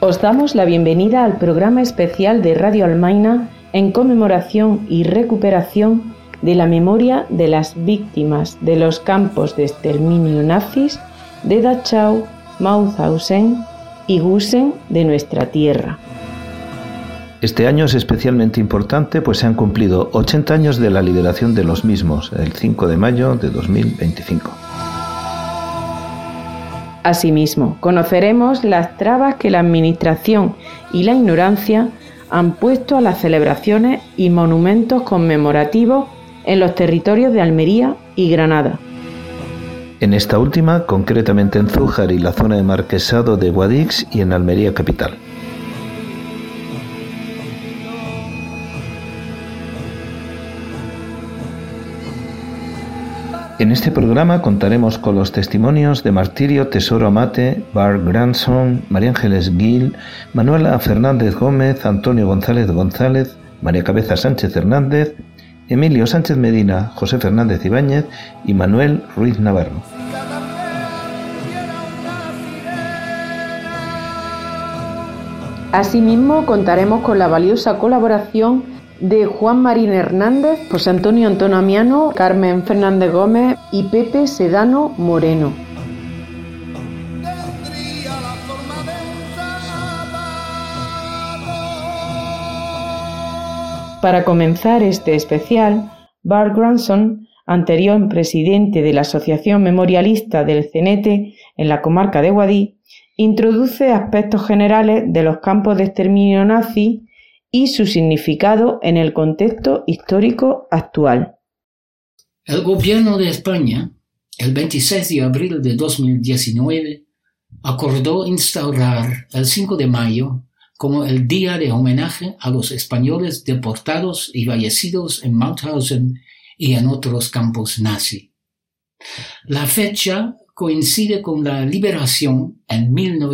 Os damos la bienvenida al programa especial de Radio Almaina en conmemoración y recuperación de la memoria de las víctimas de los campos de exterminio nazis de Dachau, Mauthausen y Gusen de nuestra tierra. Este año es especialmente importante pues se han cumplido 80 años de la liberación de los mismos, el 5 de mayo de 2025. Asimismo, conoceremos las trabas que la Administración y la ignorancia han puesto a las celebraciones y monumentos conmemorativos en los territorios de Almería y Granada. En esta última, concretamente en Zújar y la zona de Marquesado de Guadix y en Almería capital. En este programa contaremos con los testimonios de Martirio Tesoro Amate, Bart Granson, María Ángeles Gil, Manuela Fernández Gómez, Antonio González González, María Cabeza Sánchez Hernández, Emilio Sánchez Medina, José Fernández Ibáñez y Manuel Ruiz Navarro. Asimismo, contaremos con la valiosa colaboración de Juan Marín Hernández, José Antonio Antonamiano, Carmen Fernández Gómez y Pepe Sedano Moreno. Para comenzar este especial, Bart Granson, anterior presidente de la Asociación Memorialista del Cenete en la comarca de Guadix, introduce aspectos generales de los campos de exterminio nazi y su significado en el contexto histórico actual. El gobierno de España, el 26 de abril de 2019, acordó instaurar el 5 de mayo como el día de homenaje a los españoles deportados y fallecidos en Mauthausen y en otros campos nazi. La fecha coincide con la liberación en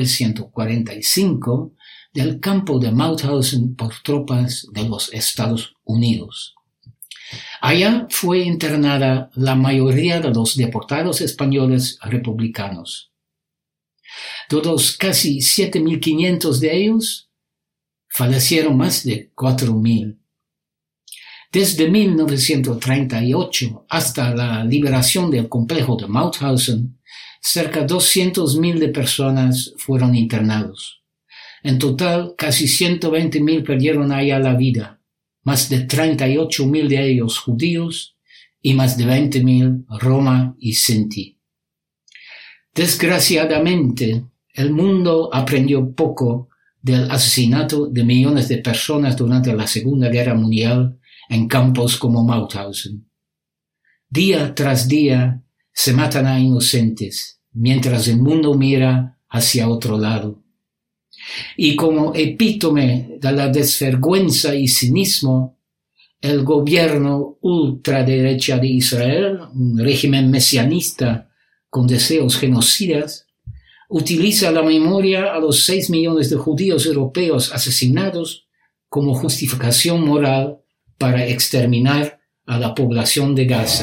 1945 del campo de Mauthausen por tropas de los Estados Unidos. Allá fue internada la mayoría de los deportados españoles republicanos. De los casi 7.500 de ellos, fallecieron más de 4.000. Desde 1938 hasta la liberación del complejo de Mauthausen, cerca de 200.000 de personas fueron internados. En total, casi 120.000 perdieron allá la vida, más de 38.000 de ellos judíos y más de 20.000 Roma y Sinti. Desgraciadamente, el mundo aprendió poco del asesinato de millones de personas durante la Segunda Guerra Mundial en campos como Mauthausen. Día tras día se matan a inocentes, mientras el mundo mira hacia otro lado. Y como epítome de la desvergüenza y cinismo, el gobierno ultraderecha de Israel, un régimen mesianista con deseos genocidas, utiliza la memoria a los 6 millones de judíos europeos asesinados como justificación moral para exterminar a la población de Gaza.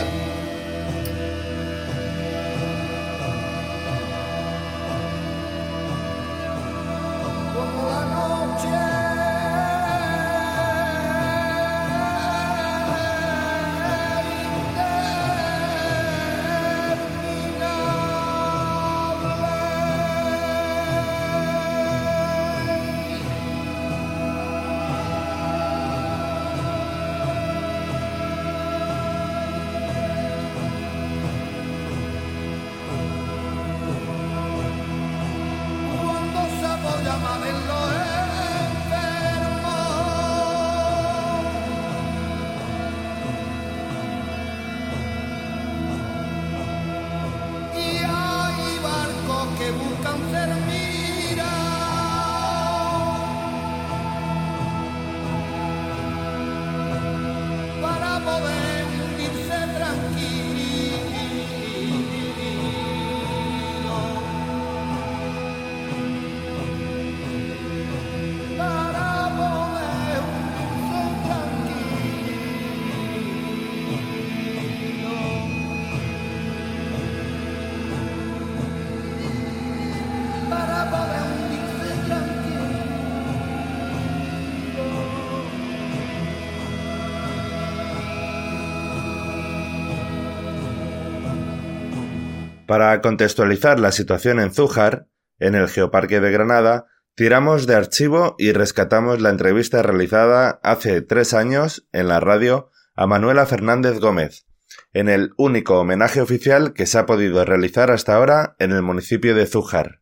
Para contextualizar la situación en Zújar, en el Geoparque de Granada, tiramos de archivo y rescatamos la entrevista realizada hace 3 años en la radio a Manuela Fernández Gómez, en el único homenaje oficial que se ha podido realizar hasta ahora en el municipio de Zújar.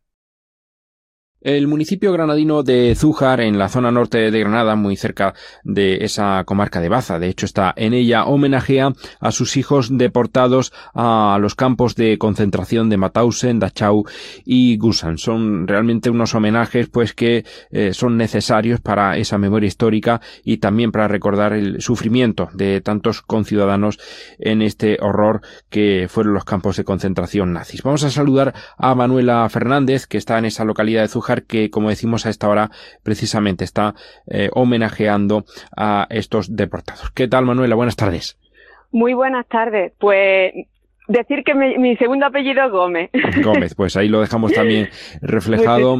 El municipio granadino de Zújar, en la zona norte de Granada, muy cerca de esa comarca de Baza, de hecho está en ella, homenajea a sus hijos deportados a los campos de concentración de Mauthausen, Dachau y Gusen. Son realmente unos homenajes pues que son necesarios para esa memoria histórica y también para recordar el sufrimiento de tantos conciudadanos en este horror que fueron los campos de concentración nazis. Vamos a saludar a Manuela Fernández, que está en esa localidad de Zújar, que, como decimos, a esta hora precisamente está homenajeando a estos deportados. ¿Qué tal, Manuela? Buenas tardes. Muy buenas tardes. Pues decir que mi segundo apellido es Gómez. Gómez, pues ahí lo dejamos también reflejado.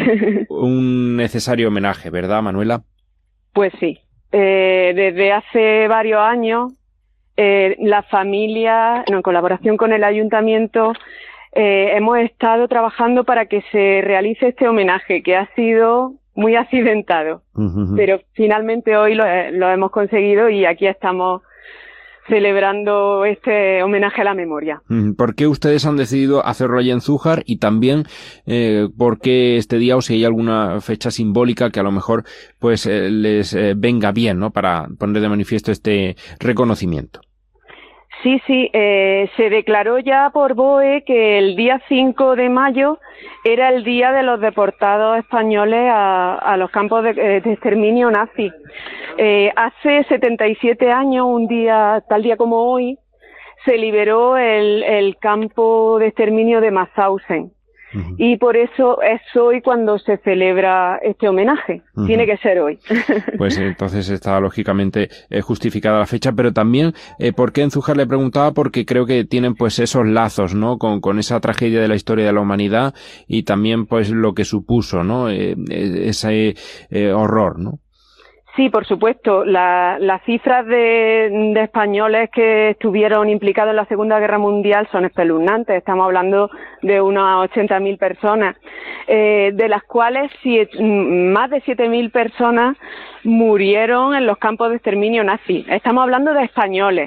Un necesario homenaje, ¿verdad, Manuela? Pues sí. Desde hace varios años, la familia, en colaboración con el ayuntamiento, hemos estado trabajando para que se realice este homenaje, que ha sido muy accidentado, pero finalmente hoy lo hemos conseguido y aquí estamos celebrando este homenaje a la memoria. ¿Por qué ustedes han decidido hacerlo allí en Zújar y también por qué este día, o si hay alguna fecha simbólica que a lo mejor pues les venga bien, ¿no?, para poner de manifiesto este reconocimiento? Sí, se declaró ya por BOE que el día 5 de mayo era el día de los deportados españoles a los campos de exterminio nazi. Hace 77 años, tal día como hoy, se liberó el campo de exterminio de Mauthausen. Y por eso es hoy cuando se celebra este homenaje. Tiene que ser hoy. Pues entonces está lógicamente justificada la fecha, pero también, ¿por qué en Zújar? Le preguntaba, porque creo que tienen pues esos lazos, ¿no?, con esa tragedia de la historia de la humanidad y también pues lo que supuso, ¿no?, ese horror, ¿no? Sí, por supuesto. Las cifras de españoles que estuvieron implicados en la Segunda Guerra Mundial son espeluznantes. Estamos hablando de unas 80.000 personas, de las cuales más de 7.000 personas murieron en los campos de exterminio nazi. Estamos hablando de españoles.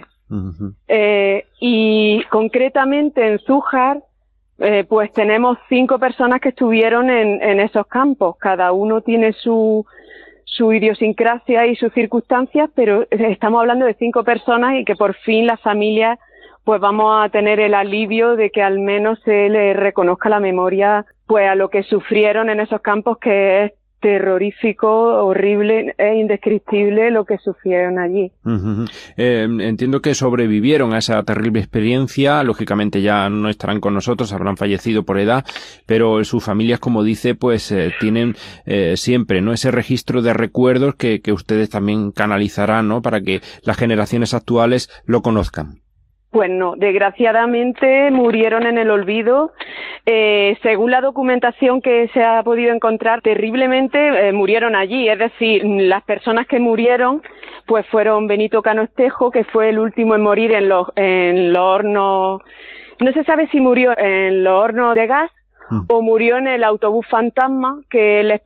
Y concretamente en Zújar, pues tenemos 5 personas que estuvieron en esos campos. Cada uno tiene su idiosincrasia y sus circunstancias, pero estamos hablando de 5 personas y que por fin las familias pues vamos a tener el alivio de que al menos se les reconozca la memoria pues a lo que sufrieron en esos campos, que es terrorífico, horrible e indescriptible lo que sufrieron allí. Entiendo que sobrevivieron a esa terrible experiencia. Lógicamente ya no estarán con nosotros, habrán fallecido por edad, pero sus familias, como dice, pues tienen siempre, ¿no?, ese registro de recuerdos que ustedes también canalizarán, ¿no?, para que las generaciones actuales lo conozcan. Pues no, desgraciadamente murieron en el olvido. Según la documentación que se ha podido encontrar, terriblemente murieron allí. Es decir, las personas que murieron pues fueron Benito Cano Estejo, que fue el último en morir en los hornos. No se sabe si murió en los hornos de gas o murió en el autobús fantasma, que le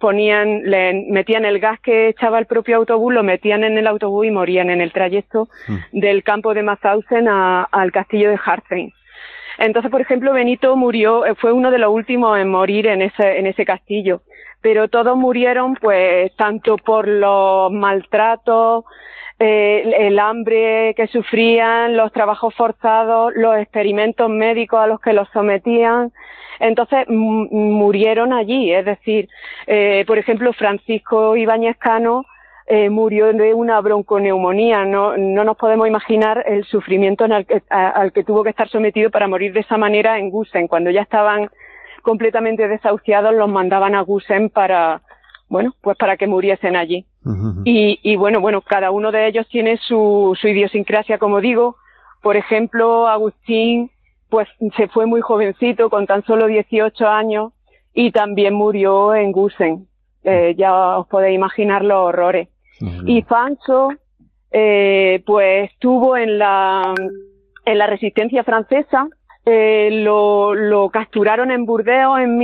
metían el gas que echaba el propio autobús, lo metían en el autobús y morían en el trayecto del campo de Mauthausen al castillo de Hartheim. Entonces, por ejemplo, Benito fue uno de los últimos en morir en ese castillo, pero todos murieron pues tanto por los maltratos, el hambre que sufrían, los trabajos forzados, los experimentos médicos a los que los sometían. Entonces murieron allí, es decir, por ejemplo, Francisco Ibáñez Cano murió de una bronconeumonía. No nos podemos imaginar el sufrimiento al que tuvo que estar sometido para morir de esa manera en Gusen. Cuando ya estaban completamente desahuciados, los mandaban a Gusen para que muriesen allí. Y bueno, cada uno de ellos tiene su idiosincrasia, como digo. Por ejemplo, Agustín pues se fue muy jovencito, con tan solo 18 años, y también murió en Gusen. Ya os podéis imaginar los horrores. Y Fancho pues estuvo en la resistencia francesa, lo capturaron en Burdeos en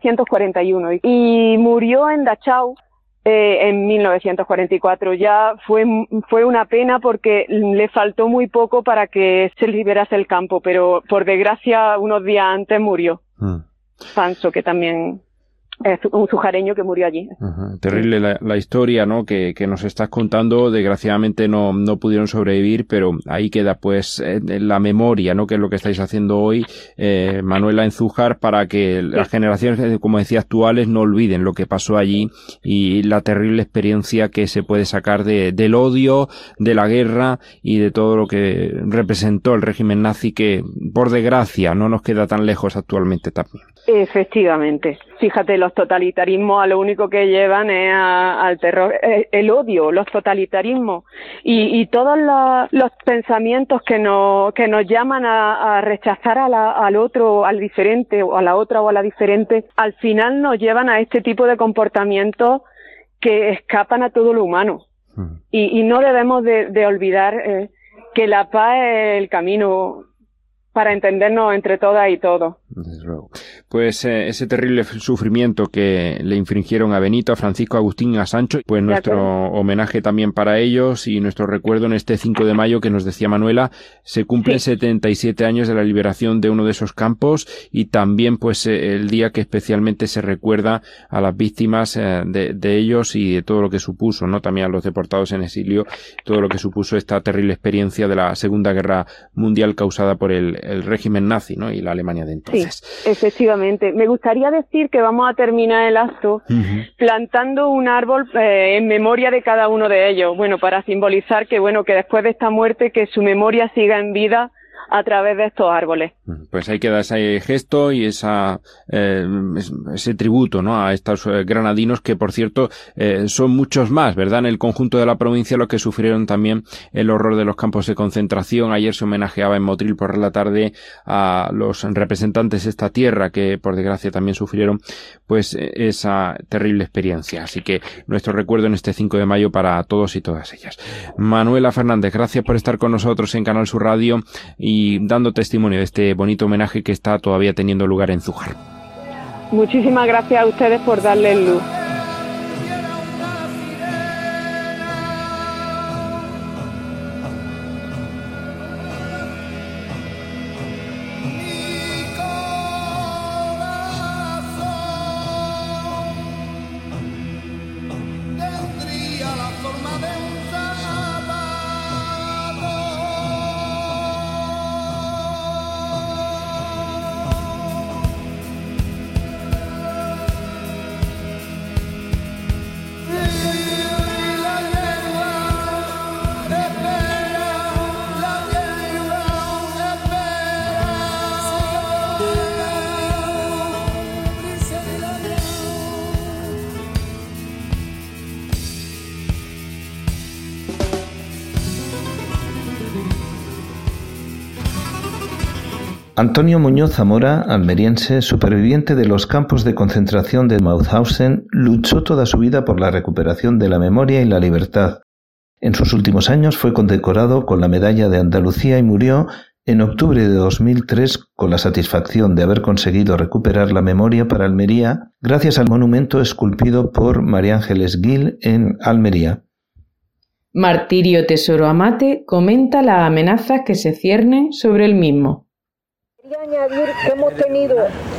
1941 y murió en Dachau en 1944. Ya fue una pena porque le faltó muy poco para que se liberase el campo, pero por desgracia unos días antes murió. Fanso, que también es un sujareño que murió allí. Terrible la historia, ¿no? Que nos estás contando. Desgraciadamente no pudieron sobrevivir, pero ahí queda pues la memoria, ¿no? Que es lo que estáis haciendo hoy, Manuela, en Zújar, para que las generaciones, como decía, actuales no olviden lo que pasó allí y la terrible experiencia que se puede sacar del odio, de la guerra y de todo lo que representó el régimen nazi, que por desgracia no nos queda tan lejos actualmente también. Efectivamente. Fíjate, los totalitarismos a lo único que llevan es al terror, el odio, los totalitarismos y todos los pensamientos que nos llaman a rechazar al otro, al diferente, o a la otra o a la diferente, al final nos llevan a este tipo de comportamientos que escapan a todo lo humano. Y no debemos de olvidar que la paz es el camino para entendernos entre todas y todos. Desde luego. Pues ese terrible sufrimiento que le infringieron a Benito, a Francisco, a Agustín y a Sancho, pues nuestro homenaje también para ellos y nuestro recuerdo en este 5 de mayo que nos decía Manuela, se cumplen 77 años de la liberación de uno de esos campos y también pues el día que especialmente se recuerda a las víctimas de ellos y de todo lo que supuso, ¿no? También a los deportados en exilio, todo lo que supuso esta terrible experiencia de la Segunda Guerra Mundial causada por el régimen nazi, ¿no? Y la Alemania de entonces. Sí, efectivamente. Me gustaría decir que vamos a terminar el acto plantando un árbol en memoria de cada uno de ellos, bueno, para simbolizar que después de esta muerte que su memoria siga en vida a través de estos árboles. Pues ahí queda ese gesto y ese tributo, ¿no? A estos granadinos que, por cierto, son muchos más, ¿verdad? En el conjunto de la provincia los que sufrieron también el horror de los campos de concentración. Ayer se homenajeaba en Motril por la tarde a los representantes de esta tierra que, por desgracia, también sufrieron pues esa terrible experiencia. Así que nuestro recuerdo en este 5 de mayo para todos y todas ellas. Manuela Fernández, gracias por estar con nosotros en Canal Sur Radio y dando testimonio de este bonito homenaje que está todavía teniendo lugar en Zújar. Muchísimas gracias a ustedes por darle luz. Antonio Muñoz Zamora, almeriense, superviviente de los campos de concentración de Mauthausen, luchó toda su vida por la recuperación de la memoria y la libertad. En sus últimos años fue condecorado con la Medalla de Andalucía y murió en octubre de 2003 con la satisfacción de haber conseguido recuperar la memoria para Almería gracias al monumento esculpido por María Ángeles Gil en Almería. Martirio Tesoro Amate comenta las amenazas que se ciernen sobre el mismo. Quería añadir que hemos tenido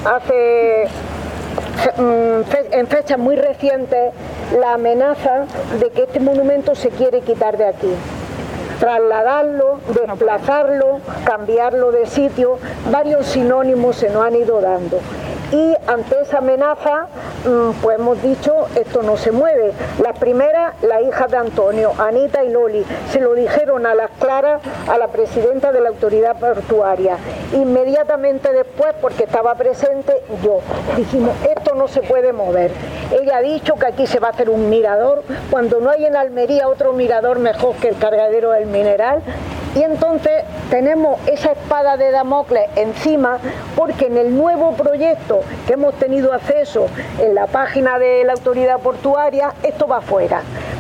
en fechas muy recientes la amenaza de que este monumento se quiere quitar de aquí. Trasladarlo, desplazarlo, cambiarlo de sitio, varios sinónimos se nos han ido dando. Y ante esa amenaza, pues hemos dicho, esto no se mueve. Las primeras, la hija de Antonio, Anita y Loli, se lo dijeron a las claras a la presidenta de la autoridad portuaria. Inmediatamente después, porque estaba presente, yo. Dijimos, esto no se puede mover. Ella ha dicho que aquí se va a hacer un mirador, cuando no hay en Almería otro mirador mejor que el cargadero del Mineral. Y entonces tenemos esa espada de Damocles encima, porque en el nuevo proyecto que hemos tenido acceso en la página de la autoridad portuaria, esto va fuera.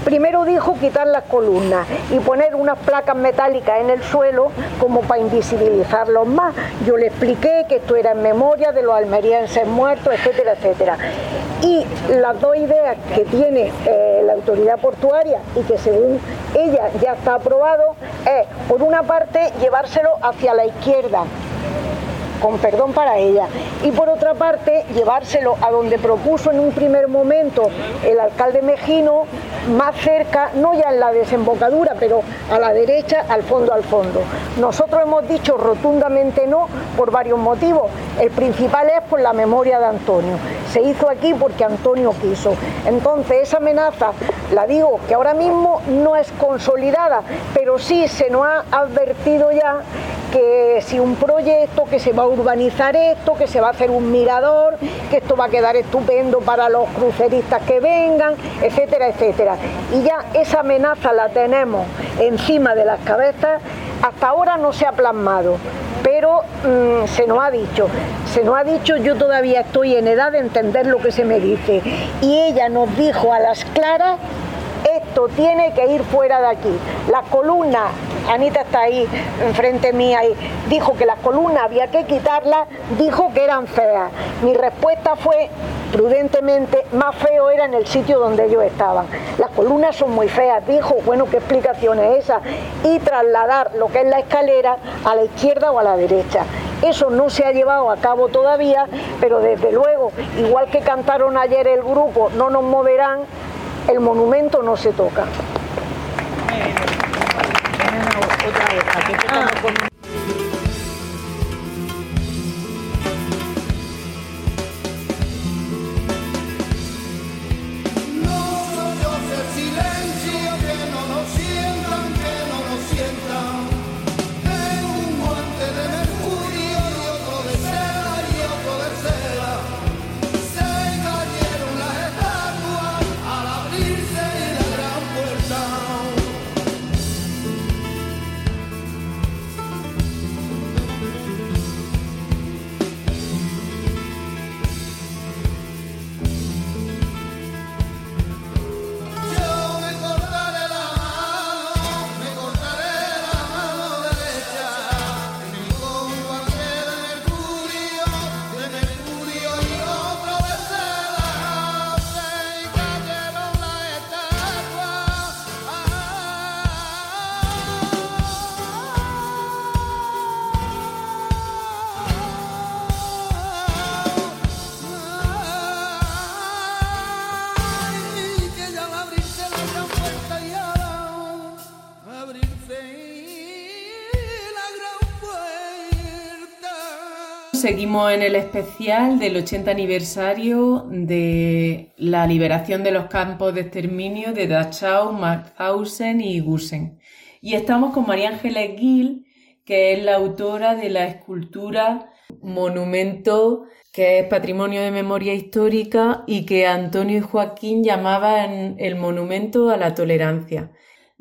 Primero dijo quitar las columnas y poner unas placas metálicas en el suelo como para invisibilizarlos más. Yo le expliqué que esto era en memoria de los almerienses muertos, etcétera, etcétera. Y las dos ideas que tiene la autoridad portuaria y que según ella ya está aprobado es, por una parte, llevárselo hacia la izquierda, con perdón para ella, y por otra parte llevárselo a donde propuso en un primer momento el alcalde Mejino, más cerca, no ya en la desembocadura, pero a la derecha, al fondo. Nosotros hemos dicho rotundamente no por varios motivos. El principal es por la memoria de Antonio. Se hizo aquí porque Antonio quiso. Entonces esa amenaza, la digo que ahora mismo no es consolidada, pero sí se nos ha advertido ya que si un proyecto, que se va a urbanizar esto, que se va a hacer un mirador, que esto va a quedar estupendo para los cruceristas que vengan, etcétera, etcétera. Y ya esa amenaza la tenemos encima de las cabezas. Hasta ahora no se ha plasmado, pero se nos ha dicho, yo todavía estoy en edad de entender lo que se me dice. Y ella nos dijo a las claras, esto tiene que ir fuera de aquí. Las columnas, Anita está ahí, enfrente mía, y dijo que las columnas había que quitarlas, dijo que eran feas. Mi respuesta fue, prudentemente, más feo era en el sitio donde ellos estaban. Las columnas son muy feas, dijo, bueno, ¿qué explicación es esa? Y trasladar lo que es la escalera a la izquierda o a la derecha. Eso no se ha llevado a cabo todavía, pero desde luego, igual que cantaron ayer el grupo, no nos moverán, el monumento no se toca. Seguimos en el especial del 80 aniversario de la liberación de los campos de exterminio de Dachau, Mauthausen y Gusen. Y estamos con María Ángeles Gil, que es la autora de la escultura Monumento, que es Patrimonio de Memoria Histórica y que Antonio y Joaquín llamaban el Monumento a la Tolerancia,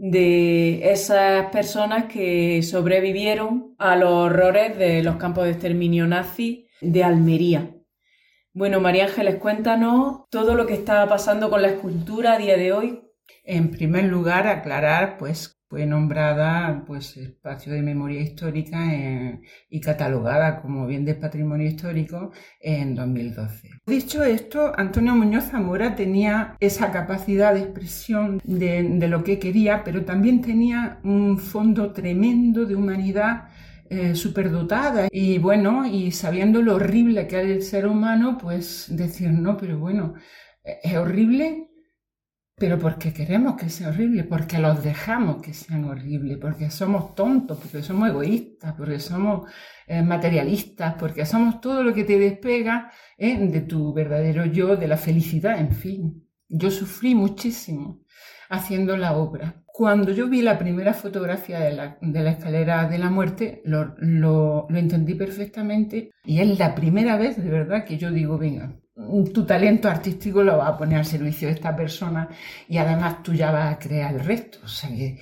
de esas personas que sobrevivieron a los horrores de los campos de exterminio nazi de Almería. Bueno, María Ángeles, cuéntanos todo lo que está pasando con la escultura a día de hoy. En primer lugar, aclarar, fue nombrada espacio de memoria histórica y catalogada como bien de patrimonio histórico en 2012. Dicho esto, Antonio Muñoz Zamora tenía esa capacidad de expresión de lo que quería, pero también tenía un fondo tremendo de humanidad superdotada y bueno, y sabiendo lo horrible que es el ser humano, pues decir, no, pero bueno, es horrible, pero porque queremos que sea horrible, porque los dejamos que sean horribles, porque somos tontos, porque somos egoístas, porque somos materialistas, porque somos todo lo que te despega de tu verdadero yo, de la felicidad, en fin. Yo sufrí muchísimo haciendo la obra. Cuando yo vi la primera fotografía de la escalera de la muerte, lo entendí perfectamente y es la primera vez de verdad que yo digo, venga, tu talento artístico lo vas a poner al servicio de esta persona y además tú ya vas a crear el resto. O sea que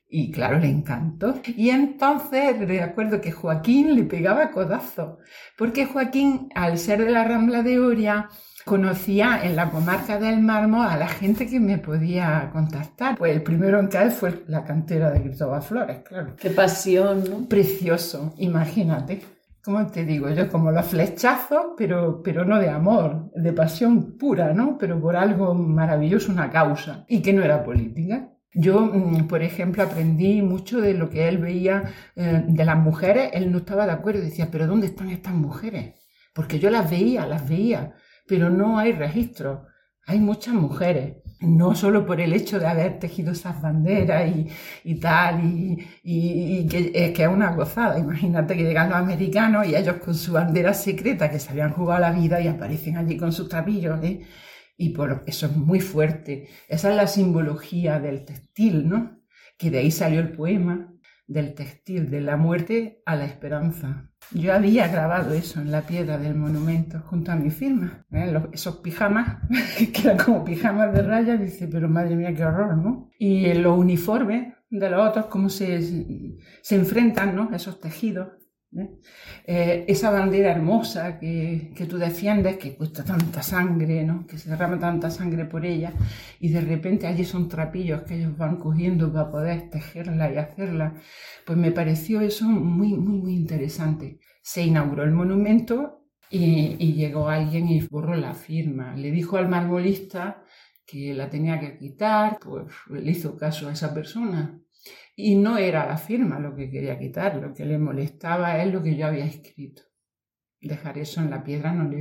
Y claro, le encantó. Y entonces recuerdo que Joaquín le pegaba codazos, porque Joaquín, al ser de la Rambla de Oria, conocía en la comarca del Mármol a la gente que me podía contactar. Pues el primero en caer fue la cantera de Cristóbal Flores, claro. Qué pasión, ¿no? Precioso, imagínate. ¿Cómo te digo yo? Como los flechazos, pero no de amor, de pasión pura, ¿no? Pero por algo maravilloso, una causa, y que no era política. Yo, por ejemplo, aprendí mucho de lo que él veía de las mujeres. Él no estaba de acuerdo, decía, ¿pero dónde están estas mujeres? Porque yo las veía, pero no hay registro. Hay muchas mujeres, no solo por el hecho de haber tejido esas banderas y tal, y que es una gozada. Imagínate que llegan los americanos y ellos con su bandera secreta, que se habían jugado la vida, y aparecen allí con sus trapillos, ¿eh? Y por eso es muy fuerte. Esa es la simbología del textil, ¿no? Que de ahí salió el poema del textil, de la muerte a la esperanza. Yo había grabado eso en la piedra del monumento junto a mi firma. Esos pijamas, que eran como pijamas de rayas, dice, pero madre mía, qué horror, ¿no? Y los uniformes de los otros, cómo se enfrentan, ¿no? Esos tejidos. Esa bandera hermosa que tú defiendes, que cuesta tanta sangre, ¿no? Que se derrama tanta sangre por ella, y de repente allí son trapillos que ellos van cogiendo para poder tejerla y hacerla. Pues me pareció eso muy, muy, muy interesante. Se inauguró el monumento y llegó alguien y borró la firma. Le dijo al marmolista que la tenía que quitar, pues le hizo caso a esa persona. Y no era la firma lo que quería quitar, lo que le molestaba es lo que yo había escrito. Dejar eso en la piedra no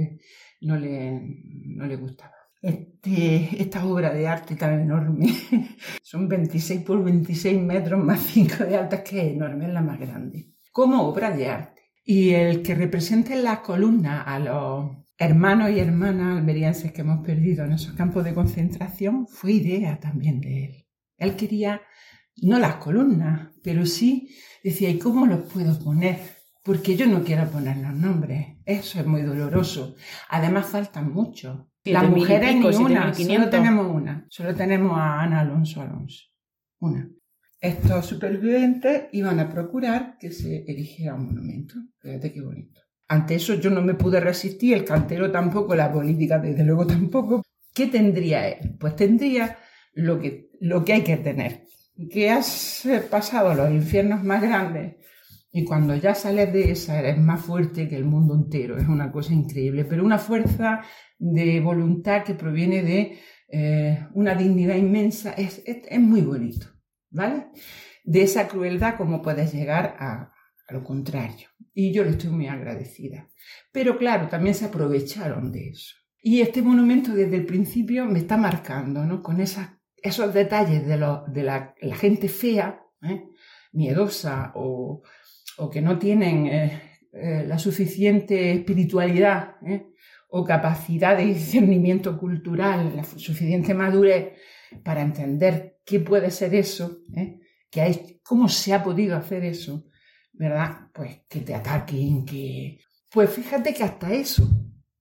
le gustaba. Esta obra de arte tan enorme, son 26 por 26 metros más 5 de alta, que es enorme, es la más grande, como obra de arte. Y el que represente en las columnas a los hermanos y hermanas almerienses que hemos perdido en esos campos de concentración fue idea también de él. Él quería no las columnas, pero sí decía, ¿y cómo los puedo poner? Porque yo no quiero poner los nombres. Eso es muy doloroso. Además faltan muchos. Las mujeres ni una, solo tenemos una. Solo tenemos a Ana Alonso. Una. Estos supervivientes iban a procurar que se erigiera un monumento. Fíjate qué bonito. Ante eso yo no me pude resistir, el cantero tampoco, la política desde luego tampoco. ¿Qué tendría él? Pues tendría lo que hay que tener. Que has pasado los infiernos más grandes y cuando ya sales de esa eres más fuerte que el mundo entero. Es una cosa increíble, pero una fuerza de voluntad que proviene de una dignidad inmensa. Es muy bonito, ¿vale? De esa crueldad, como puedes llegar a lo contrario. Y yo le estoy muy agradecida. Pero claro, también se aprovecharon de eso. Y este monumento desde el principio me está marcando, ¿no? Con esos detalles de la gente fea, miedosa o que no tienen la suficiente espiritualidad o capacidad de discernimiento cultural, la suficiente madurez para entender qué puede ser eso, cómo se ha podido hacer eso, ¿verdad? Pues que te ataquen, Pues fíjate que hasta eso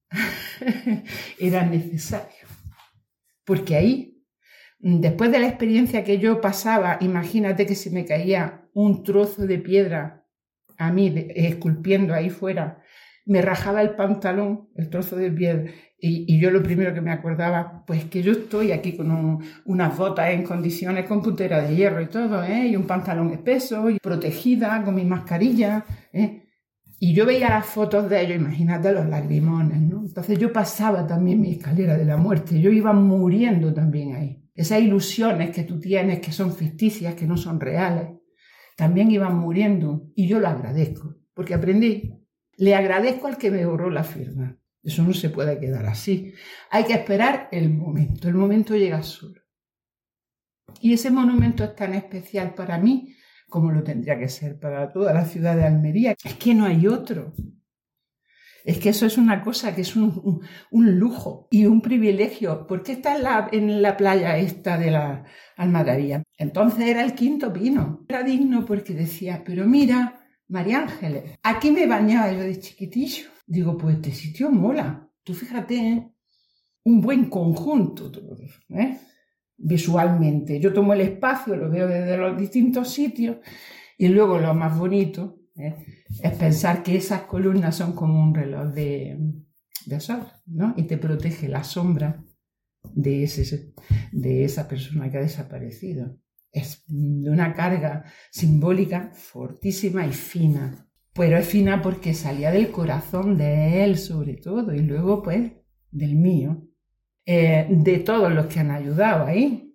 era necesario, porque ahí, después de la experiencia que yo pasaba, imagínate que se me caía un trozo de piedra a mí, esculpiendo ahí fuera, me rajaba el pantalón, el trozo de piedra, y yo lo primero que me acordaba, pues que yo estoy aquí con unas botas en condiciones, con puntera de hierro y todo, y un pantalón espeso, y protegida, con mi mascarilla, y yo veía las fotos de ellos, imagínate los lagrimones, ¿no? Entonces yo pasaba también mi escalera de la muerte, yo iba muriendo también ahí. Esas ilusiones que tú tienes, que son ficticias, que no son reales, también iban muriendo. Y yo lo agradezco, porque aprendí. Le agradezco al que me borró la firma. Eso no se puede quedar así. Hay que esperar el momento llega solo. Y ese monumento es tan especial para mí como lo tendría que ser para toda la ciudad de Almería. Es que no hay otro. Es que eso es una cosa que es un lujo y un privilegio. ¿Por qué está en la playa esta de la Almadrabía? Entonces era el Quinto Pino. Era digno porque decía, pero mira, María Ángeles, aquí me bañaba yo de chiquitillo. Digo, pues este sitio mola. Tú fíjate, un buen conjunto, visualmente. Yo tomo el espacio, lo veo desde los distintos sitios y luego lo más bonito es pensar que esas columnas son como un reloj de sol, ¿no? Y te protege la sombra de esa persona que ha desaparecido. Es de una carga simbólica fortísima y fina. Pero es fina porque salía del corazón de él sobre todo y luego pues del mío, de todos los que han ayudado ahí.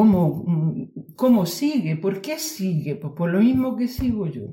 ¿Cómo sigue? ¿Por qué sigue? Pues por lo mismo que sigo yo.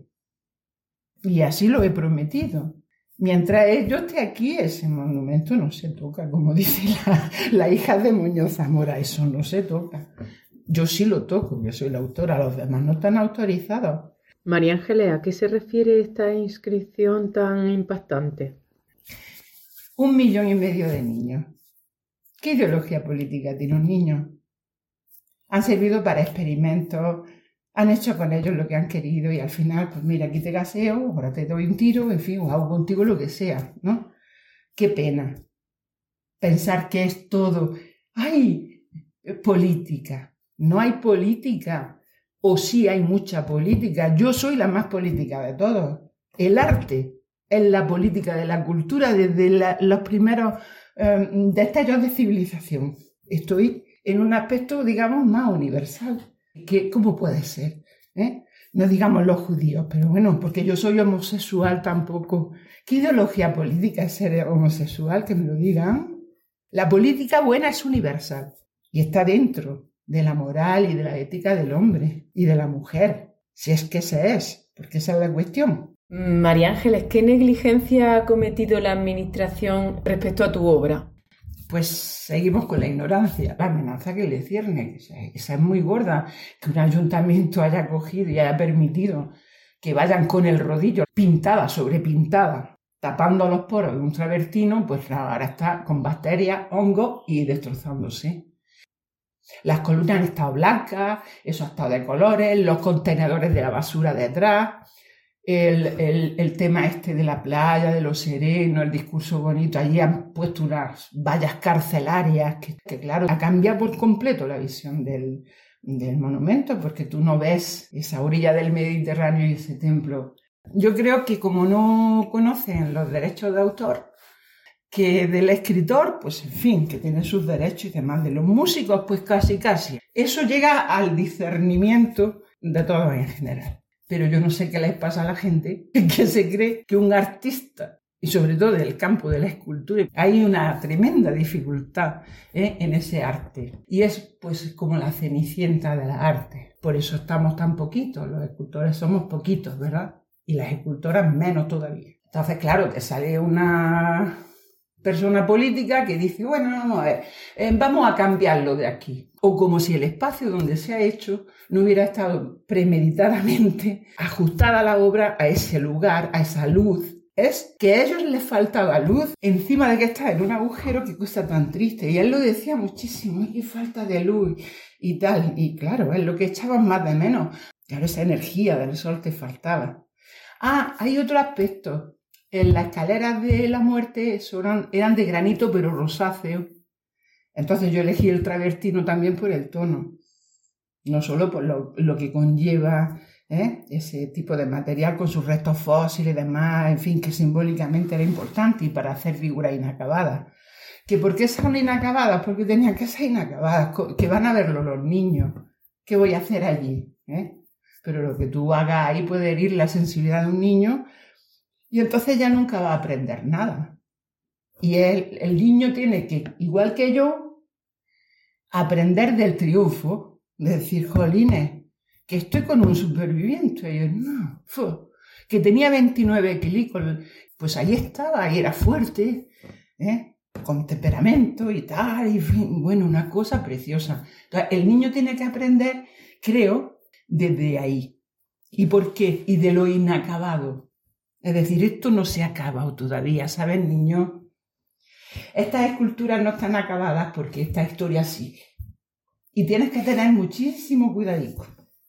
Y así lo he prometido. Mientras yo esté aquí, ese monumento no se toca, como dice la hija de Muñoz Zamora, eso no se toca. Yo sí lo toco, yo soy la autora, los demás no están autorizados. María Ángeles, ¿a qué se refiere esta inscripción tan impactante? 1,5 millones de niños. ¿Qué ideología política tiene un niño? Han servido para experimentos, han hecho con ellos lo que han querido y al final, pues mira, aquí te gaseo, ahora te doy un tiro, en fin, o hago contigo lo que sea, ¿no? Qué pena pensar que es todo, ¡ay! Política. No hay política. O sí hay mucha política. Yo soy la más política de todos. El arte es la política de la cultura desde los primeros destellos de civilización. Estoy en un aspecto, digamos, más universal. ¿Cómo puede ser? No digamos los judíos, pero bueno, porque yo soy homosexual tampoco. ¿Qué ideología política es ser homosexual? Que me lo digan. La política buena es universal y está dentro de la moral y de la ética del hombre y de la mujer, si es que ese es, porque esa es la cuestión. María Ángeles, ¿qué negligencia ha cometido la Administración respecto a tu obra? Pues seguimos con la ignorancia, la amenaza que le cierne, esa es muy gorda, que un ayuntamiento haya cogido y haya permitido que vayan con el rodillo pintada sobre pintada, tapando los poros de un travertino, pues ahora está con bacterias, hongos y destrozándose. Las columnas han estado blancas, eso ha estado de colores, los contenedores de la basura detrás, el tema este de la playa, de lo sereno, el discurso bonito. Allí han puesto unas vallas carcelarias que claro, ha cambiado por completo la visión del monumento, porque tú no ves esa orilla del Mediterráneo y ese templo. Yo creo que como no conocen los derechos de autor, que del escritor, pues en fin, que tiene sus derechos y demás, de los músicos, pues casi. Eso llega al discernimiento de todos en general. Pero yo no sé qué les pasa a la gente que se cree que un artista, y sobre todo del campo de la escultura, hay una tremenda dificultad en ese arte. Y es pues como la cenicienta de la arte. Por eso estamos tan poquitos, los escultores somos poquitos, ¿verdad? Y las escultoras menos todavía. Entonces, claro, te sale una persona política que dice, bueno, vamos a ver, vamos a cambiarlo de aquí. O como si el espacio donde se ha hecho no hubiera estado premeditadamente ajustada la obra a ese lugar, a esa luz. Es que a ellos les faltaba luz encima de que está en un agujero, que cosa tan triste. Y él lo decía muchísimo, qué falta de luz y tal. Y claro, es lo que echaban más de menos. Claro, esa energía del sol te faltaba. Ah, hay otro aspecto. En las escaleras de la muerte eran de granito pero rosáceo. Entonces yo elegí el travertino también por el tono. No solo por lo que conlleva ese tipo de material con sus restos fósiles y demás, en fin, que simbólicamente era importante y para hacer figuras inacabadas. ¿Que por qué son inacabadas? Porque tenían que ser inacabadas, que van a verlo los niños. ¿Qué voy a hacer allí? Pero lo que tú hagas ahí puede herir la sensibilidad de un niño. Y entonces ya nunca va a aprender nada. Y el niño tiene que, igual que yo, aprender del triunfo, de decir, jolines, que estoy con un superviviente. Y yo, no, que tenía 29 kilos, pues ahí estaba, y era fuerte, con temperamento y tal, y bueno, una cosa preciosa. Entonces, el niño tiene que aprender, creo, desde ahí. ¿Y por qué? Y de lo inacabado. Es decir, esto no se ha acabado todavía, ¿sabes, niño? Estas esculturas no están acabadas porque esta historia sigue. Y tienes que tener muchísimo cuidadito.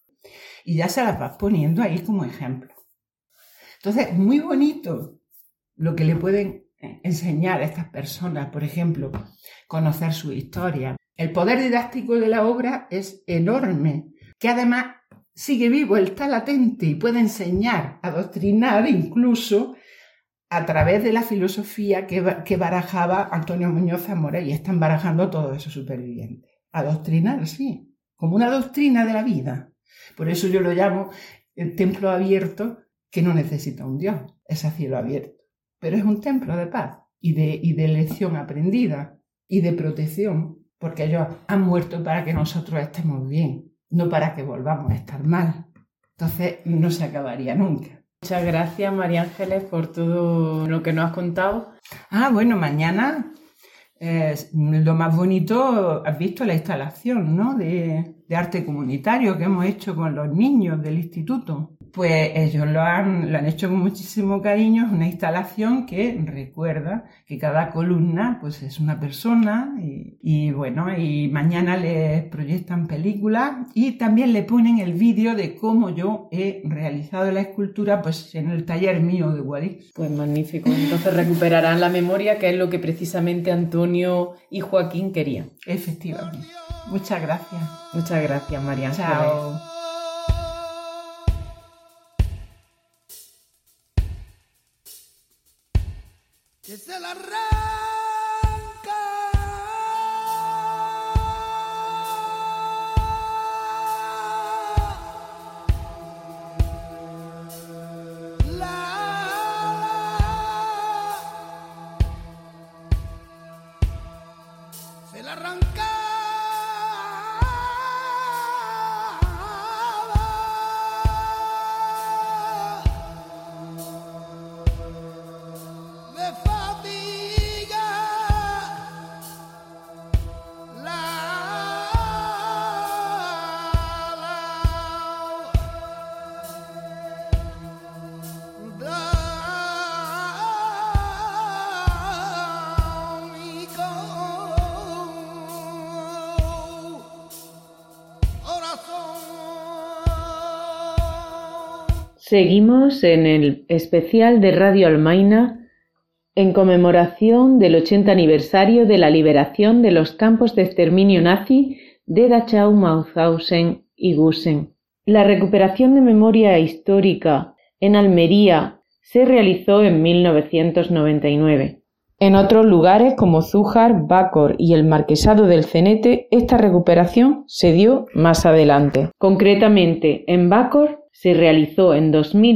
Y ya se las vas poniendo ahí como ejemplo. Entonces, muy bonito lo que le pueden enseñar a estas personas, por ejemplo, conocer su historia. El poder didáctico de la obra es enorme, que además sigue vivo, está latente y puede enseñar, adoctrinar incluso a través de la filosofía que barajaba Antonio Muñoz Zamora, y están barajando todos esos supervivientes. Adoctrinar, sí, como una doctrina de la vida. Por eso yo lo llamo el templo abierto, que no necesita un Dios, es a cielo abierto. Pero es un templo de paz y de lección aprendida y de protección, porque ellos han muerto para que nosotros estemos bien, no para que volvamos a estar mal. Entonces no se acabaría nunca. Muchas gracias, María Ángeles, por todo lo que nos has contado. Bueno, mañana lo más bonito, has visto la instalación, ¿no?, de arte comunitario que hemos hecho con los niños del instituto. Pues ellos lo han hecho con muchísimo cariño. Es una instalación que recuerda que cada columna pues es una persona y mañana les proyectan películas y también le ponen el vídeo de cómo yo he realizado la escultura pues en el taller mío de Guadix. Pues magnífico. Entonces recuperarán la memoria, que es lo que precisamente Antonio y Joaquín querían. Efectivamente. Muchas gracias. Muchas gracias, María Ángeles. Chao. Que se la arranca se la arranca Seguimos en el especial de Radio Almaina en conmemoración del 80 aniversario de la liberación de los campos de exterminio nazi de Dachau, Mauthausen y Gusen. La recuperación de memoria histórica en Almería se realizó en 1999. En otros lugares como Zújar, Bacor y el Marquesado del Cenete, esta recuperación se dio más adelante. Concretamente, en Bacor se realizó en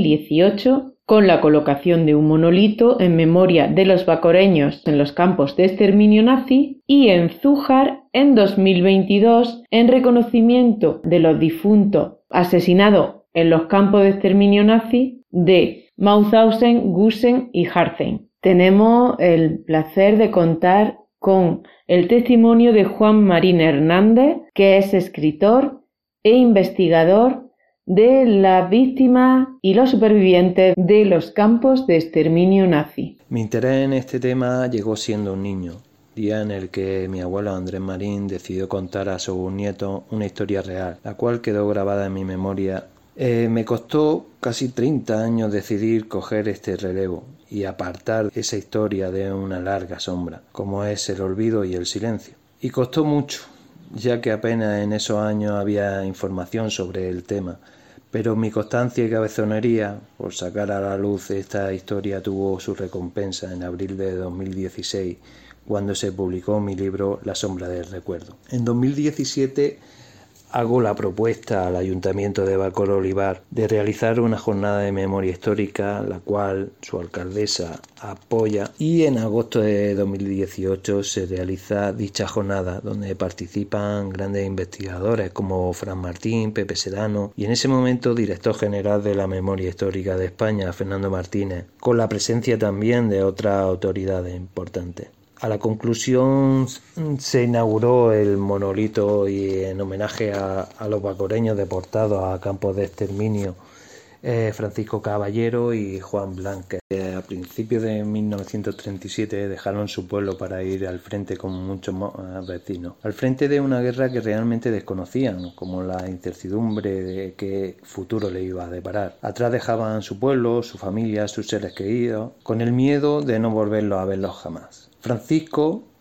2018 con la colocación de un monolito en memoria de los bacoreños en los campos de exterminio nazi, y en Zújar en 2022 en reconocimiento de los difuntos asesinados en los campos de exterminio nazi de Mauthausen, Gusen y Hartheim. Tenemos el placer de contar con el testimonio de Juan Marín Hernández, que es escritor e investigador de las víctimas y los supervivientes de los campos de exterminio nazi. Mi interés en este tema llegó siendo un niño, día en el que mi abuelo Andrés Marín decidió contar a sus nietos una historia real, la cual quedó grabada en mi memoria. Me costó casi 30 años decidir coger este relevo y apartar esa historia de una larga sombra, como es el olvido y el silencio. Y costó mucho, ya que apenas en esos años había información sobre el tema. Pero mi constancia y cabezonería por sacar a la luz esta historia tuvo su recompensa en abril de 2016, cuando se publicó mi libro La sombra del recuerdo. En 2017 hago la propuesta al Ayuntamiento de Bacor Olivar de realizar una jornada de memoria histórica, la cual su alcaldesa apoya, y en agosto de 2018 se realiza dicha jornada, donde participan grandes investigadores como Fran Martín, Pepe Sedano y en ese momento director general de la Memoria Histórica de España, Fernando Martínez, con la presencia también de otras autoridades importantes. A la conclusión se inauguró el monolito y en homenaje a los bacoreños deportados a campos de exterminio, Francisco Caballero y Juan Blanque. A principios de 1937 dejaron su pueblo para ir al frente con muchos vecinos, al frente de una guerra que realmente desconocían, como la incertidumbre de qué futuro le iba a deparar. Atrás dejaban su pueblo, su familia, sus seres queridos, con el miedo de no volverlos a verlos jamás. Francisco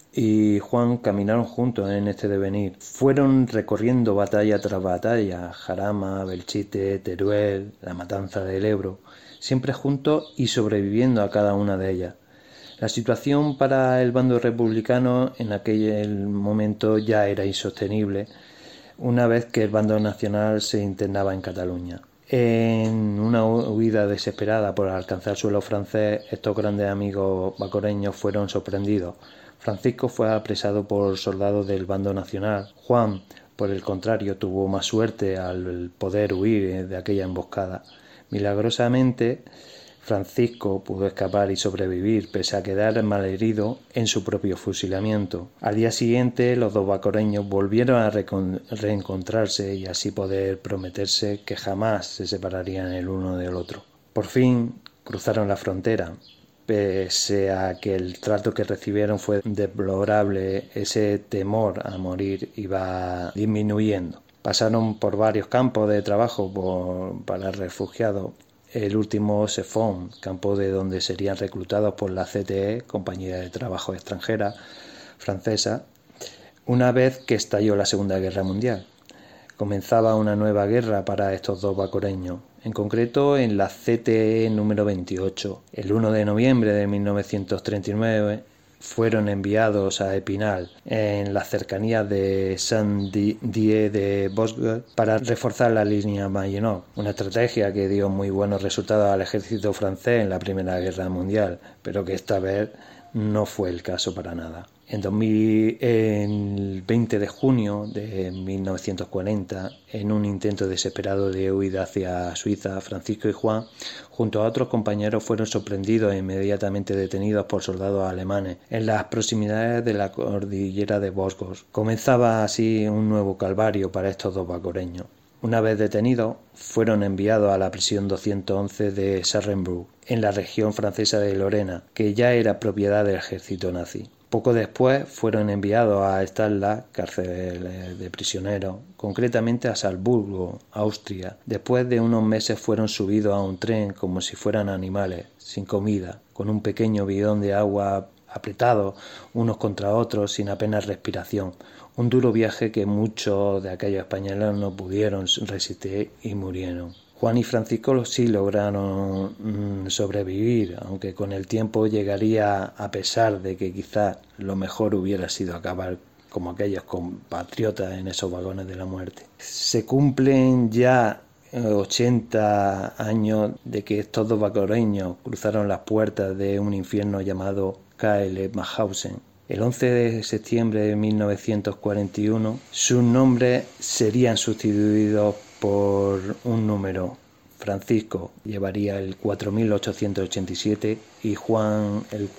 y Juan caminaron juntos en este devenir. Fueron recorriendo batalla tras batalla, Jarama, Belchite, Teruel, la matanza del Ebro, siempre juntos y sobreviviendo a cada una de ellas. La situación para el bando republicano en aquel momento ya era insostenible, una vez que el bando nacional se internaba en Cataluña. En una huida desesperada por alcanzar suelo francés, estos grandes amigos bacoreños fueron sorprendidos. Francisco fue apresado por soldados del bando nacional. Juan, por el contrario, tuvo más suerte al poder huir de aquella emboscada. Milagrosamente, Francisco pudo escapar y sobrevivir, pese a quedar malherido en su propio fusilamiento. Al día siguiente, los dos bacoreños volvieron a reencontrarse y así poder prometerse que jamás se separarían el uno del otro. Por fin cruzaron la frontera. Pese a que el trato que recibieron fue deplorable, ese temor a morir iba disminuyendo. Pasaron por varios campos de trabajo para refugiados. El último Sefón, campo de donde serían reclutados por la CTE, Compañía de Trabajo Extranjera francesa, una vez que estalló la Segunda Guerra Mundial. Comenzaba una nueva guerra para estos dos bacoreños, en concreto en la CTE número 28. El 1 de noviembre de 1939 fueron enviados a Epinal, en las cercanías de Saint-Dié de Bosque, para reforzar la línea Maginot, una estrategia que dio muy buenos resultados al ejército francés en la Primera Guerra Mundial, pero que esta vez no fue el caso para nada. El 20 de junio de 1940, en un intento desesperado de huida hacia Suiza, Francisco y Juan, junto a otros compañeros, fueron sorprendidos e inmediatamente detenidos por soldados alemanes en las proximidades de la cordillera de Vosgos. Comenzaba así un nuevo calvario para estos dos bacoreños. Una vez detenidos, fueron enviados a la prisión 211 de Sarrenburg, en la región francesa de Lorena, que ya era propiedad del ejército nazi. Poco después fueron enviados a Stalag, cárcel de prisioneros, concretamente a Salzburgo, Austria. Después de unos meses fueron subidos a un tren como si fueran animales, sin comida, con un pequeño bidón de agua apretados unos contra otros, sin apenas respiración. Un duro viaje que muchos de aquellos españoles no pudieron resistir y murieron. Juan y Francisco sí lograron sobrevivir, aunque con el tiempo llegaría, a pesar de que quizás lo mejor hubiera sido acabar como aquellos compatriotas en esos vagones de la muerte. Se cumplen ya 80 años de que estos dos bacoreños cruzaron las puertas de un infierno llamado KL Mauthausen. El 11 de septiembre de 1941, sus nombres serían sustituidos por un número. Francisco llevaría el 4887 y Juan el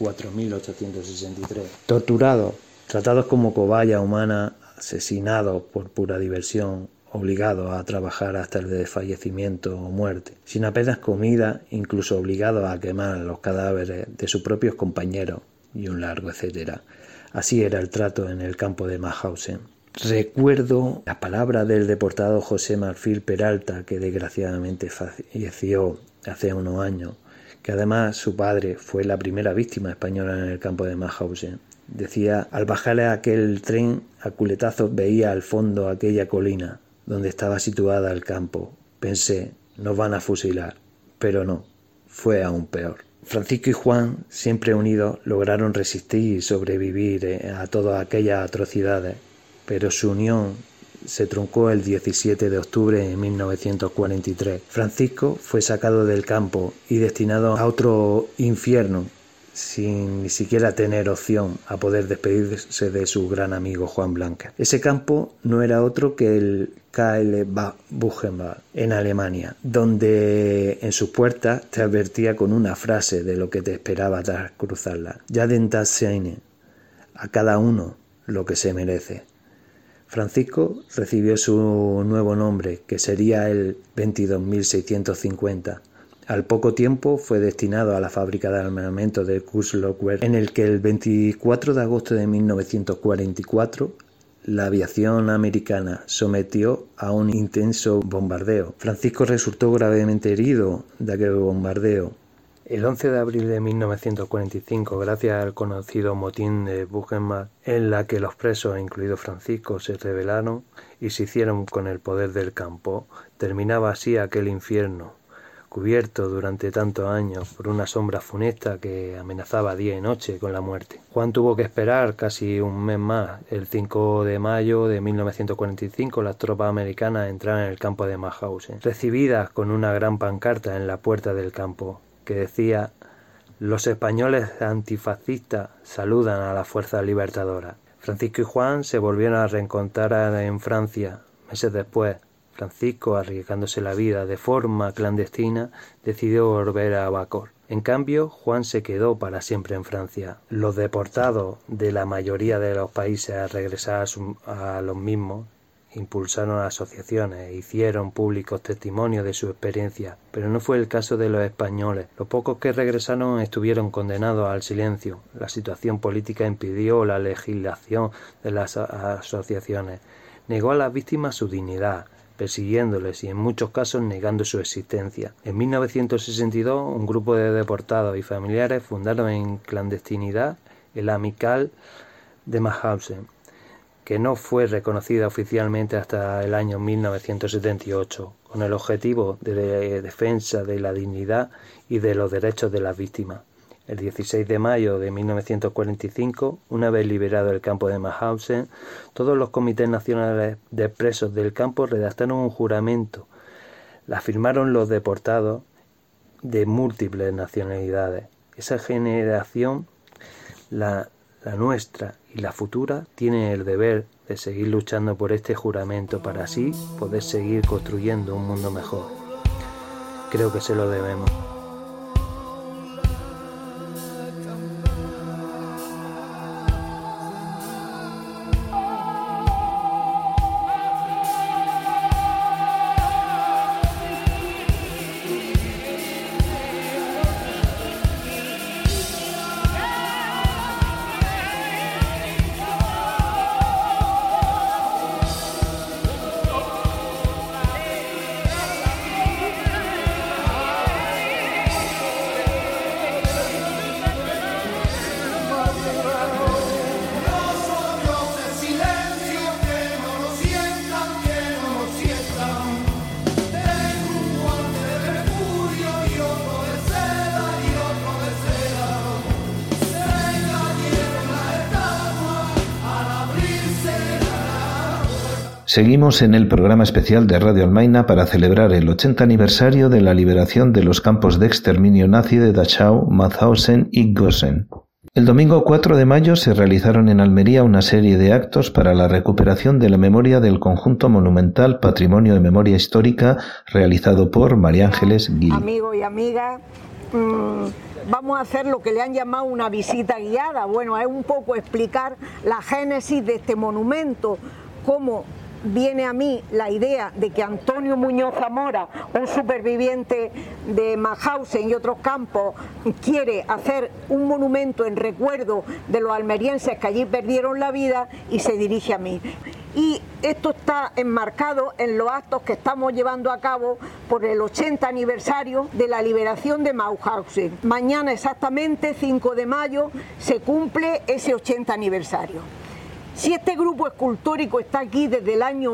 4863. Torturados, tratados como cobaya humana, asesinados por pura diversión, obligados a trabajar hasta el desfallecimiento o muerte, sin apenas comida, incluso obligados a quemar los cadáveres de sus propios compañeros y un largo etcétera. Así era el trato en el campo de Mauthausen. Recuerdo las palabras del deportado José Marfil Peralta, que desgraciadamente falleció hace unos años, que además su padre fue la primera víctima española en el campo de Mauthausen. Decía: al bajar aquel tren, a culetazos veía al fondo aquella colina donde estaba situada el campo. Pensé, nos van a fusilar, pero no, fue aún peor. Francisco y Juan, siempre unidos, lograron resistir y sobrevivir a todas aquellas atrocidades, pero su unión se truncó el 17 de octubre de 1943. Francisco fue sacado del campo y destinado a otro infierno, sin ni siquiera tener opción a poder despedirse de su gran amigo Juan Blanca. Ese campo no era otro que el KL Buchenwald, en Alemania, donde en sus puertas te advertía con una frase de lo que te esperaba tras cruzarla: Jeden das seine, a cada uno lo que se merece. Francisco recibió su nuevo nombre, que sería el 22.650. Al poco tiempo fue destinado a la fábrica de armamento de Kurslochwerk, en el que el 24 de agosto de 1944 la aviación americana sometió a un intenso bombardeo. Francisco resultó gravemente herido de aquel bombardeo. El 11 de abril de 1945, gracias al conocido motín de Buchenwald, en la que los presos, incluido Francisco, se rebelaron y se hicieron con el poder del campo, terminaba así aquel infierno, cubierto durante tantos años por una sombra funesta que amenazaba día y noche con la muerte. Juan tuvo que esperar casi un mes más. El 5 de mayo de 1945 las tropas americanas entraron en el campo de Mauthausen, recibidas con una gran pancarta en la puerta del campo que decía: «Los españoles antifascistas saludan a las fuerzas libertadoras». Francisco y Juan se volvieron a reencontrar en Francia. Meses después, Francisco, arriesgándose la vida de forma clandestina, decidió volver a Bacor. En cambio, Juan se quedó para siempre en Francia. Los deportados de la mayoría de los países a regresar a los mismos impulsaron asociaciones e hicieron públicos testimonios de su experiencia, pero no fue el caso de los españoles. Los pocos que regresaron estuvieron condenados al silencio. La situación política impidió la legislación de las asociaciones. Negó a las víctimas su dignidad, persiguiéndoles y en muchos casos negando su existencia. En 1962, un grupo de deportados y familiares fundaron en clandestinidad el Amical de Mauthausen, que no fue reconocida oficialmente hasta el año 1978, con el objetivo de defensa de la dignidad y de los derechos de las víctimas. El 16 de mayo de 1945, una vez liberado el campo de Mauthausen, todos los comités nacionales de presos del campo redactaron un juramento. La firmaron los deportados de múltiples nacionalidades. Esa generación, la nuestra y la futura, tienen el deber de seguir luchando por este juramento para así poder seguir construyendo un mundo mejor. Creo que se lo debemos. Seguimos en el programa especial de Radio Almaina para celebrar el 80 aniversario de la liberación de los campos de exterminio nazi de Dachau, Mauthausen y Gosen. El domingo 4 de mayo se realizaron en Almería una serie de actos para la recuperación de la memoria del conjunto monumental Patrimonio de Memoria Histórica realizado por María Ángeles Gil. Amigos y amigas, vamos a hacer lo que le han llamado una visita guiada. Bueno, es un poco explicar la génesis de este monumento, cómo viene a mí la idea de que Antonio Muñoz Zamora, un superviviente de Mauthausen y otros campos, quiere hacer un monumento en recuerdo de los almerienses que allí perdieron la vida y se dirige a mí. Y esto está enmarcado en los actos que estamos llevando a cabo por el 80 aniversario de la liberación de Mauthausen. Mañana exactamente, 5 de mayo, se cumple ese 80 aniversario. Si este grupo escultórico está aquí desde el año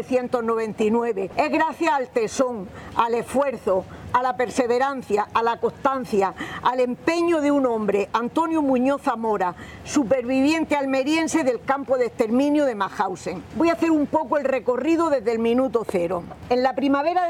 1999, es gracias al tesón, al esfuerzo, a la perseverancia, a la constancia, al empeño de un hombre, Antonio Muñoz Zamora, superviviente almeriense del campo de exterminio de Mauthausen. Voy a hacer un poco el recorrido desde el minuto cero. En la primavera de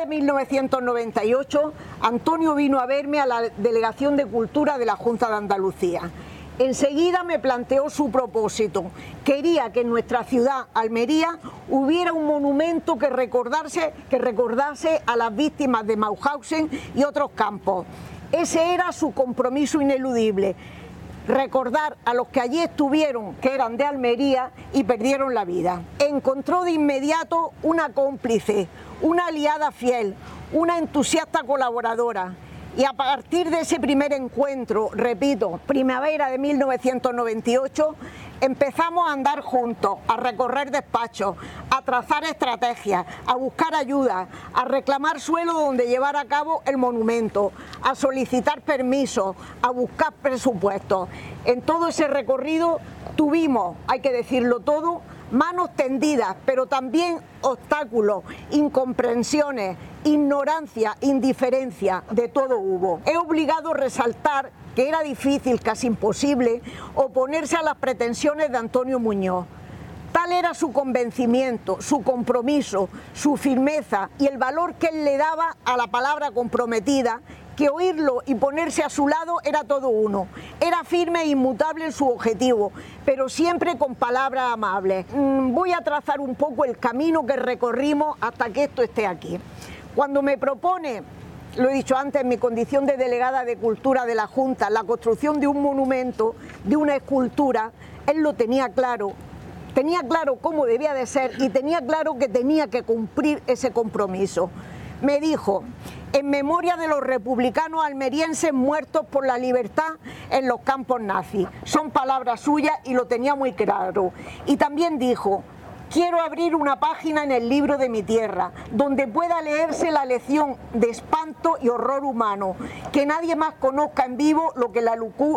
1998, Antonio vino a verme a la Delegación de Cultura de la Junta de Andalucía. Enseguida me planteó su propósito. Quería que en nuestra ciudad, Almería, hubiera un monumento que recordase a las víctimas de Mauthausen y otros campos. Ese era su compromiso ineludible. Recordar a los que allí estuvieron, que eran de Almería y perdieron la vida. Encontró de inmediato una cómplice, una aliada fiel, una entusiasta colaboradora. Y a partir de ese primer encuentro, repito, primavera de 1998, Empezamos a andar juntos, a recorrer despachos, a trazar estrategias, a buscar ayuda, a reclamar suelo donde llevar a cabo el monumento, a solicitar permisos, a buscar presupuestos. En todo ese recorrido tuvimos, hay que decirlo todo, manos tendidas, pero también obstáculos, incomprensiones, ignorancia, indiferencia, de todo hubo. He obligado a resaltar que era difícil, casi imposible, oponerse a las pretensiones de Antonio Muñoz. Tal era su convencimiento, su compromiso, su firmeza y el valor que él le daba a la palabra comprometida, que oírlo y ponerse a su lado era todo uno. Era firme e inmutable en su objetivo, pero siempre con palabras amables. Voy a trazar un poco el camino que recorrimos hasta que esto esté aquí. Cuando me propone, lo he dicho antes, en mi condición de delegada de Cultura de la Junta, la construcción de un monumento, de una escultura, él lo tenía claro cómo debía de ser y tenía claro que tenía que cumplir ese compromiso. Me dijo: en memoria de los republicanos almerienses muertos por la libertad en los campos nazis. Son palabras suyas y lo tenía muy claro. Y también dijo: quiero abrir una página en el libro de mi tierra, donde pueda leerse la lección de espanto y horror humano, que nadie más conozca en vivo lo que la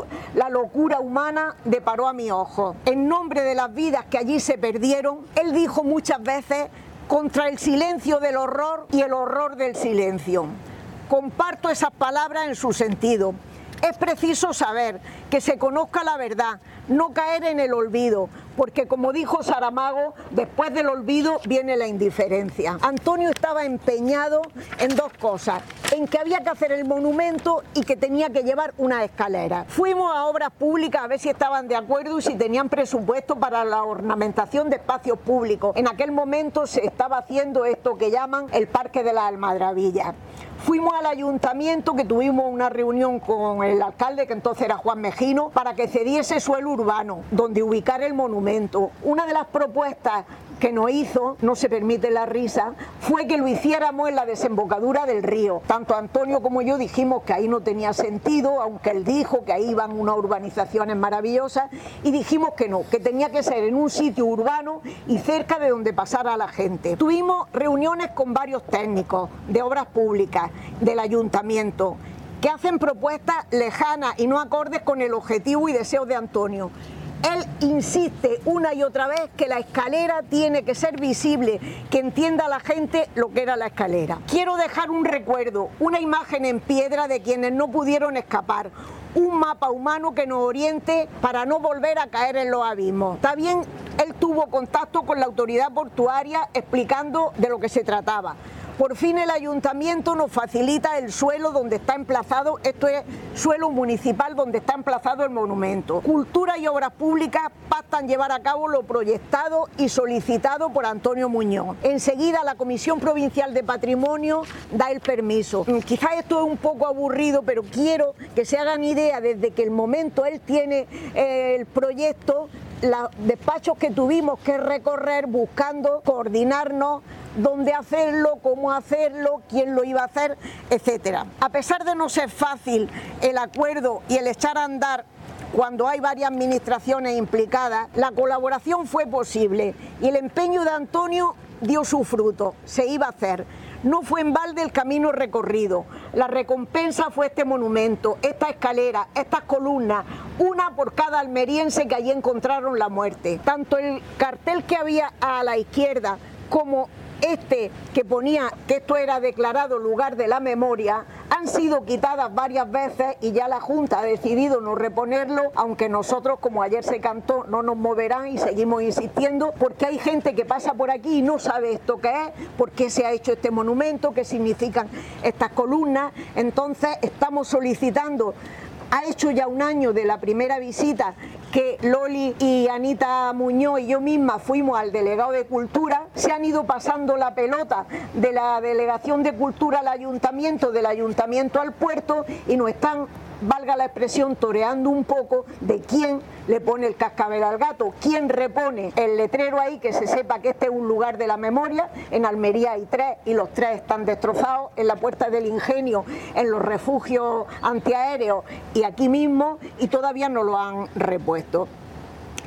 locura humana deparó a mi ojo. En nombre de las vidas que allí se perdieron, él dijo muchas veces: contra el silencio del horror y el horror del silencio. Comparto esas palabras en su sentido. Es preciso saber que se conozca la verdad, no caer en el olvido, porque como dijo Saramago, después del olvido viene la indiferencia. Antonio estaba empeñado en dos cosas: en que había que hacer el monumento y que tenía que llevar una escalera. Fuimos a Obras Públicas a ver si estaban de acuerdo y si tenían presupuesto para la ornamentación de espacios públicos. En aquel momento se estaba haciendo esto que llaman el Parque de las Almadrabillas. Fuimos al ayuntamiento, que tuvimos una reunión con el alcalde, que entonces era Juan Mejino, para que cediese suelo urbano donde ubicar el monumento. Una de las propuestas que nos hizo, no se permite la risa, fue que lo hiciéramos en la desembocadura del río. Tanto Antonio como yo dijimos que ahí no tenía sentido, aunque él dijo que ahí iban unas urbanizaciones maravillosas, y dijimos que no, que tenía que ser en un sitio urbano y cerca de donde pasara la gente. Tuvimos reuniones con varios técnicos de obras públicas, del ayuntamiento, que hacen propuestas lejanas y no acordes con el objetivo y deseos de Antonio. Él insiste una y otra vez que la escalera tiene que ser visible, que entienda la gente lo que era la escalera. Quiero dejar un recuerdo, una imagen en piedra de quienes no pudieron escapar, un mapa humano que nos oriente para no volver a caer en los abismos. También él tuvo contacto con la autoridad portuaria explicando de lo que se trataba. Por fin el ayuntamiento nos facilita el suelo donde está emplazado, esto es suelo municipal donde está emplazado el monumento. Cultura y Obras Públicas pactan llevar a cabo lo proyectado y solicitado por Antonio Muñoz. Enseguida la Comisión Provincial de Patrimonio da el permiso. Quizás esto es un poco aburrido, pero quiero que se hagan idea desde que el momento él tiene el proyecto, los despachos que tuvimos que recorrer buscando coordinarnos, dónde hacerlo, cómo hacerlo, quién lo iba a hacer, etcétera. A pesar de no ser fácil el acuerdo y el echar a andar cuando hay varias administraciones implicadas, la colaboración fue posible y el empeño de Antonio dio su fruto, se iba a hacer. No fue en balde el camino recorrido. La recompensa fue este monumento, esta escalera, estas columnas, una por cada almeriense que allí encontraron la muerte. Tanto el cartel que había a la izquierda como este que ponía que esto era declarado lugar de la memoria, han sido quitadas varias veces y ya la Junta ha decidido no reponerlo, aunque nosotros, como ayer se cantó, no nos moverán y seguimos insistiendo, porque hay gente que pasa por aquí y no sabe esto qué es, por qué se ha hecho este monumento, qué significan estas columnas. Entonces estamos solicitando, ha hecho ya un año de la primera visita que Loli y Anita Muñoz y yo misma fuimos al delegado de Cultura, se han ido pasando la pelota de la Delegación de Cultura al Ayuntamiento, del Ayuntamiento al puerto, y nos están, valga la expresión, toreando un poco de quién le pone el cascabel al gato, quién repone el letrero ahí, que se sepa que este es un lugar de la memoria. En Almería hay 3 y los 3 están destrozados, en la Puerta del Ingenio, en los refugios antiaéreos y aquí mismo, y todavía no lo han repuesto.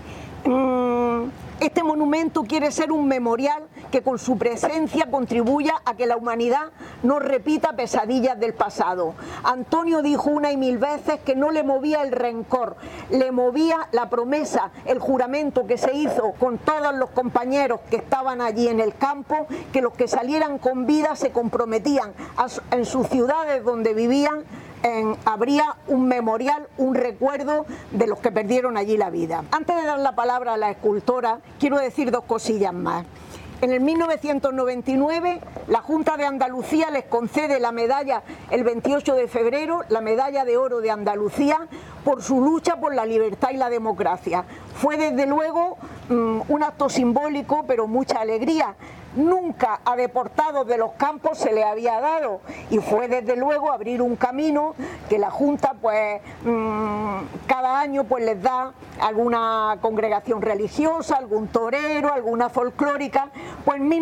Este monumento quiere ser un memorial que con su presencia contribuya a que la humanidad no repita pesadillas del pasado. Antonio dijo una y mil veces que no le movía el rencor, le movía la promesa, el juramento que se hizo con todos los compañeros que estaban allí en el campo, que los que salieran con vida se comprometían en sus ciudades donde vivían. Habría un memorial, un recuerdo de los que perdieron allí la vida. Antes de dar la palabra a la escultora, quiero decir dos cosillas más. En el 1999, la Junta de Andalucía les concede la medalla, el 28 de febrero, la medalla de oro de Andalucía, por su lucha por la libertad y la democracia. Fue desde luego un acto simbólico, pero mucha alegría. Nunca a deportados de los campos se le había dado, y fue desde luego abrir un camino que la Junta pues cada año pues les da alguna congregación religiosa, algún torero, alguna folclórica. Pues en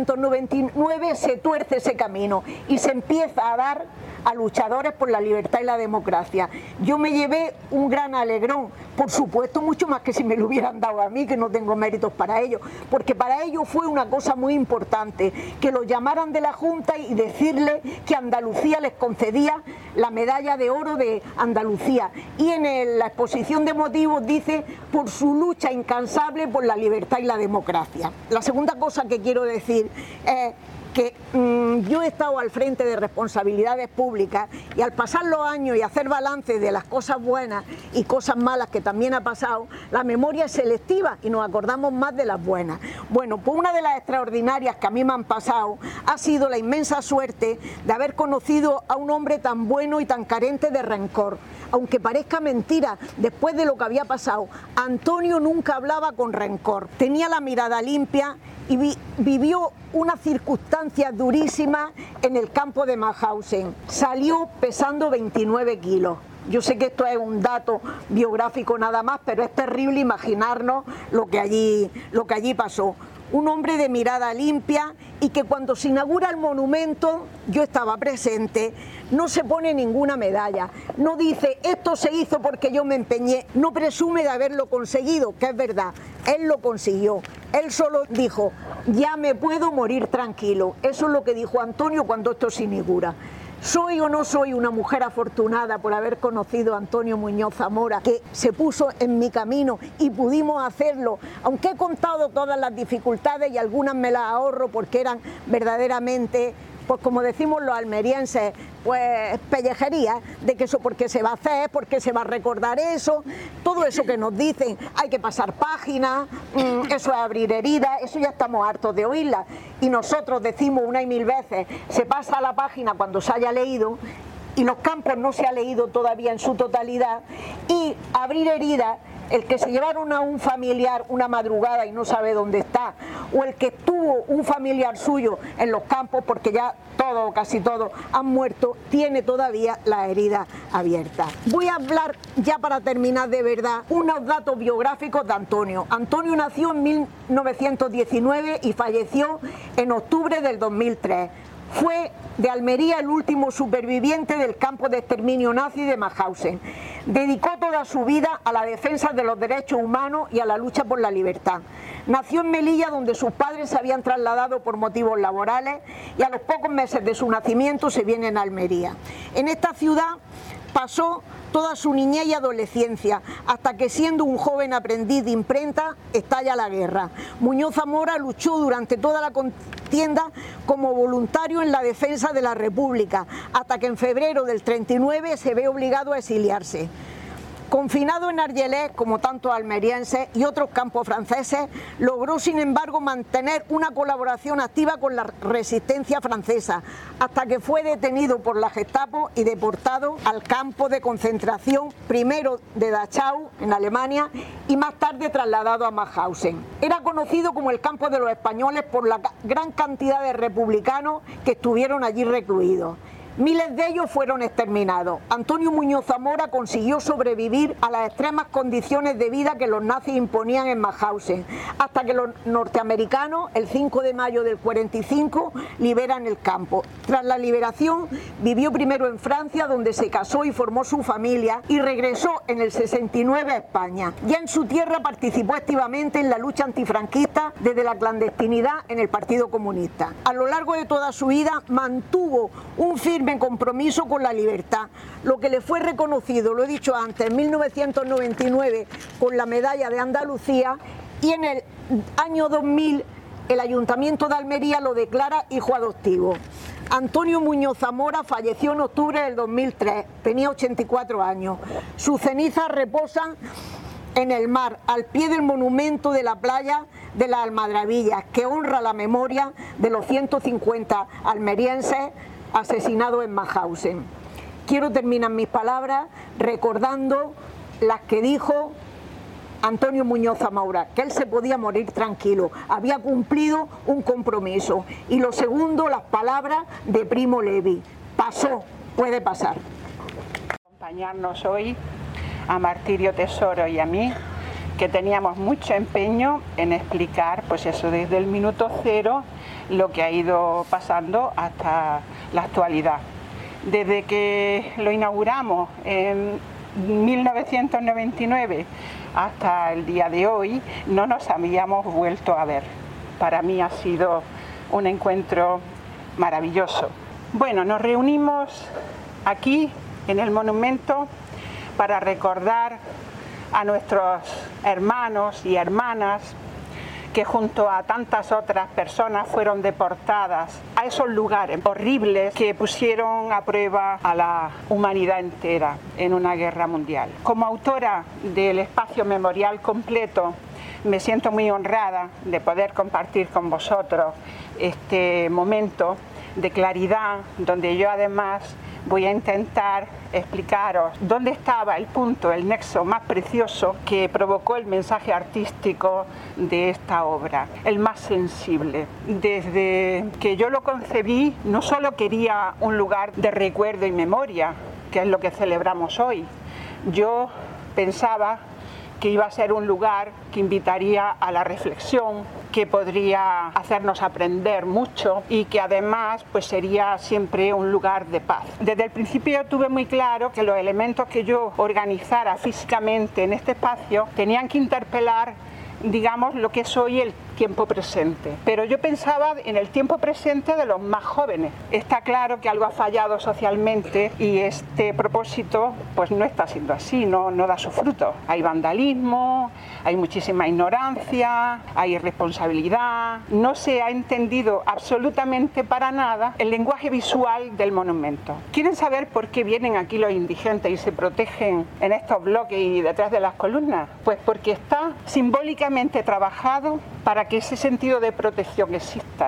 1999 se tuerce ese camino y se empieza a dar a luchadores por la libertad y la democracia. Yo me llevé un gran alegrón, por supuesto mucho más que si me lo hubieran dado a mí, que no tengo méritos para ello, porque para ello fue una cosa muy importante, que lo llamaran de la Junta y decirle que Andalucía les concedía la medalla de oro de Andalucía, y en la exposición de motivos dice por su lucha incansable por la libertad y la democracia. La segunda cosa que quiero decir es que yo he estado al frente de responsabilidades públicas, y al pasar los años y hacer balance de las cosas buenas y cosas malas que también ha pasado, la memoria es selectiva y nos acordamos más de las buenas. Bueno, pues una de las extraordinarias que a mí me han pasado ha sido la inmensa suerte de haber conocido a un hombre tan bueno y tan carente de rencor. Aunque parezca mentira, después de lo que había pasado, Antonio nunca hablaba con rencor, tenía la mirada limpia y vivió una circunstancia durísima en el campo de Mauthausen. Salió pesando 29 kilos. Yo sé que esto es un dato biográfico nada más, pero es terrible imaginarnos lo que allí pasó. Un hombre de mirada limpia, y que cuando se inaugura el monumento, yo estaba presente, no se pone ninguna medalla, no dice esto se hizo porque yo me empeñé, no presume de haberlo conseguido, que es verdad, él lo consiguió. Él solo dijo, ya me puedo morir tranquilo. Eso es lo que dijo Antonio cuando esto se inaugura. ¿Soy o no soy una mujer afortunada por haber conocido a Antonio Muñoz Zamora, que se puso en mi camino y pudimos hacerlo? Aunque he contado todas las dificultades y algunas me las ahorro porque eran verdaderamente, pues como decimos los almerienses, pues pellejería, de que eso porque se va a hacer, porque se va a recordar eso, todo eso que nos dicen, hay que pasar páginas, eso es abrir heridas, eso ya estamos hartos de oírla, y nosotros decimos una y mil veces, se pasa a la página cuando se haya leído, y los campos no se ha leído todavía en su totalidad, y abrir heridas, el que se llevaron a un familiar una madrugada y no sabe dónde está, o el que tuvo un familiar suyo en los campos, porque ya todos o casi todos han muerto, tiene todavía la herida abierta. Voy a hablar ya para terminar de verdad unos datos biográficos de Antonio. Antonio nació en 1919 y falleció en octubre del 2003. Fue de Almería el último superviviente del campo de exterminio nazi de Mauthausen. Dedicó toda su vida a la defensa de los derechos humanos y a la lucha por la libertad. Nació en Melilla, donde sus padres se habían trasladado por motivos laborales, y a los pocos meses de su nacimiento se viene a Almería. En esta ciudad pasó toda su niñez y adolescencia, hasta que, siendo un joven aprendiz de imprenta, estalla la guerra. Muñoz Zamora luchó durante toda la contienda como voluntario en la defensa de la República, hasta que en febrero del 39 se ve obligado a exiliarse. Confinado en Argelès, como tantos almerienses y otros campos franceses, logró sin embargo mantener una colaboración activa con la resistencia francesa, hasta que fue detenido por la Gestapo y deportado al campo de concentración, primero de Dachau, en Alemania, y más tarde trasladado a Mauthausen. Era conocido como el campo de los españoles por la gran cantidad de republicanos que estuvieron allí recluidos. Miles de ellos fueron exterminados. Antonio Muñoz Zamora consiguió sobrevivir a las extremas condiciones de vida que los nazis imponían en Mauthausen, hasta que los norteamericanos, el 5 de mayo del 45, liberan el campo. Tras la liberación, vivió primero en Francia, donde se casó y formó su familia, y regresó en el 69 a España. Ya en su tierra participó activamente en la lucha antifranquista desde la clandestinidad en el Partido Comunista. A lo largo de toda su vida mantuvo un firme compromiso con la libertad, lo que le fue reconocido, lo he dicho antes, en 1999 con la medalla de Andalucía, y en el año 2000 el Ayuntamiento de Almería lo declara hijo adoptivo. Antonio Muñoz Zamora falleció en octubre del 2003, tenía 84 años. Sus cenizas reposan en el mar, al pie del monumento de la playa de las Almadrabillas, que honra la memoria de los 150 almerienses asesinados en Mauthausen. Quiero terminar mis palabras recordando las que dijo Antonio Muñoz Zamora, que él se podía morir tranquilo, había cumplido un compromiso. Y lo segundo, las palabras de Primo Levi: pasó, puede pasar. Acompañarnos hoy a Martirio Tesoro y a mí, que teníamos mucho empeño en explicar, pues eso, desde el minuto cero, lo que ha ido pasando hasta la actualidad. Desde que lo inauguramos en 1999 hasta el día de hoy, no nos habíamos vuelto a ver. Para mí ha sido un encuentro maravilloso. Bueno, nos reunimos aquí en el monumento para recordar a nuestros hermanos y hermanas que junto a tantas otras personas fueron deportadas a esos lugares horribles que pusieron a prueba a la humanidad entera en una guerra mundial. Como autora del espacio memorial completo, me siento muy honrada de poder compartir con vosotros este momento de claridad, donde yo además voy a intentar explicaros dónde estaba el punto, el nexo más precioso que provocó el mensaje artístico de esta obra, el más sensible. Desde que yo lo concebí, no solo quería un lugar de recuerdo y memoria, que es lo que celebramos hoy. Yo pensaba que iba a ser un lugar que invitaría a la reflexión, que podría hacernos aprender mucho y que además pues sería siempre un lugar de paz. Desde el principio tuve muy claro que los elementos que yo organizara físicamente en este espacio tenían que interpelar, digamos, lo que es hoy el tiempo presente. Pero yo pensaba en el tiempo presente de los más jóvenes. Está claro que algo ha fallado socialmente y este propósito pues no está siendo así, no da su fruto. Hay vandalismo, hay muchísima ignorancia, hay irresponsabilidad. No se ha entendido absolutamente para nada el lenguaje visual del monumento. ¿Quieren saber por qué vienen aquí los indigentes y se protegen en estos bloques y detrás de las columnas? Pues porque está simbólicamente trabajado para que ese sentido de protección exista.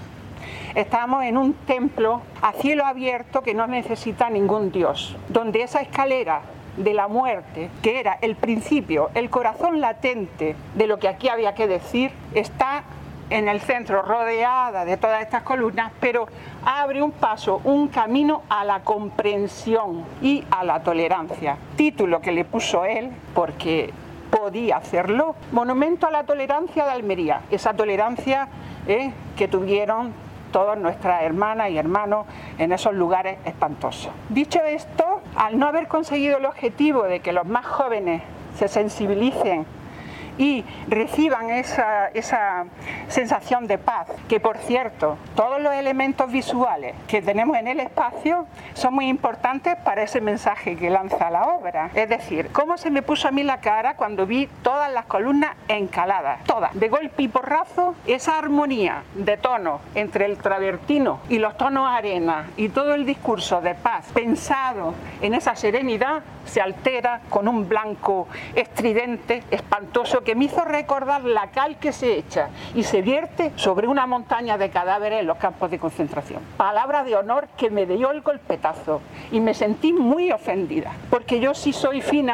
Estamos en un templo a cielo abierto que no necesita ningún dios, donde esa escalera de la muerte, que era el principio, el corazón latente de lo que aquí había que decir, está en el centro, rodeada de todas estas columnas, pero abre un paso, un camino a la comprensión y a la tolerancia. Título que le puso él, porque podía hacerlo: Monumento a la Tolerancia de Almería. Esa tolerancia que tuvieron todas nuestras hermanas y hermanos en esos lugares espantosos. Dicho esto, al no haber conseguido el objetivo de que los más jóvenes se sensibilicen y reciban esa sensación de paz, que por cierto, todos los elementos visuales que tenemos en el espacio son muy importantes para ese mensaje que lanza la obra. Es decir, cómo se me puso a mí la cara cuando vi todas las columnas encaladas, todas, de golpe y porrazo, esa armonía de tono entre el travertino y los tonos arena y todo el discurso de paz pensado en esa serenidad se altera con un blanco estridente, espantoso, que me hizo recordar la cal que se echa y se vierte sobre una montaña de cadáveres en los campos de concentración. Palabra de honor que me dio el golpetazo y me sentí muy ofendida, porque yo sí soy fina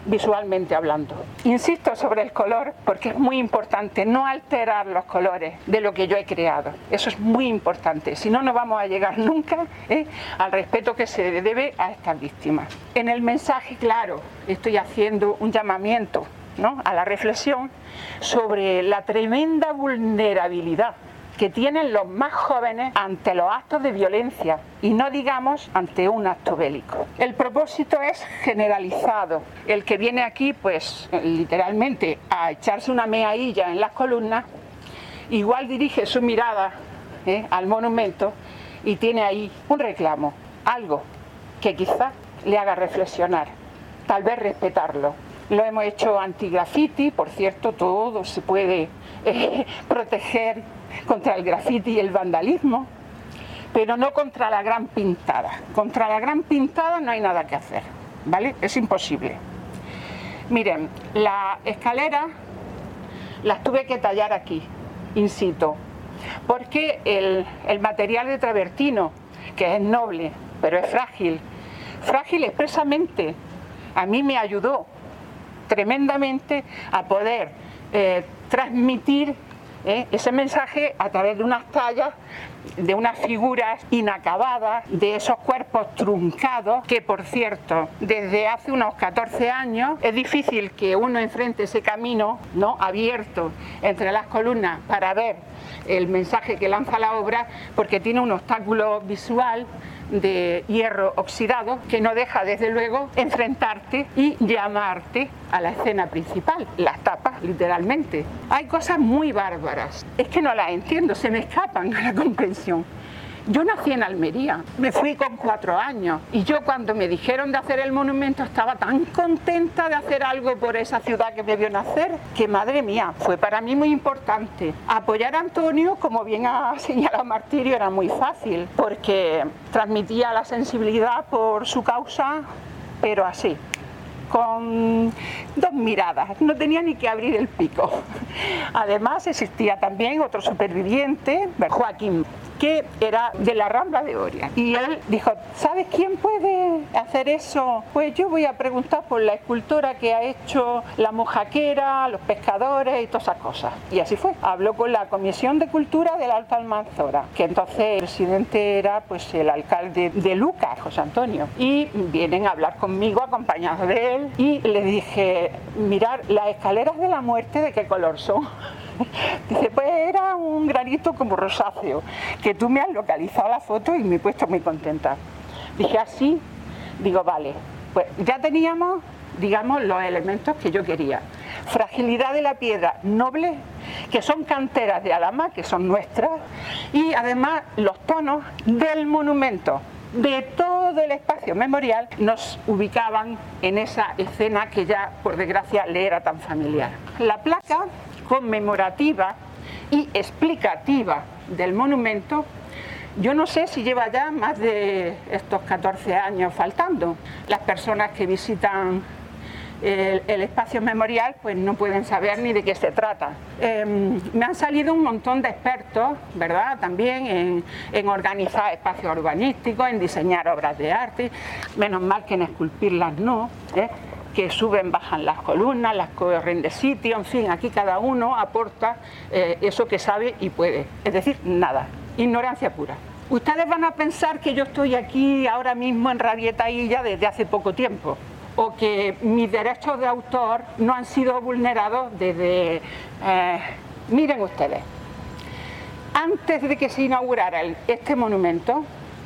visualmente hablando. Insisto sobre el color porque es muy importante no alterar los colores de lo que yo he creado. Eso es muy importante, si no, no vamos a llegar nunca al respeto que se debe a estas víctimas. En el mensaje, claro, estoy haciendo un llamamiento, ¿no?, a la reflexión sobre la tremenda vulnerabilidad que tienen los más jóvenes ante los actos de violencia y no digamos ante un acto bélico. El propósito es generalizado. El que viene aquí, pues literalmente a echarse una meadilla en las columnas, igual dirige su mirada al monumento y tiene ahí un reclamo, algo que quizá le haga reflexionar, tal vez respetarlo. Lo hemos hecho anti-graffiti, por cierto, todo se puede proteger contra el graffiti y el vandalismo, pero no contra la gran pintada. Contra la gran pintada no hay nada que hacer, ¿vale? Es imposible. Miren, la escalera las tuve que tallar aquí, in situ, porque el material de travertino, que es noble, pero es frágil expresamente, a mí me ayudó tremendamente a poder transmitir ese mensaje a través de unas tallas, de unas figuras inacabadas, de esos cuerpos truncados, que por cierto, desde hace unos 14 años es difícil que uno enfrente ese camino, ¿no?, abierto entre las columnas para ver el mensaje que lanza la obra, porque tiene un obstáculo visual de hierro oxidado que no deja desde luego enfrentarte y llamarte a la escena principal, las tapas literalmente. Hay cosas muy bárbaras, es que no las entiendo, se me escapan a la comprensión. Yo nací en Almería, me fui con 4 años y yo cuando me dijeron de hacer el monumento estaba tan contenta de hacer algo por esa ciudad que me vio nacer, que madre mía, fue para mí muy importante. Apoyar a Antonio, como bien ha señalado Martirio, era muy fácil porque transmitía la sensibilidad por su causa, pero así, con 2 miradas, no tenía ni que abrir el pico. Además existía también otro superviviente, Joaquín, que era de la Rambla de Oria, y él dijo, ¿sabes quién puede hacer eso? Pues yo voy a preguntar por la escultora que ha hecho la mojaquera, los pescadores y todas esas cosas. Y así fue, habló con la Comisión de Cultura del Alto Almanzora, que entonces el presidente era pues el alcalde de Lucas, José Antonio, y vienen a hablar conmigo acompañados de él, y le dije, mirad, las escaleras de la muerte, ¿de qué color son? Dice, pues era un granito como rosáceo, que tú me has localizado la foto y me he puesto muy contenta. Dije, así, digo, vale, pues ya teníamos, digamos, los elementos que yo quería. Fragilidad de la piedra noble, que son canteras de Alhama, que son nuestras, y además los tonos del monumento, de todo el espacio memorial, nos ubicaban en esa escena que ya, por desgracia, le era tan familiar. La placa conmemorativa y explicativa del monumento, yo no sé si lleva ya más de estos 14 años faltando. Las personas que visitan el espacio memorial pues no pueden saber ni de qué se trata. Me han salido un montón de expertos, ¿verdad?, también en organizar espacios urbanísticos, en diseñar obras de arte, menos mal que en esculpirlas no, que suben, bajan las columnas, las corren de sitio, en fin, aquí cada uno aporta eso que sabe y puede, es decir, nada, ignorancia pura. Ustedes van a pensar que yo estoy aquí ahora mismo en Rabieta Illa desde hace poco tiempo, o que mis derechos de autor no han sido vulnerados desde... miren ustedes, antes de que se inaugurara este monumento,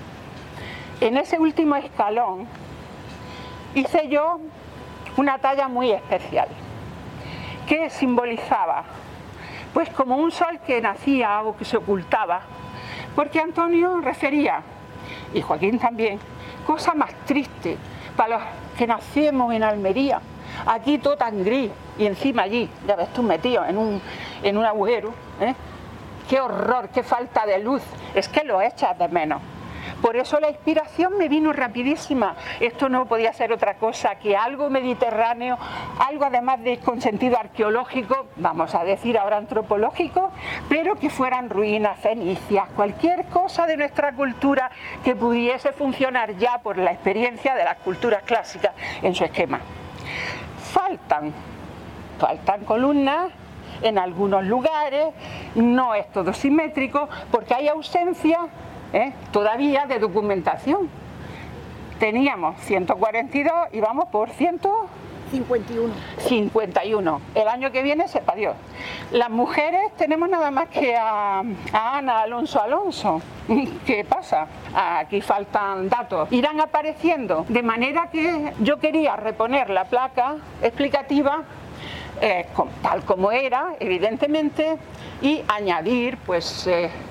en ese último escalón hice yo una talla muy especial que simbolizaba pues como un sol que nacía o que se ocultaba, porque Antonio refería, y Joaquín también, cosa más triste para los que nacemos en Almería, aquí todo tan gris y encima allí, ya ves tú, metido en un agujero, qué horror, qué falta de luz, es que lo echas de menos. Por eso la inspiración me vino rapidísima. Esto no podía ser otra cosa que algo mediterráneo, algo además de con sentido arqueológico, vamos a decir ahora antropológico, pero que fueran ruinas fenicias, cualquier cosa de nuestra cultura que pudiese funcionar ya por la experiencia de las culturas clásicas en su esquema. faltan columnas en algunos lugares, no es todo simétrico, porque hay ausencia todavía de documentación. Teníamos 142 y vamos por 51. El año que viene sepa Dios. Las mujeres tenemos nada más que a Ana Alonso. ¿Qué pasa? Aquí faltan datos. Irán apareciendo, de manera que yo quería reponer la placa explicativa tal como era, evidentemente, y añadir pues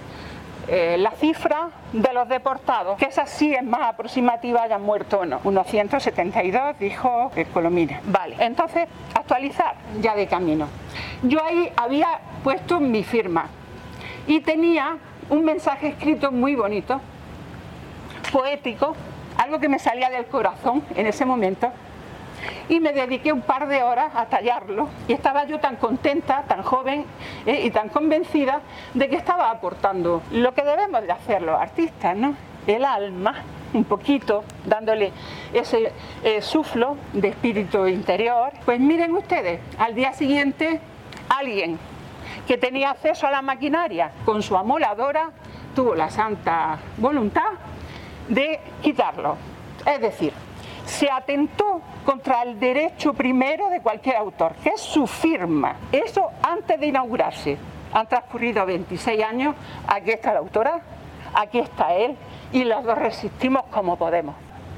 la cifra de los deportados, que esa sí es más aproximativa, hayan muerto o no. Unos 172, dijo Colomina. Vale, entonces actualizar ya de camino. Yo ahí había puesto mi firma y tenía un mensaje escrito muy bonito, poético, algo que me salía del corazón en ese momento. Y me dediqué un par de horas a tallarlo y estaba yo tan contenta, tan joven y tan convencida de que estaba aportando lo que debemos de hacer los artistas, ¿no? El alma, un poquito, dándole ese suflo de espíritu interior. Pues miren ustedes, al día siguiente alguien que tenía acceso a la maquinaria con su amoladora tuvo la santa voluntad de quitarlo. Es decir, se atentó contra el derecho primero de cualquier autor, que es su firma. Eso antes de inaugurarse. Han transcurrido 26 años, aquí está la autora, aquí está él, y los dos resistimos como podemos.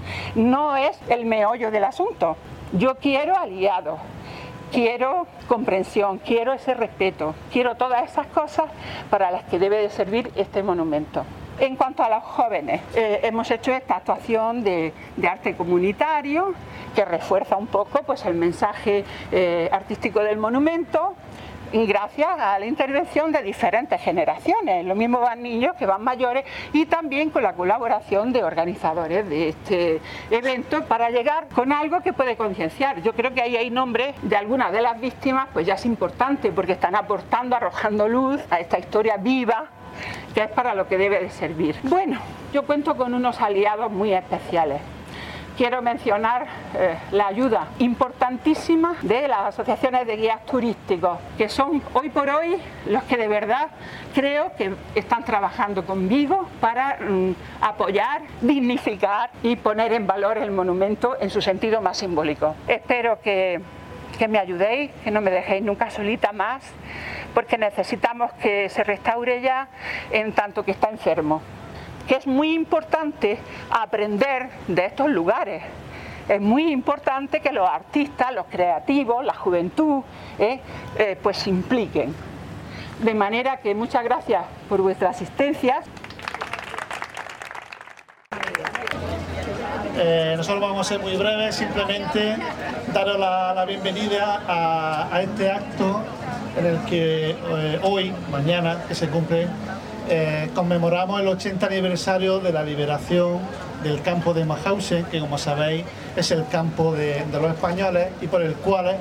No es el meollo del asunto. Yo quiero aliados, quiero comprensión, quiero ese respeto, quiero todas esas cosas para las que debe de servir este monumento. En cuanto a los jóvenes, hemos hecho esta actuación de arte comunitario que refuerza un poco pues, el mensaje artístico del monumento, y gracias a la intervención de diferentes generaciones. Lo mismo van niños que van mayores, y también con la colaboración de organizadores de este evento para llegar con algo que puede concienciar. Yo creo que ahí hay nombres de algunas de las víctimas, pues ya es importante porque están aportando, arrojando luz a esta historia viva, que es para lo que debe de servir. Bueno, yo cuento con unos aliados muy especiales. Quiero mencionar la ayuda importantísima de las asociaciones de guías turísticos, que son hoy por hoy los que de verdad creo que están trabajando conmigo para apoyar, dignificar y poner en valor el monumento en su sentido más simbólico. Espero que me ayudéis, que no me dejéis nunca solita más, porque necesitamos que se restaure ya en tanto que está enfermo. Que es muy importante aprender de estos lugares. Es muy importante que los artistas, los creativos, la juventud, pues se impliquen. De manera que muchas gracias por vuestra asistencia. Nosotros vamos a ser muy breves, simplemente daros la bienvenida a este acto en el que hoy, mañana, que se cumple, conmemoramos el 80 aniversario de la liberación del campo de Mauthausen, que como sabéis es el campo de los españoles y por el cual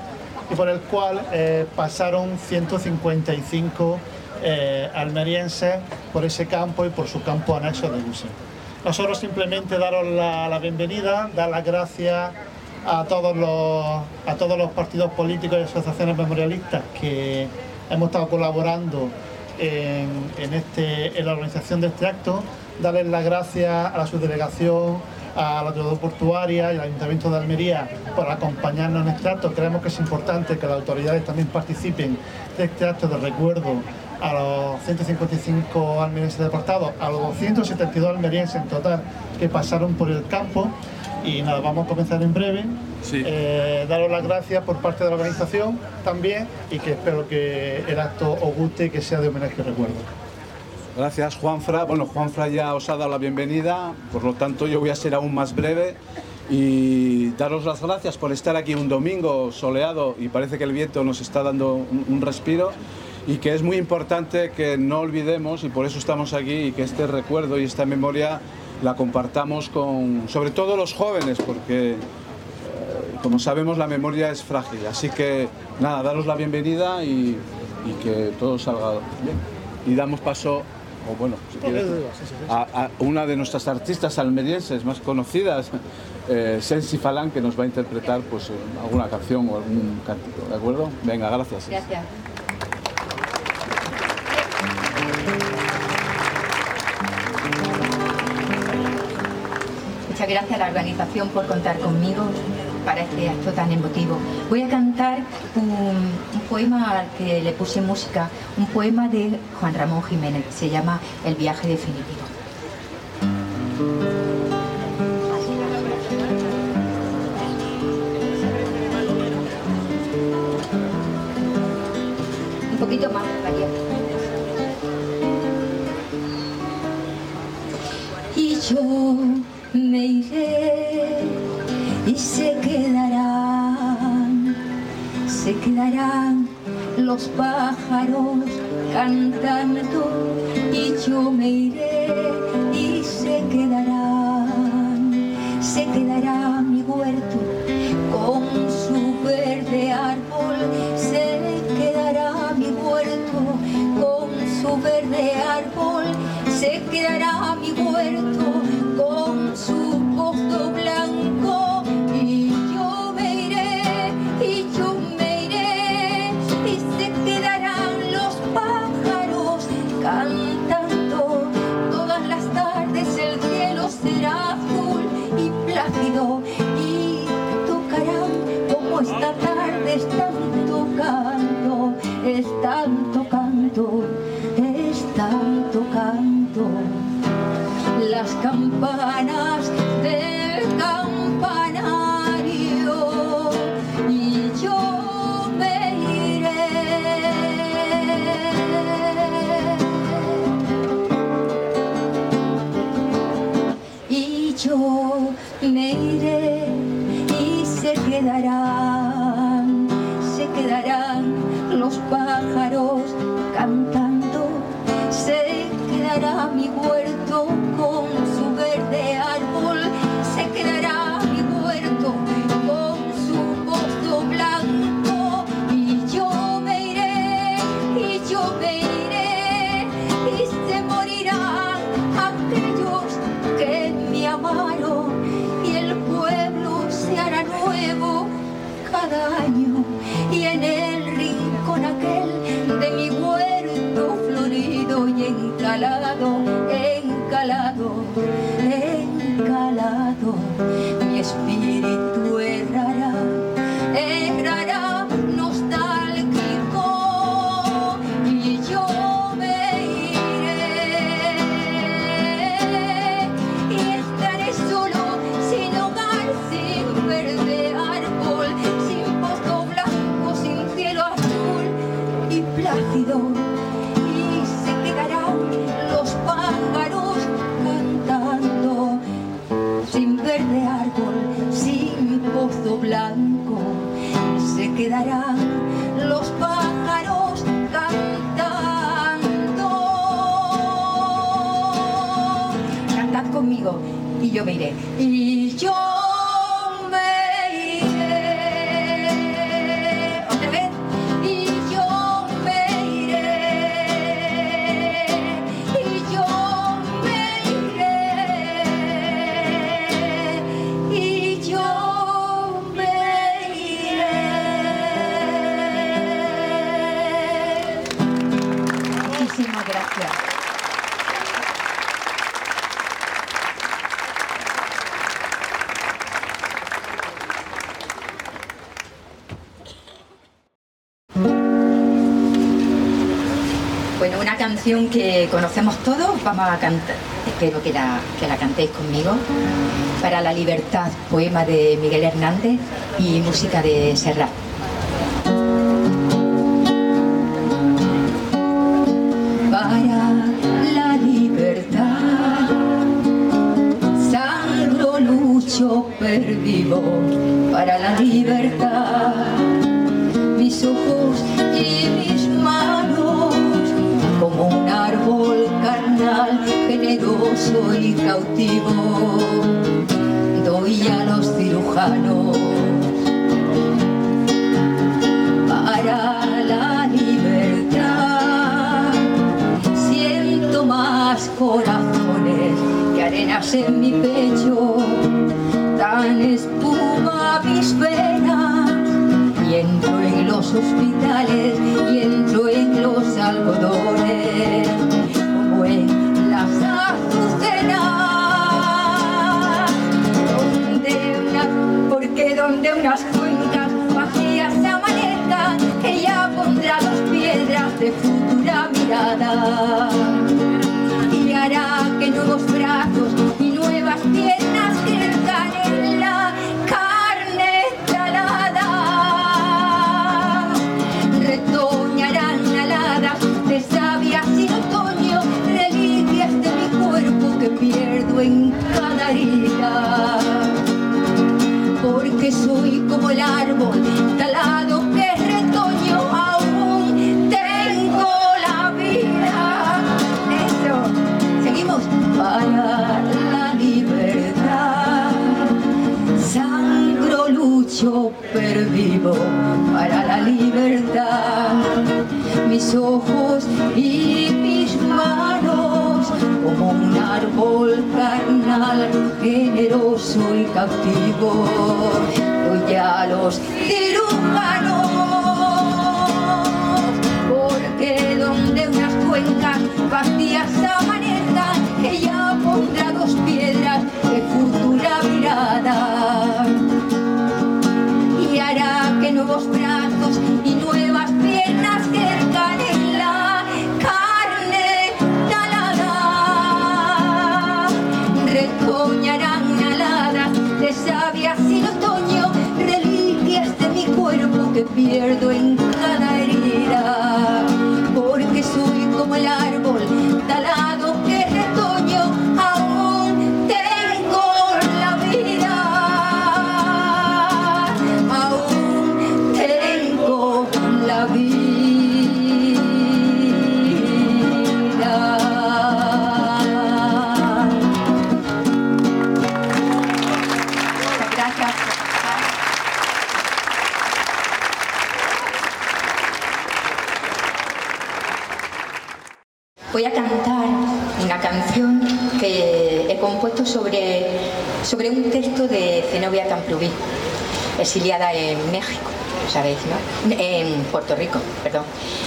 pasaron 155 almerienses por ese campo y por su campo anexo de Gusen. Nosotros simplemente daros la bienvenida, dar las gracias a todos los partidos políticos y asociaciones memorialistas que hemos estado colaborando en la organización de este acto, darles las gracias a la subdelegación, a la autoridad portuaria y al Ayuntamiento de Almería por acompañarnos en este acto. Creemos que es importante que las autoridades también participen de este acto de recuerdo a los 155 almerienses deportados, a los 272 almerienses en total que pasaron por el campo. Y nada, vamos a comenzar en breve. Sí. Daros las gracias por parte de la organización también, y que espero que el acto os guste y que sea de homenaje y recuerdo. Gracias, Juanfra. Bueno, Juanfra ya os ha dado la bienvenida, por lo tanto yo voy a ser aún más breve y daros las gracias por estar aquí un domingo soleado y parece que el viento nos está dando un respiro, y que es muy importante que no olvidemos, y por eso estamos aquí, y que este recuerdo y esta memoria la compartamos con, sobre todo, los jóvenes, porque como sabemos la memoria es frágil. Así que nada, daros la bienvenida y que todo salga bien. Y damos paso o bueno, si quieres, a una de nuestras artistas almerienses más conocidas, Sensi Falan, que nos va a interpretar pues alguna canción o algún cántico, ¿de acuerdo? Venga, gracias. Gracias. Muchas gracias a la organización por contar conmigo para este acto tan emotivo. Voy a cantar un poema al que le puse música, un poema de Juan Ramón Jiménez, que se llama El viaje definitivo. Un poquito más, María. Y yo me iré y se quedarán los pájaros cantando, y yo me iré y se quedará mi huerto con su verde árbol, se quedará mi huerto con su verde árbol, se quedará mi huerto con su costo blanco, y yo me iré, y yo me iré, y se quedarán los pájaros cantando. Todas las tardes el cielo será azul y plácido, y tocarán como esta tarde están tocando, las campanas del campanario, y yo me iré. Y yo me iré y se quedarán los pájaros cantando, se quedará mi huerto con su verde árbol, se quedará mi huerto con su pozo blanco, y yo me iré, y yo me iré, y se morirán aquellos que me amaron, y el pueblo se hará nuevo cada año, y en el rincón aquel de mi huerto florido y encalado, mi espíritu errará nostálgico, y yo me iré, y estaré solo, sin hogar, sin verde árbol, sin pozo blanco, sin cielo azul y plácido, y se quedarán los pájaros cantando, sin verde árbol, sin pozo blanco, se quedarán los pájaros cantando. Cantad conmigo, y yo me iré, y yo me iré. Otra vez, y yo me iré, y yo me iré, y yo me iré. Muchísimas gracias. Bueno, una canción que conocemos todos, vamos a cantar, espero que la cantéis conmigo, Para la libertad, poema de Miguel Hernández y música de Serrat. Para la libertad, sangro, lucho, pervivo, para la libertad, mis ojos y mis manos, como un árbol carnal, generoso y cautivo, doy a los cirujanos. Para la libertad, siento más piedras en mi pecho, dan espuma mis venas, y entro en los hospitales y entro en los algodones, como en las azucenas, porque donde unas cuencas vacías amanezcan, ella pondrá dos piedras de futura mirada y hará que nuevos brazos y nuevas piernas crezcan en la carne talada. Retoñarán aladas de savia sin otoño, reliquias de mi cuerpo que pierdo en cada herida, porque soy como el árbol talado que es retoño, aún tengo la vida. Eso, seguimos. Para la libertad, sangro, lucho, pervivo para la libertad. Mis ojos y mis manos, como un árbol carnal, generoso y cautivo, doy a los cirujanos, porque donde unas cuencas vacías amanezcan, ella pondrá dos piedras de futura mirada y hará que nuevos brazos y nuevas piernas crezcan en la carne talada. Retoñarán aladas de savia sin otoño, reliquias de mi cuerpo que pierdo en cada herida, porque soy como el árbol talado que es retoño, aún tengo la vida, aún tengo la vida. Gracias. Voy a cantar una canción que he compuesto sobre un texto de Zenobia Camprubí, exiliada en México, ¿sabéis, no? En Puerto Rico, perdón.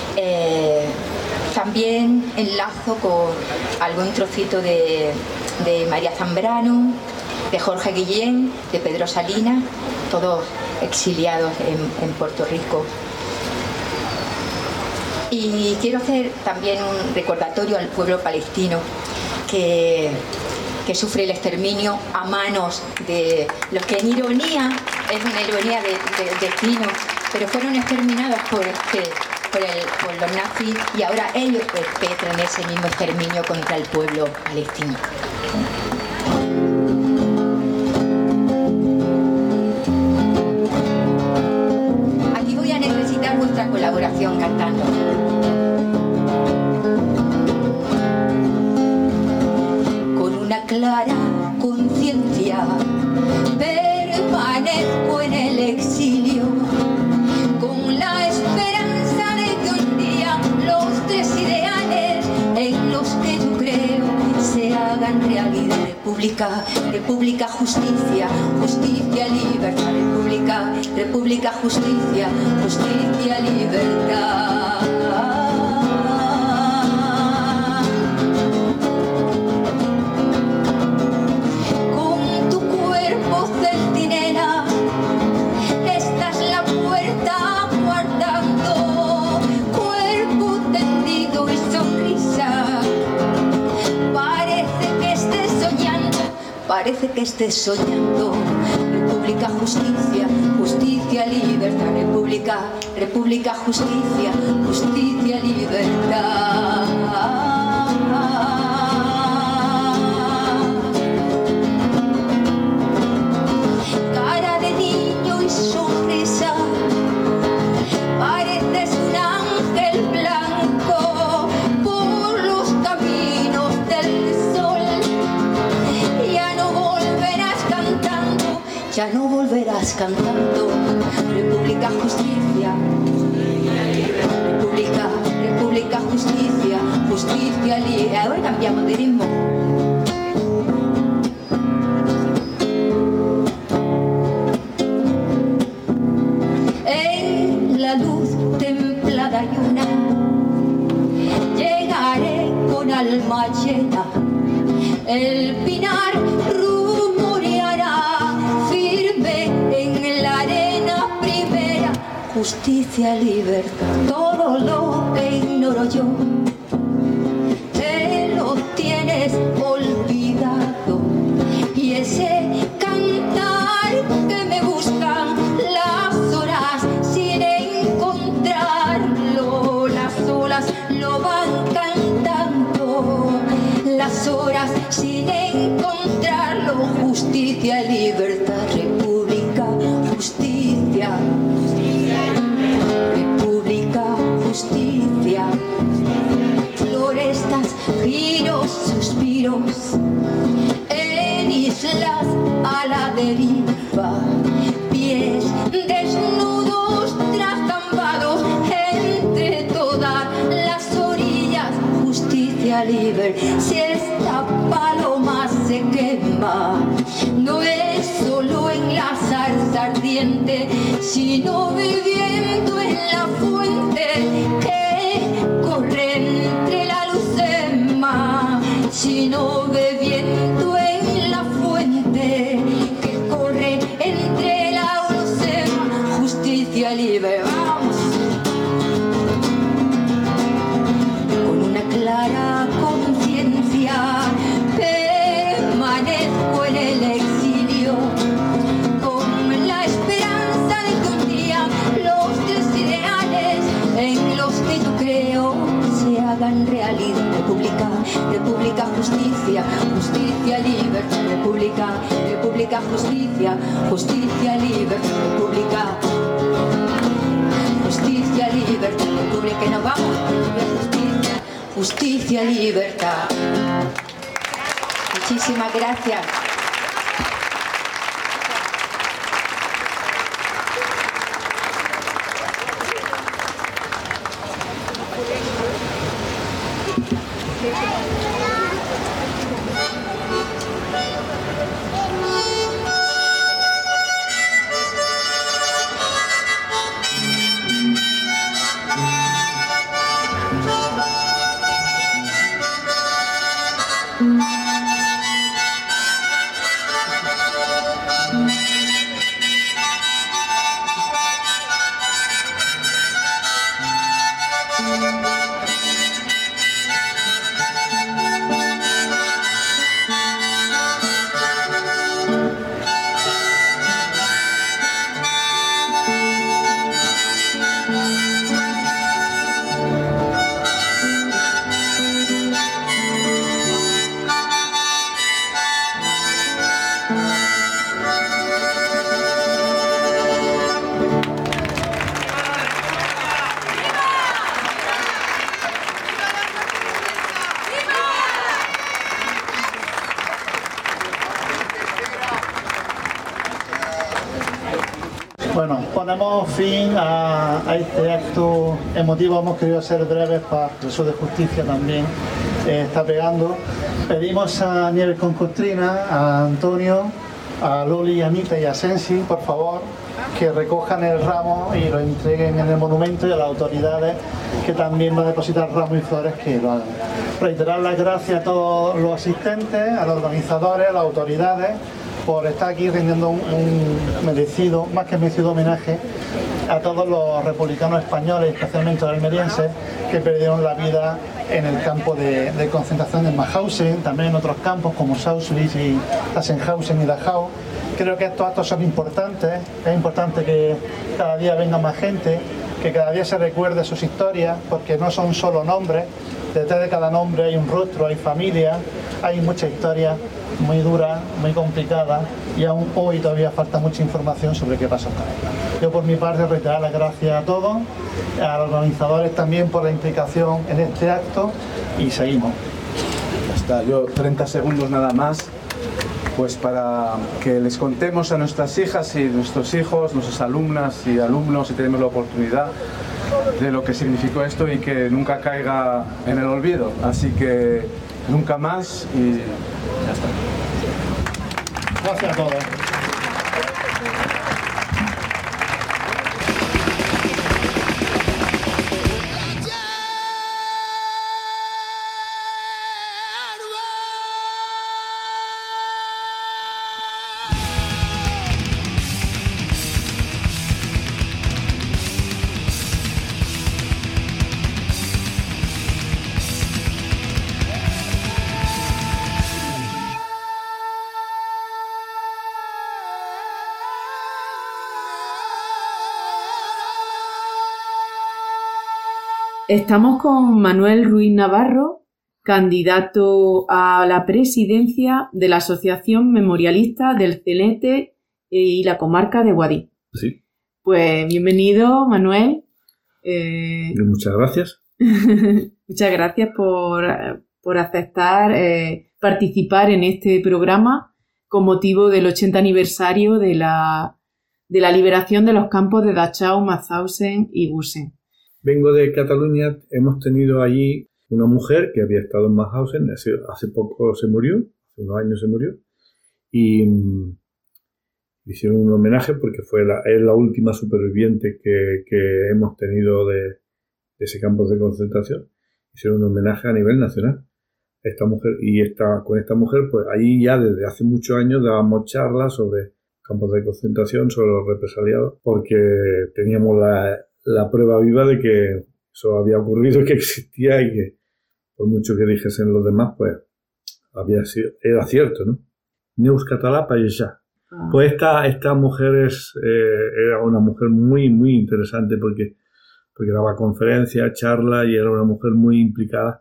También enlazo con algún trocito de María Zambrano, de Jorge Guillén, de Pedro Salinas, todos exiliados en Puerto Rico. Y quiero hacer también un recordatorio al pueblo palestino que sufre el exterminio a manos de los que en ironía, es una ironía del destino, pero fueron exterminados por los nazis y ahora ellos perpetran ese mismo exterminio contra el pueblo palestino. Aquí voy a necesitar vuestra colaboración cantando. Clara conciencia, permanezco en el exilio, con la esperanza de que un día los tres ideales en los que yo creo se hagan realidad. República, justicia, justicia, libertad. República, justicia, justicia, libertad. Parece que estés soñando. República, justicia, justicia, libertad. República, justicia, justicia, libertad. Cara de niño y sonrisa, pareces un ángel blanco por los caminos del sol. Ya no volverás cantando. República, justicia, República, justicia, justicia, libertad. Ahora cambiamos de ritmo. el pinar rumoreará firme en la arena primera. Justicia, libertad, todo lo ignoro yo. Te lo tienes olvidado y ese cantar que me buscan las horas sin encontrarlo. Las olas lo van cantando, las horas sin encontrarlo. Justicia, libertad, república, justicia. República, justicia. Florestas, giros, suspiros, en islas a la deriva, pies desnudos trastampados entre todas las orillas. Justicia, libertad. Si esta paloma se quema, no es solo en la zarza ardiente, sino viviendo en la fuente que corre entre la lucema, sino bebiendo en la fuente que corre entre la lucema. Justicia, libertad. Vamos. Con una clara conciencia permanezco en el exilio, con la esperanza de que un día los tres ideales en los que yo creo se hagan realidad. República, república, justicia, justicia, libertad. República, república, justicia, justicia, libertad. República, justicia, libertad. República, y nos vamos. Justicia, justicia, libertad. Muchísimas gracias. Bueno, ponemos fin a este acto emotivo. Hemos querido ser breves para que eso de justicia también está pegando. Pedimos a Nieves con Costrina, a Antonio, a Loli, a Anita y a Sensi, por favor, que recojan el ramo y lo entreguen en el monumento, y a las autoridades que también van a depositar ramos y flores que lo hagan. Reiterar las gracias a todos los asistentes, a los organizadores, a las autoridades, por estar aquí rindiendo un merecido, más que merecido homenaje a todos los republicanos españoles, especialmente los almerienses, que perdieron la vida en el campo de concentración de Mauthausen, también en otros campos como Auschwitz y Sachsenhausen y Dachau. Creo que estos actos son importantes, es importante que cada día venga más gente, que cada día se recuerde sus historias, porque no son solo nombres, detrás de cada nombre hay un rostro, hay familia, hay mucha historia muy dura, muy complicada, y aún hoy todavía falta mucha información sobre qué pasó con ella. Yo por mi parte reiterar las gracias a todos, a los organizadores también por la implicación en este acto, y seguimos. Ya está, yo 30 segundos nada más, pues para que les contemos a nuestras hijas y nuestros hijos, nuestras alumnas y alumnos, si tenemos la oportunidad, de lo que significó esto y que nunca caiga en el olvido. Así que nunca más, y ya está. Gracias a todos. Estamos con Manuel Ruiz Navarro, candidato a la presidencia de la Asociación Memorialista del Cenete y la comarca de Guadix. Sí. Pues bienvenido, Manuel. Muchas gracias. Muchas gracias por aceptar participar en este programa con motivo del 80 aniversario de la liberación de los campos de Dachau, Mauthausen y Gusen. Vengo de Cataluña, hemos tenido allí una mujer que había estado en Mauthausen, hace poco se murió, hace unos años se murió, y hicieron un homenaje porque es la última superviviente que hemos tenido de ese campo de concentración. Hicieron un homenaje a nivel nacional a esta mujer, y con esta mujer, pues allí ya desde hace muchos años dábamos charlas sobre campos de concentración, sobre los represaliados, porque teníamos la prueba viva de que eso había ocurrido, que existía, y que por mucho que dijesen los demás, pues era cierto, ¿no? Neus català paisà. Pues esta mujer era una mujer muy, muy interesante porque daba conferencias, charlas, y era una mujer muy implicada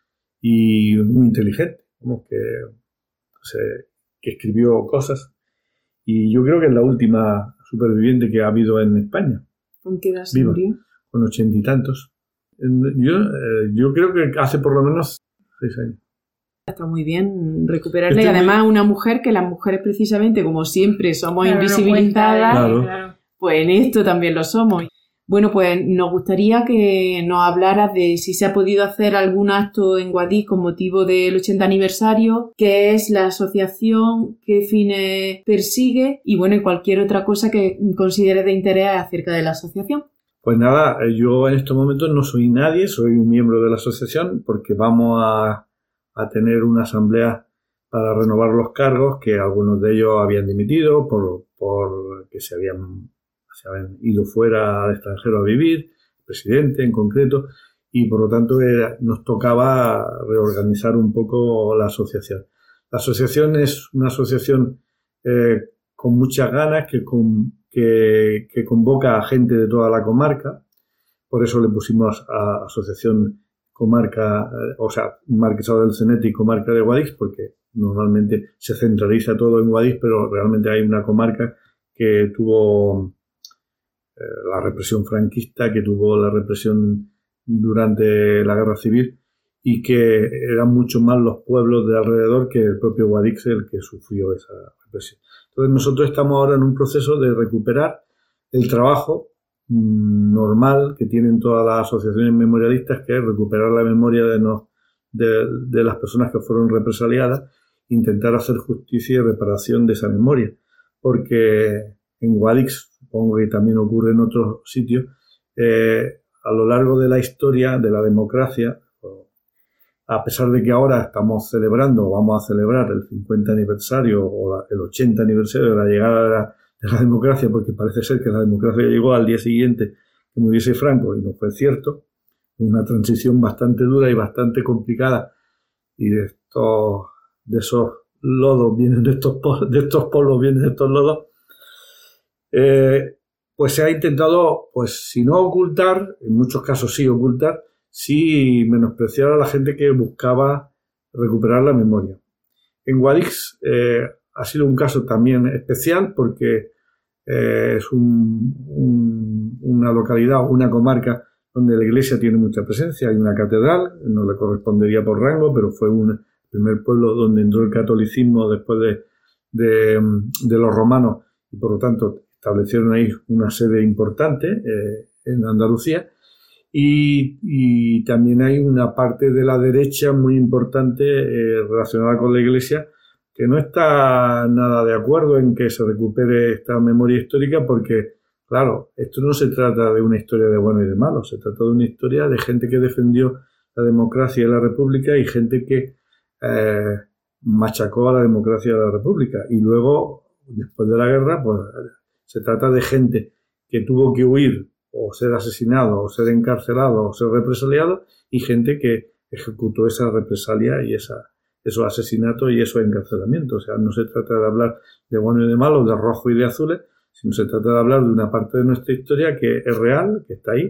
y muy inteligente, como que escribió cosas. Y yo creo que es la última superviviente que ha habido en España. ¿Con qué edad se murió? Con 80 y tantos. Yo creo que hace por lo menos 6 años. Está muy bien recuperarla, y además una mujer que las mujeres precisamente, como siempre, somos invisibilizadas, pues en esto también lo somos. Bueno, pues nos gustaría que nos hablaras de si se ha podido hacer algún acto en Guadix con motivo del 80 aniversario, qué es la asociación, qué fines persigue, y bueno, y cualquier otra cosa que consideres de interés acerca de la asociación. Pues nada, yo en estos momentos no soy nadie, soy un miembro de la asociación, porque vamos a tener una asamblea para renovar los cargos, que algunos de ellos habían dimitido por que se habían ido fuera al extranjero a vivir, el presidente en concreto, y por lo tanto nos tocaba reorganizar un poco la asociación. La asociación es una asociación con muchas ganas, que convoca a gente de toda la comarca, por eso le pusimos a Asociación Comarca, Marquesado del Cenete y Comarca de Guadix, porque normalmente se centraliza todo en Guadix, pero realmente hay una comarca que tuvo la represión franquista, que tuvo la represión durante la Guerra Civil, y que eran mucho más los pueblos de alrededor que el propio Guadix el que sufrió esa represión. Entonces nosotros estamos ahora en un proceso de recuperar el trabajo normal que tienen todas las asociaciones memorialistas, que es recuperar la memoria de las personas que fueron represaliadas, intentar hacer justicia y reparación de esa memoria, porque en Guadix, supongo que también ocurre en otros sitios, a lo largo de la historia de la democracia, a pesar de que ahora estamos celebrando, o vamos a celebrar el 50 aniversario o el 80 aniversario de la llegada de la democracia, porque parece ser que la democracia llegó al día siguiente que muriese Franco, y no fue cierto, una transición bastante dura y bastante complicada, y de esos lodos vienen de estos polvos vienen de estos lodos. Pues se ha intentado, pues si no ocultar, en muchos casos sí ocultar, sí menospreciar a la gente que buscaba recuperar la memoria. En Guadix ha sido un caso también especial, porque es una localidad, una comarca donde la iglesia tiene mucha presencia. Hay una catedral, no le correspondería por rango, pero fue el primer pueblo donde entró el catolicismo después de los romanos, y por lo tanto establecieron ahí una sede importante en Andalucía, y también hay una parte de la derecha muy importante relacionada con la Iglesia que no está nada de acuerdo en que se recupere esta memoria histórica, porque, claro, esto no se trata de una historia de bueno y de malo, se trata de una historia de gente que defendió la democracia y la república, y gente que machacó a la democracia y a la república, y luego, después de la guerra, pues se trata de gente que tuvo que huir, o ser asesinado, o ser encarcelado, o ser represaliado, y gente que ejecutó esa represalia y esos asesinatos y esos encarcelamientos. O sea, no se trata de hablar de bueno y de malo, de rojo y de azules, sino se trata de hablar de una parte de nuestra historia que es real, que está ahí,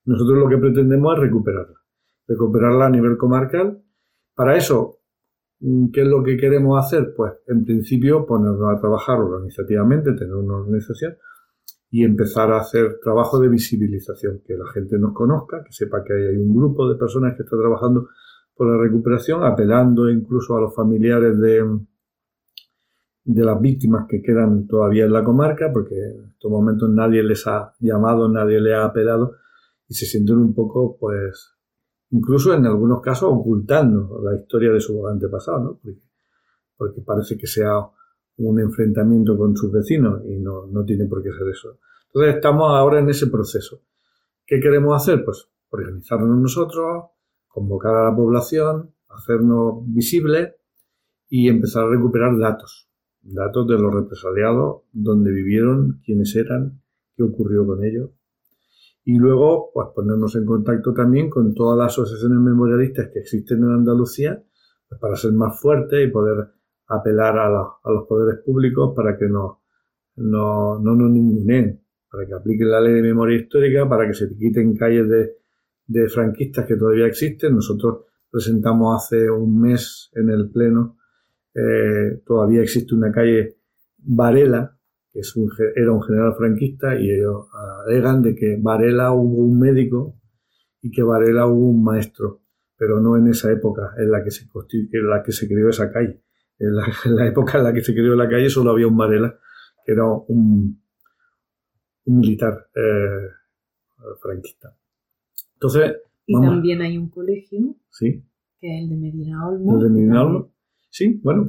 Nosotros lo que pretendemos es recuperarla a nivel comarcal. Para eso, ¿qué es lo que queremos hacer? Pues, en principio, ponernos a trabajar organizativamente, tener una organización y empezar a hacer trabajo de visibilización, que la gente nos conozca, que sepa que hay un grupo de personas que está trabajando por la recuperación, apelando incluso a los familiares de las víctimas que quedan todavía en la comarca, porque en estos momentos nadie les ha llamado, nadie les ha apelado y se sienten un poco, pues, incluso en algunos casos ocultando la historia de sus antepasados, ¿no? Porque parece que sea un enfrentamiento con sus vecinos y no tiene por qué ser eso. Entonces estamos ahora en ese proceso. ¿Qué queremos hacer? Pues organizarnos nosotros, convocar a la población, hacernos visibles y empezar a recuperar datos de los represaliados, dónde vivieron, quiénes eran, qué ocurrió con ellos. Y luego, pues ponernos en contacto también con todas las asociaciones memorialistas que existen en Andalucía, pues, para ser más fuertes y poder apelar a los poderes públicos para que no nos ninguneen, para que apliquen la ley de memoria histórica, para que se quiten calles de franquistas que todavía existen. Nosotros presentamos hace un mes en el Pleno, todavía existe una calle Varela, que era un general franquista, y ellos alegan de que Varela hubo un médico y que Varela hubo un maestro, pero no en esa época en la que se creó esa calle. En la época en la que se creó la calle solo había un Varela, que era un militar franquista. Entonces, también hay un colegio, ¿sí?, que es el de Medina Olmo. El de Medina Olmo. Sí, bueno,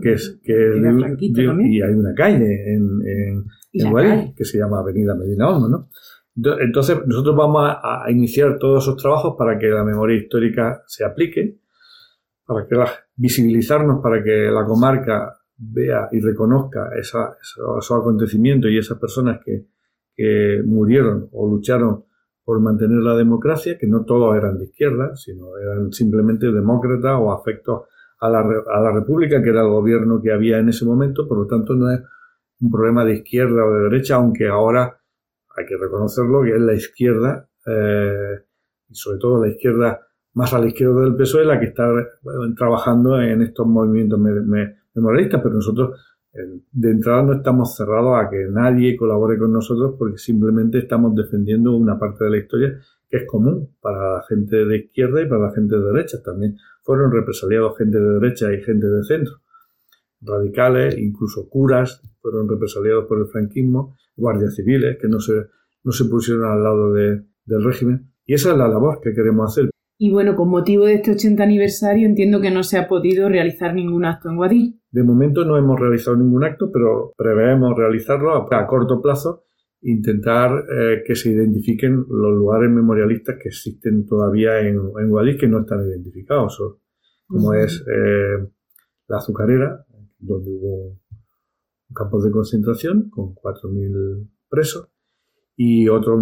y hay una calle en Guadix que se llama Avenida Medina Olmo, ¿no? Entonces, nosotros vamos a iniciar todos esos trabajos para que la memoria histórica se aplique, para que visibilizarnos, para que la comarca vea y reconozca esos acontecimientos y esas personas que murieron o lucharon por mantener la democracia, que no todos eran de izquierda, sino eran simplemente demócratas o afectos a la República, que era el gobierno que había en ese momento. Por lo tanto, no es un problema de izquierda o de derecha, aunque ahora hay que reconocerlo, que es la izquierda, y sobre todo la izquierda, más a la izquierda del PSOE, la que está trabajando en estos movimientos memorialistas, pero nosotros de entrada no estamos cerrados a que nadie colabore con nosotros, porque simplemente estamos defendiendo una parte de la historia que es común para la gente de izquierda y para la gente de derecha. También fueron represaliados gente de derecha y gente de centro. Radicales, incluso curas, fueron represaliados por el franquismo, guardias civiles que no se pusieron al lado del régimen. Y esa es la labor que queremos hacer. Y bueno, con motivo de este 80 aniversario entiendo que no se ha podido realizar ningún acto en Guadix. De momento no hemos realizado ningún acto, pero preveemos realizarlo a corto plazo, intentar que se identifiquen los lugares memorialistas que existen todavía en Guadix, que no están identificados, como es la Azucarera, donde hubo un campo de concentración con 4.000 presos, y otros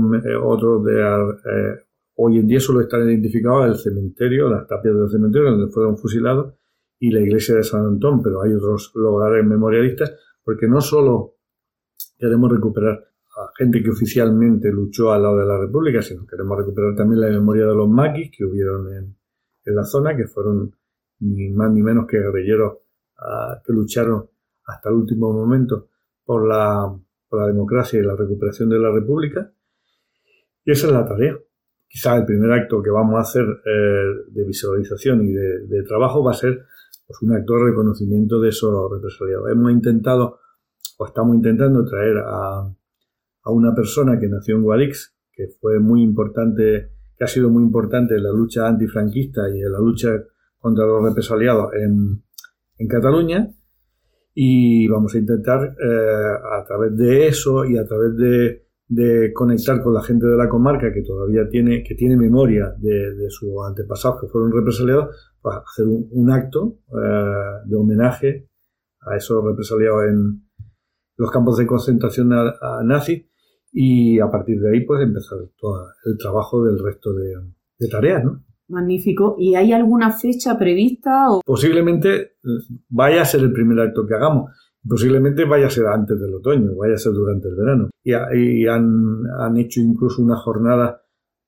hoy en día solo están identificados el cementerio, las tapias del cementerio donde fueron fusilados, y la iglesia de San Antón, pero hay otros lugares memorialistas, porque no solo queremos recuperar a gente que oficialmente luchó al lado de la República, sino queremos recuperar también la memoria de los maquis que hubieron en la zona, que fueron ni más ni menos que guerrilleros que lucharon hasta el último momento por la democracia y la recuperación de la República. Y esa es la tarea. Quizás el primer acto que vamos a hacer de visualización y de trabajo va a ser, pues, un acto de reconocimiento de esos represaliados. Estamos intentando traer a una persona que nació en Guadix, que fue muy importante, que ha sido muy importante en la lucha antifranquista y en la lucha contra los represaliados en Cataluña, y vamos a intentar a través de eso y a través de conectar con la gente de la comarca que todavía tiene memoria de sus antepasados que fueron represaliados, pues hacer un acto de homenaje a esos represaliados en los campos de concentración nazis, y a partir de ahí pues empezar todo el trabajo del resto de tareas, ¿no? Magnífico. ¿Y hay alguna fecha prevista? Posiblemente vaya a ser el primer acto que hagamos. Posiblemente vaya a ser antes del otoño, vaya a ser durante el verano. Y han hecho incluso una jornada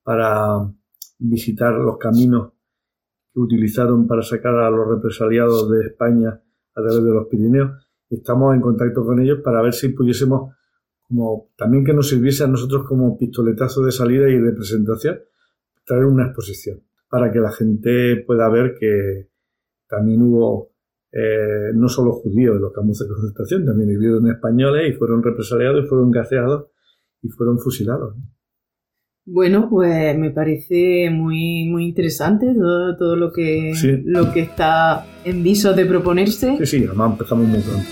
para visitar los caminos que utilizaron para sacar a los represaliados de España a través de los Pirineos. Estamos en contacto con ellos para ver si pudiésemos, como también que nos sirviese a nosotros como pistoletazo de salida y de presentación, traer una exposición para que la gente pueda ver que también hubo no solo judíos en los campos de concentración, también vivieron españoles y fueron represaliados y fueron gaseados y fueron fusilados. Bueno, pues me parece muy, muy interesante todo lo que está en viso de proponerse. Sí, además empezamos muy pronto.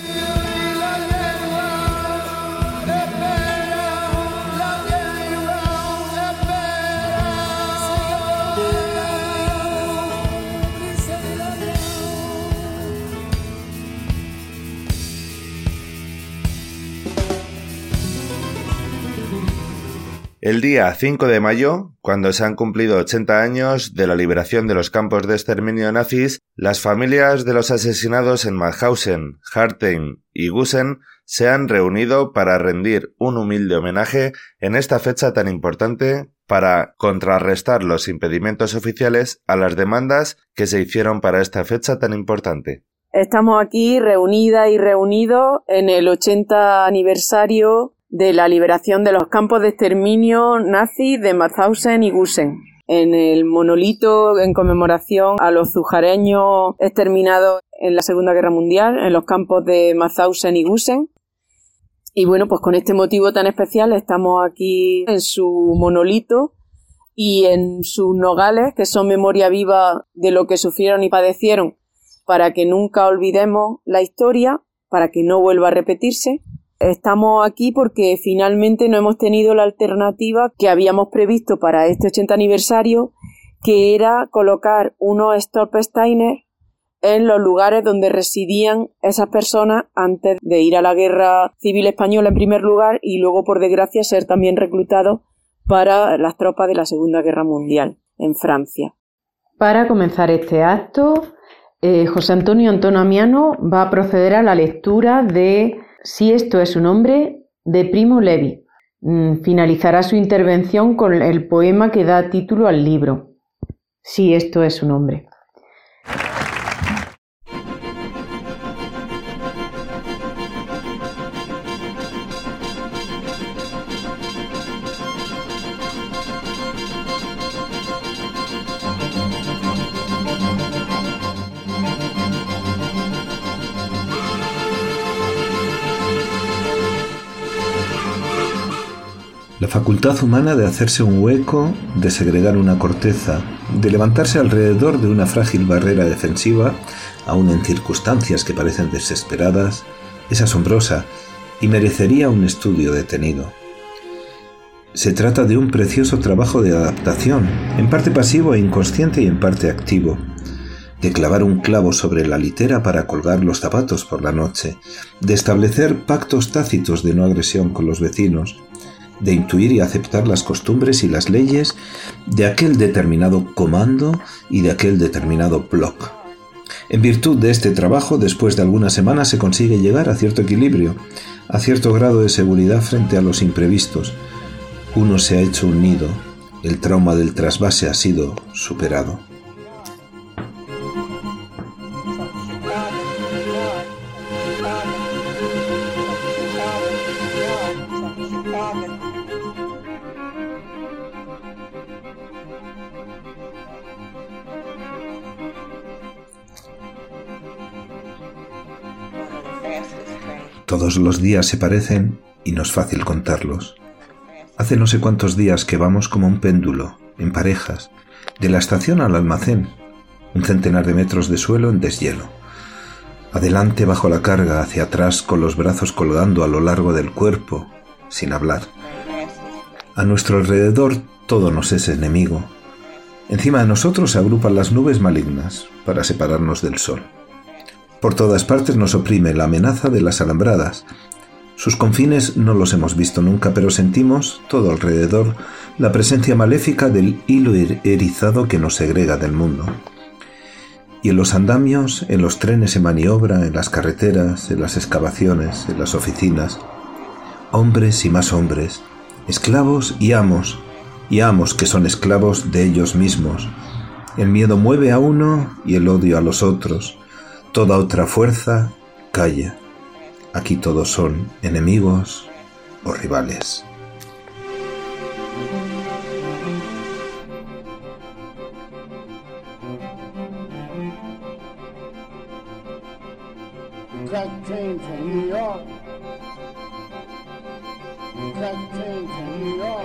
El día 5 de mayo, cuando se han cumplido 80 años de la liberación de los campos de exterminio nazis, las familias de los asesinados en Mauthausen, Hartheim y Gusen se han reunido para rendir un humilde homenaje en esta fecha tan importante para contrarrestar los impedimentos oficiales a las demandas que se hicieron para esta fecha tan importante. Estamos aquí reunidas y reunidos en el 80 aniversario de la liberación de los campos de exterminio nazis de Mauthausen y Gusen, en el monolito en conmemoración a los zujareños exterminados en la Segunda Guerra Mundial, en los campos de Mauthausen y Gusen. Y bueno, pues con este motivo tan especial estamos aquí en su monolito y en sus nogales, que son memoria viva de lo que sufrieron y padecieron, para que nunca olvidemos la historia, para que no vuelva a repetirse. Estamos aquí porque finalmente no hemos tenido la alternativa que habíamos previsto para este 80 aniversario, que era colocar unos Stolpersteiner en los lugares donde residían esas personas antes de ir a la Guerra Civil Española en primer lugar y luego, por desgracia, ser también reclutados para las tropas de la Segunda Guerra Mundial en Francia. Para comenzar este acto, José Antonio Antonamiano va a proceder a la lectura de Si esto es un hombre, de Primo Levi. Finalizará su intervención con el poema que da título al libro, Si esto es un hombre. La facultad humana de hacerse un hueco, de segregar una corteza, de levantarse alrededor de una frágil barrera defensiva, aun en circunstancias que parecen desesperadas, es asombrosa y merecería un estudio detenido. Se trata de un precioso trabajo de adaptación, en parte pasivo e inconsciente y en parte activo, de clavar un clavo sobre la litera para colgar los zapatos por la noche, de establecer pactos tácitos de no agresión con los vecinos, de intuir y aceptar las costumbres y las leyes de aquel determinado comando y de aquel determinado bloc. En virtud de este trabajo, después de algunas semanas se consigue llegar a cierto equilibrio, a cierto grado de seguridad frente a los imprevistos. Uno se ha hecho un nido, el trauma del trasvase ha sido superado. Todos los días se parecen y no es fácil contarlos. Hace no sé cuántos días que vamos como un péndulo, en parejas, de la estación al almacén, un centenar de metros de suelo en deshielo. Adelante bajo la carga, hacia atrás con los brazos colgando a lo largo del cuerpo, sin hablar. A nuestro alrededor todo nos es enemigo. Encima de nosotros se agrupan las nubes malignas para separarnos del sol. Por todas partes nos oprime la amenaza de las alambradas. Sus confines no los hemos visto nunca, pero sentimos, todo alrededor, la presencia maléfica del hilo erizado que nos segrega del mundo. Y en los andamios, en los trenes en maniobra, en las carreteras, en las excavaciones, en las oficinas, hombres y más hombres, esclavos y amos, y amos que son esclavos de ellos mismos. El miedo mueve a uno y el odio a los otros. Toda otra fuerza calla. Aquí todos son enemigos o rivales. Crack train from New York. Crack train from New York.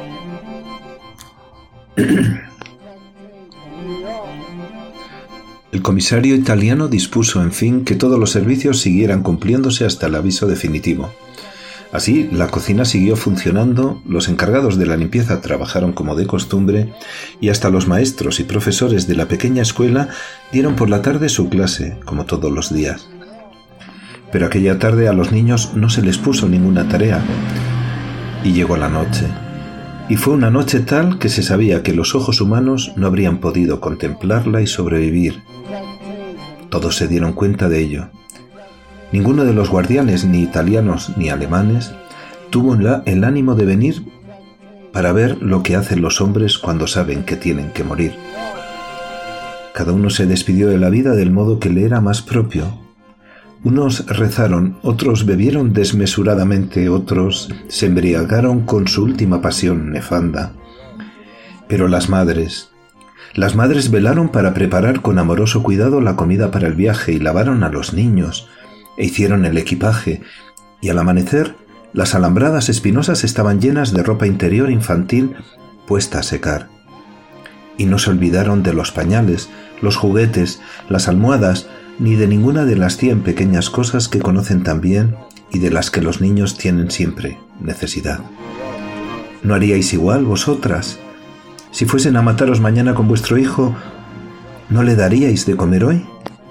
El comisario italiano dispuso, en fin, que todos los servicios siguieran cumpliéndose hasta el aviso definitivo. Así, la cocina siguió funcionando, los encargados de la limpieza trabajaron como de costumbre y hasta los maestros y profesores de la pequeña escuela dieron por la tarde su clase, como todos los días. Pero aquella tarde a los niños no se les puso ninguna tarea y llegó la noche. Y fue una noche tal que se sabía que los ojos humanos no habrían podido contemplarla y sobrevivir. Todos se dieron cuenta de ello. Ninguno de los guardianes, ni italianos ni alemanes, tuvo el ánimo de venir para ver lo que hacen los hombres cuando saben que tienen que morir. Cada uno se despidió de la vida del modo que le era más propio. Unos rezaron, otros bebieron desmesuradamente, otros se embriagaron con su última pasión nefanda. Pero las madres velaron para preparar con amoroso cuidado la comida para el viaje y lavaron a los niños e hicieron el equipaje, y al amanecer las alambradas espinosas estaban llenas de ropa interior infantil puesta a secar. Y no se olvidaron de los pañales, los juguetes, las almohadas, ni de ninguna de las 100 pequeñas cosas que conocen tan bien y de las que los niños tienen siempre necesidad. ¿No haríais igual vosotras? Si fuesen a mataros mañana con vuestro hijo, ¿no le daríais de comer hoy?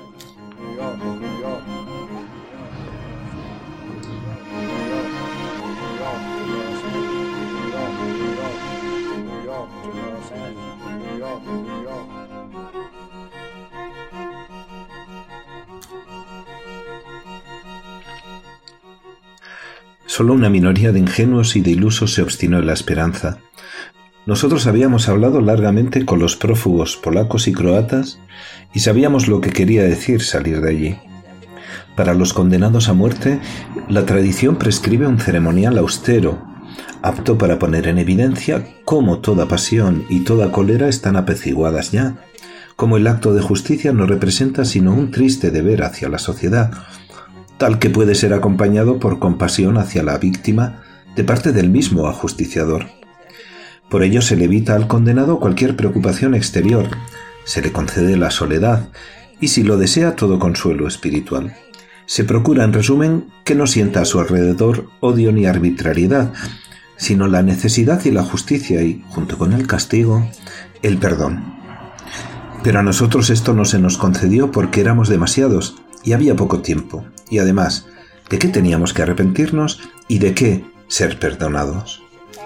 Solo una minoría de ingenuos y de ilusos se obstinó en la esperanza. Nosotros habíamos hablado largamente con los prófugos polacos y croatas y sabíamos lo que quería decir salir de allí. Para los condenados a muerte, la tradición prescribe un ceremonial austero, apto para poner en evidencia cómo toda pasión y toda cólera están apaciguadas ya, cómo el acto de justicia no representa sino un triste deber hacia la sociedad, tal que puede ser acompañado por compasión hacia la víctima de parte del mismo ajusticiador. Por ello se le evita al condenado cualquier preocupación exterior, se le concede la soledad y, si lo desea, todo consuelo espiritual. Se procura, en resumen, que no sienta a su alrededor odio ni arbitrariedad, sino la necesidad y la justicia y, junto con el castigo, el perdón. Pero a nosotros esto no se nos concedió porque éramos demasiados y había poco tiempo, y además, ¿de qué teníamos que arrepentirnos y de qué ser perdonados?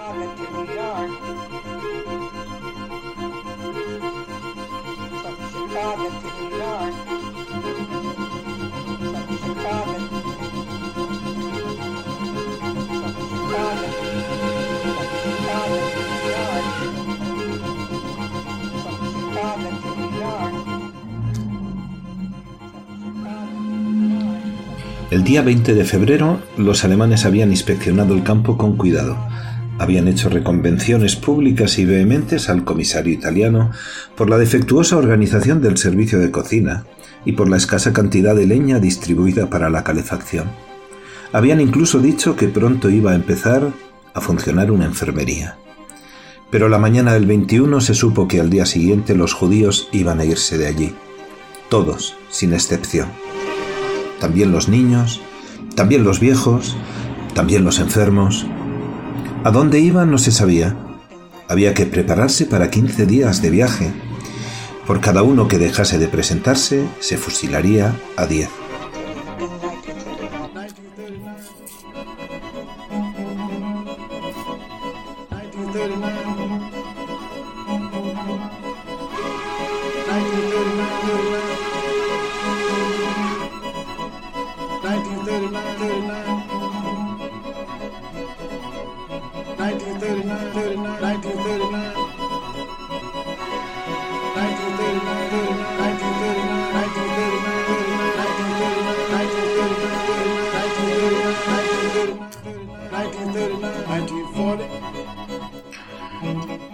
El día 20 de febrero, los alemanes habían inspeccionado el campo con cuidado. Habían hecho reconvenciones públicas y vehementes al comisario italiano por la defectuosa organización del servicio de cocina y por la escasa cantidad de leña distribuida para la calefacción. Habían incluso dicho que pronto iba a empezar a funcionar una enfermería. Pero la mañana del 21 se supo que al día siguiente los judíos iban a irse de allí. Todos, sin excepción. También los niños, también los viejos, también los enfermos. ¿A dónde iban? No se sabía. Había que prepararse para 15 días de viaje. Por cada uno que dejase de presentarse, se fusilaría a 10.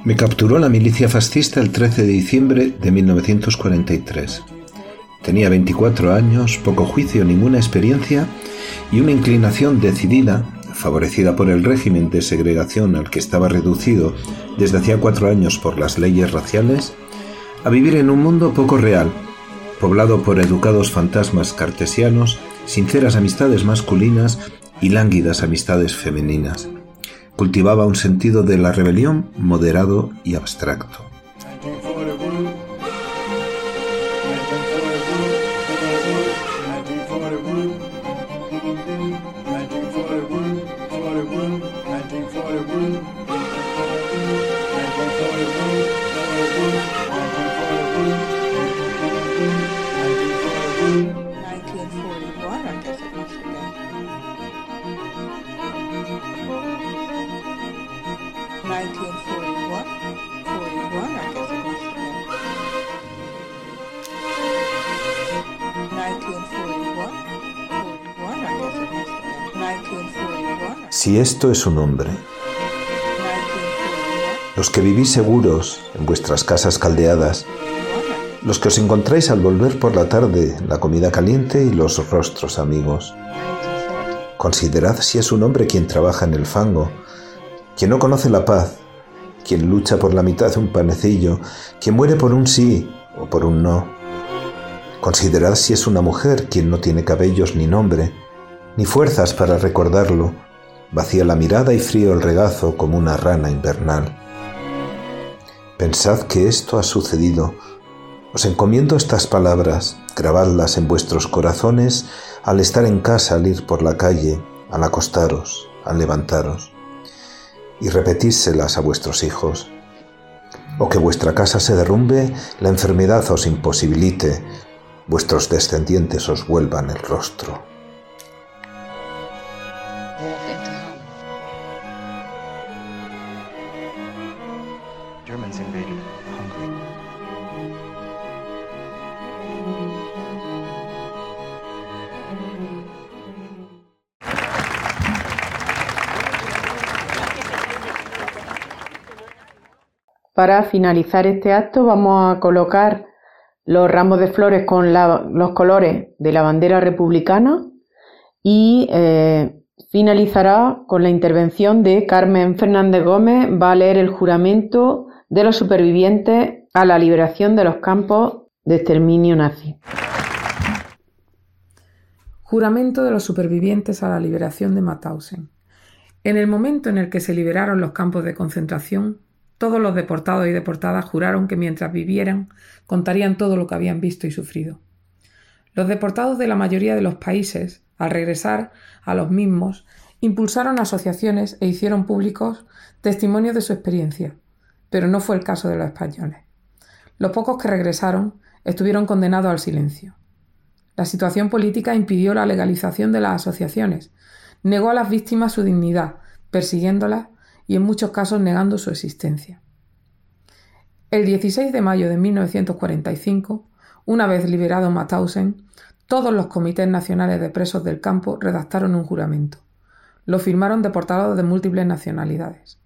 Me capturó la milicia fascista el 13 de diciembre de 1943. Tenía 24 años, poco juicio, ninguna experiencia y una inclinación decidida, favorecida por el régimen de segregación al que estaba reducido desde hacía 4 años por las leyes raciales, a vivir en un mundo poco real, poblado por educados fantasmas cartesianos, sinceras amistades masculinas y lánguidas amistades femeninas. Cultivaba un sentido de la rebelión moderado y abstracto. Si esto es un hombre, los que vivís seguros en vuestras casas caldeadas, los que os encontráis al volver por la tarde, la comida caliente y los rostros amigos, considerad si es un hombre quien trabaja en el fango, quien no conoce la paz, quien lucha por la mitad de un panecillo, quien muere por un sí o por un no. Considerad si es una mujer quien no tiene cabellos ni nombre, ni fuerzas para recordarlo, vacía la mirada y frío el regazo como una rana invernal. Pensad que esto ha sucedido. Os encomiendo estas palabras, grabadlas en vuestros corazones al estar en casa, al ir por la calle, al acostaros, al levantaros, y repetídselas a vuestros hijos. O que vuestra casa se derrumbe, la enfermedad os imposibilite, vuestros descendientes os vuelvan el rostro. Germans invaded Hungary. Para finalizar este acto vamos a colocar los ramos de flores con los colores de la bandera republicana y finalizará con la intervención de Carmen Fernández Gómez. Va a leer el juramento de los supervivientes a la liberación de los campos de exterminio nazi. Juramento de los supervivientes a la liberación de Mauthausen. En el momento en el que se liberaron los campos de concentración, todos los deportados y deportadas juraron que mientras vivieran contarían todo lo que habían visto y sufrido. Los deportados de la mayoría de los países, al regresar a los mismos, impulsaron asociaciones e hicieron públicos testimonios de su experiencia, pero no fue el caso de los españoles. Los pocos que regresaron estuvieron condenados al silencio. La situación política impidió la legalización de las asociaciones, negó a las víctimas su dignidad, persiguiéndolas y en muchos casos negando su existencia. El 16 de mayo de 1945, una vez liberado Mauthausen, todos los comités nacionales de presos del campo redactaron un juramento. Lo firmaron deportados de múltiples nacionalidades.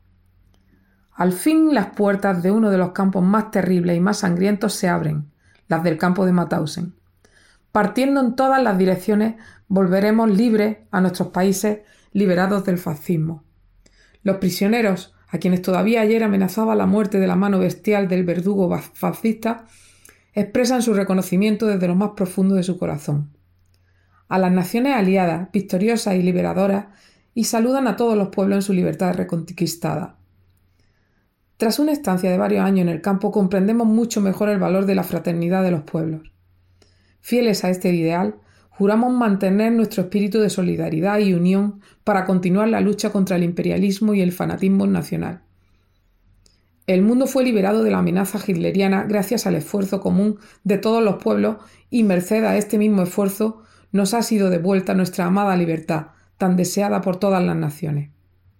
Al fin las puertas de uno de los campos más terribles y más sangrientos se abren, las del campo de Mauthausen. Partiendo en todas las direcciones, volveremos libres a nuestros países liberados del fascismo. Los prisioneros, a quienes todavía ayer amenazaba la muerte de la mano bestial del verdugo fascista, expresan su reconocimiento desde lo más profundo de su corazón. A las naciones aliadas, victoriosas y liberadoras, y saludan a todos los pueblos en su libertad reconquistada. Tras una estancia de varios años en el campo, comprendemos mucho mejor el valor de la fraternidad de los pueblos. Fieles a este ideal, juramos mantener nuestro espíritu de solidaridad y unión para continuar la lucha contra el imperialismo y el fanatismo nacional. El mundo fue liberado de la amenaza hitleriana gracias al esfuerzo común de todos los pueblos y merced a este mismo esfuerzo nos ha sido devuelta nuestra amada libertad, tan deseada por todas las naciones.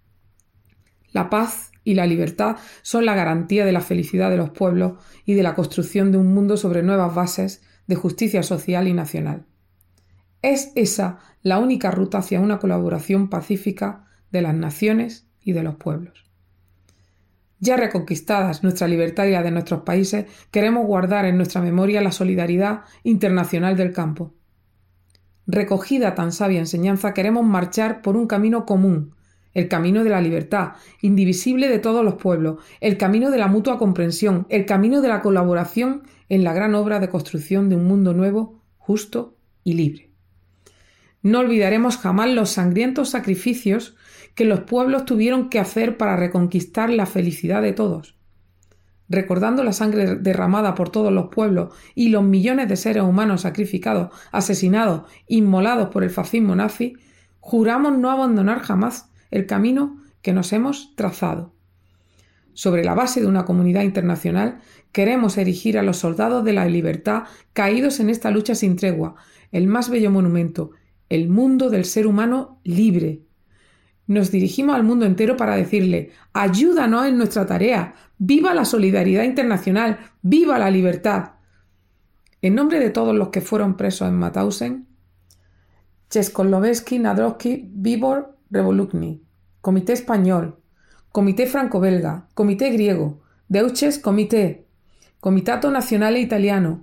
La paz y la libertad son la garantía de la felicidad de los pueblos y de la construcción de un mundo sobre nuevas bases de justicia social y nacional. Es esa la única ruta hacia una colaboración pacífica de las naciones y de los pueblos. Ya reconquistadas nuestra libertad y la de nuestros países, queremos guardar en nuestra memoria la solidaridad internacional del campo. Recogida tan sabia enseñanza, queremos marchar por un camino común, el camino de la libertad, indivisible de todos los pueblos, el camino de la mutua comprensión, el camino de la colaboración en la gran obra de construcción de un mundo nuevo, justo y libre. No olvidaremos jamás los sangrientos sacrificios que los pueblos tuvieron que hacer para reconquistar la felicidad de todos. Recordando la sangre derramada por todos los pueblos y los millones de seres humanos sacrificados, asesinados, inmolados por el fascismo nazi, juramos no abandonar jamás el camino que nos hemos trazado. Sobre la base de una comunidad internacional, queremos erigir a los soldados de la libertad caídos en esta lucha sin tregua, el más bello monumento, el mundo del ser humano libre. Nos dirigimos al mundo entero para decirle: ayúdanos en nuestra tarea, viva la solidaridad internacional, viva la libertad. En nombre de todos los que fueron presos en Mauthausen, Czechoslovaquia, Nadrowski, Vibor, Revolutny, Comité Español, Comité Franco-Belga, Comité Griego, Deutsches Comité, Comitato Nazionale Italiano,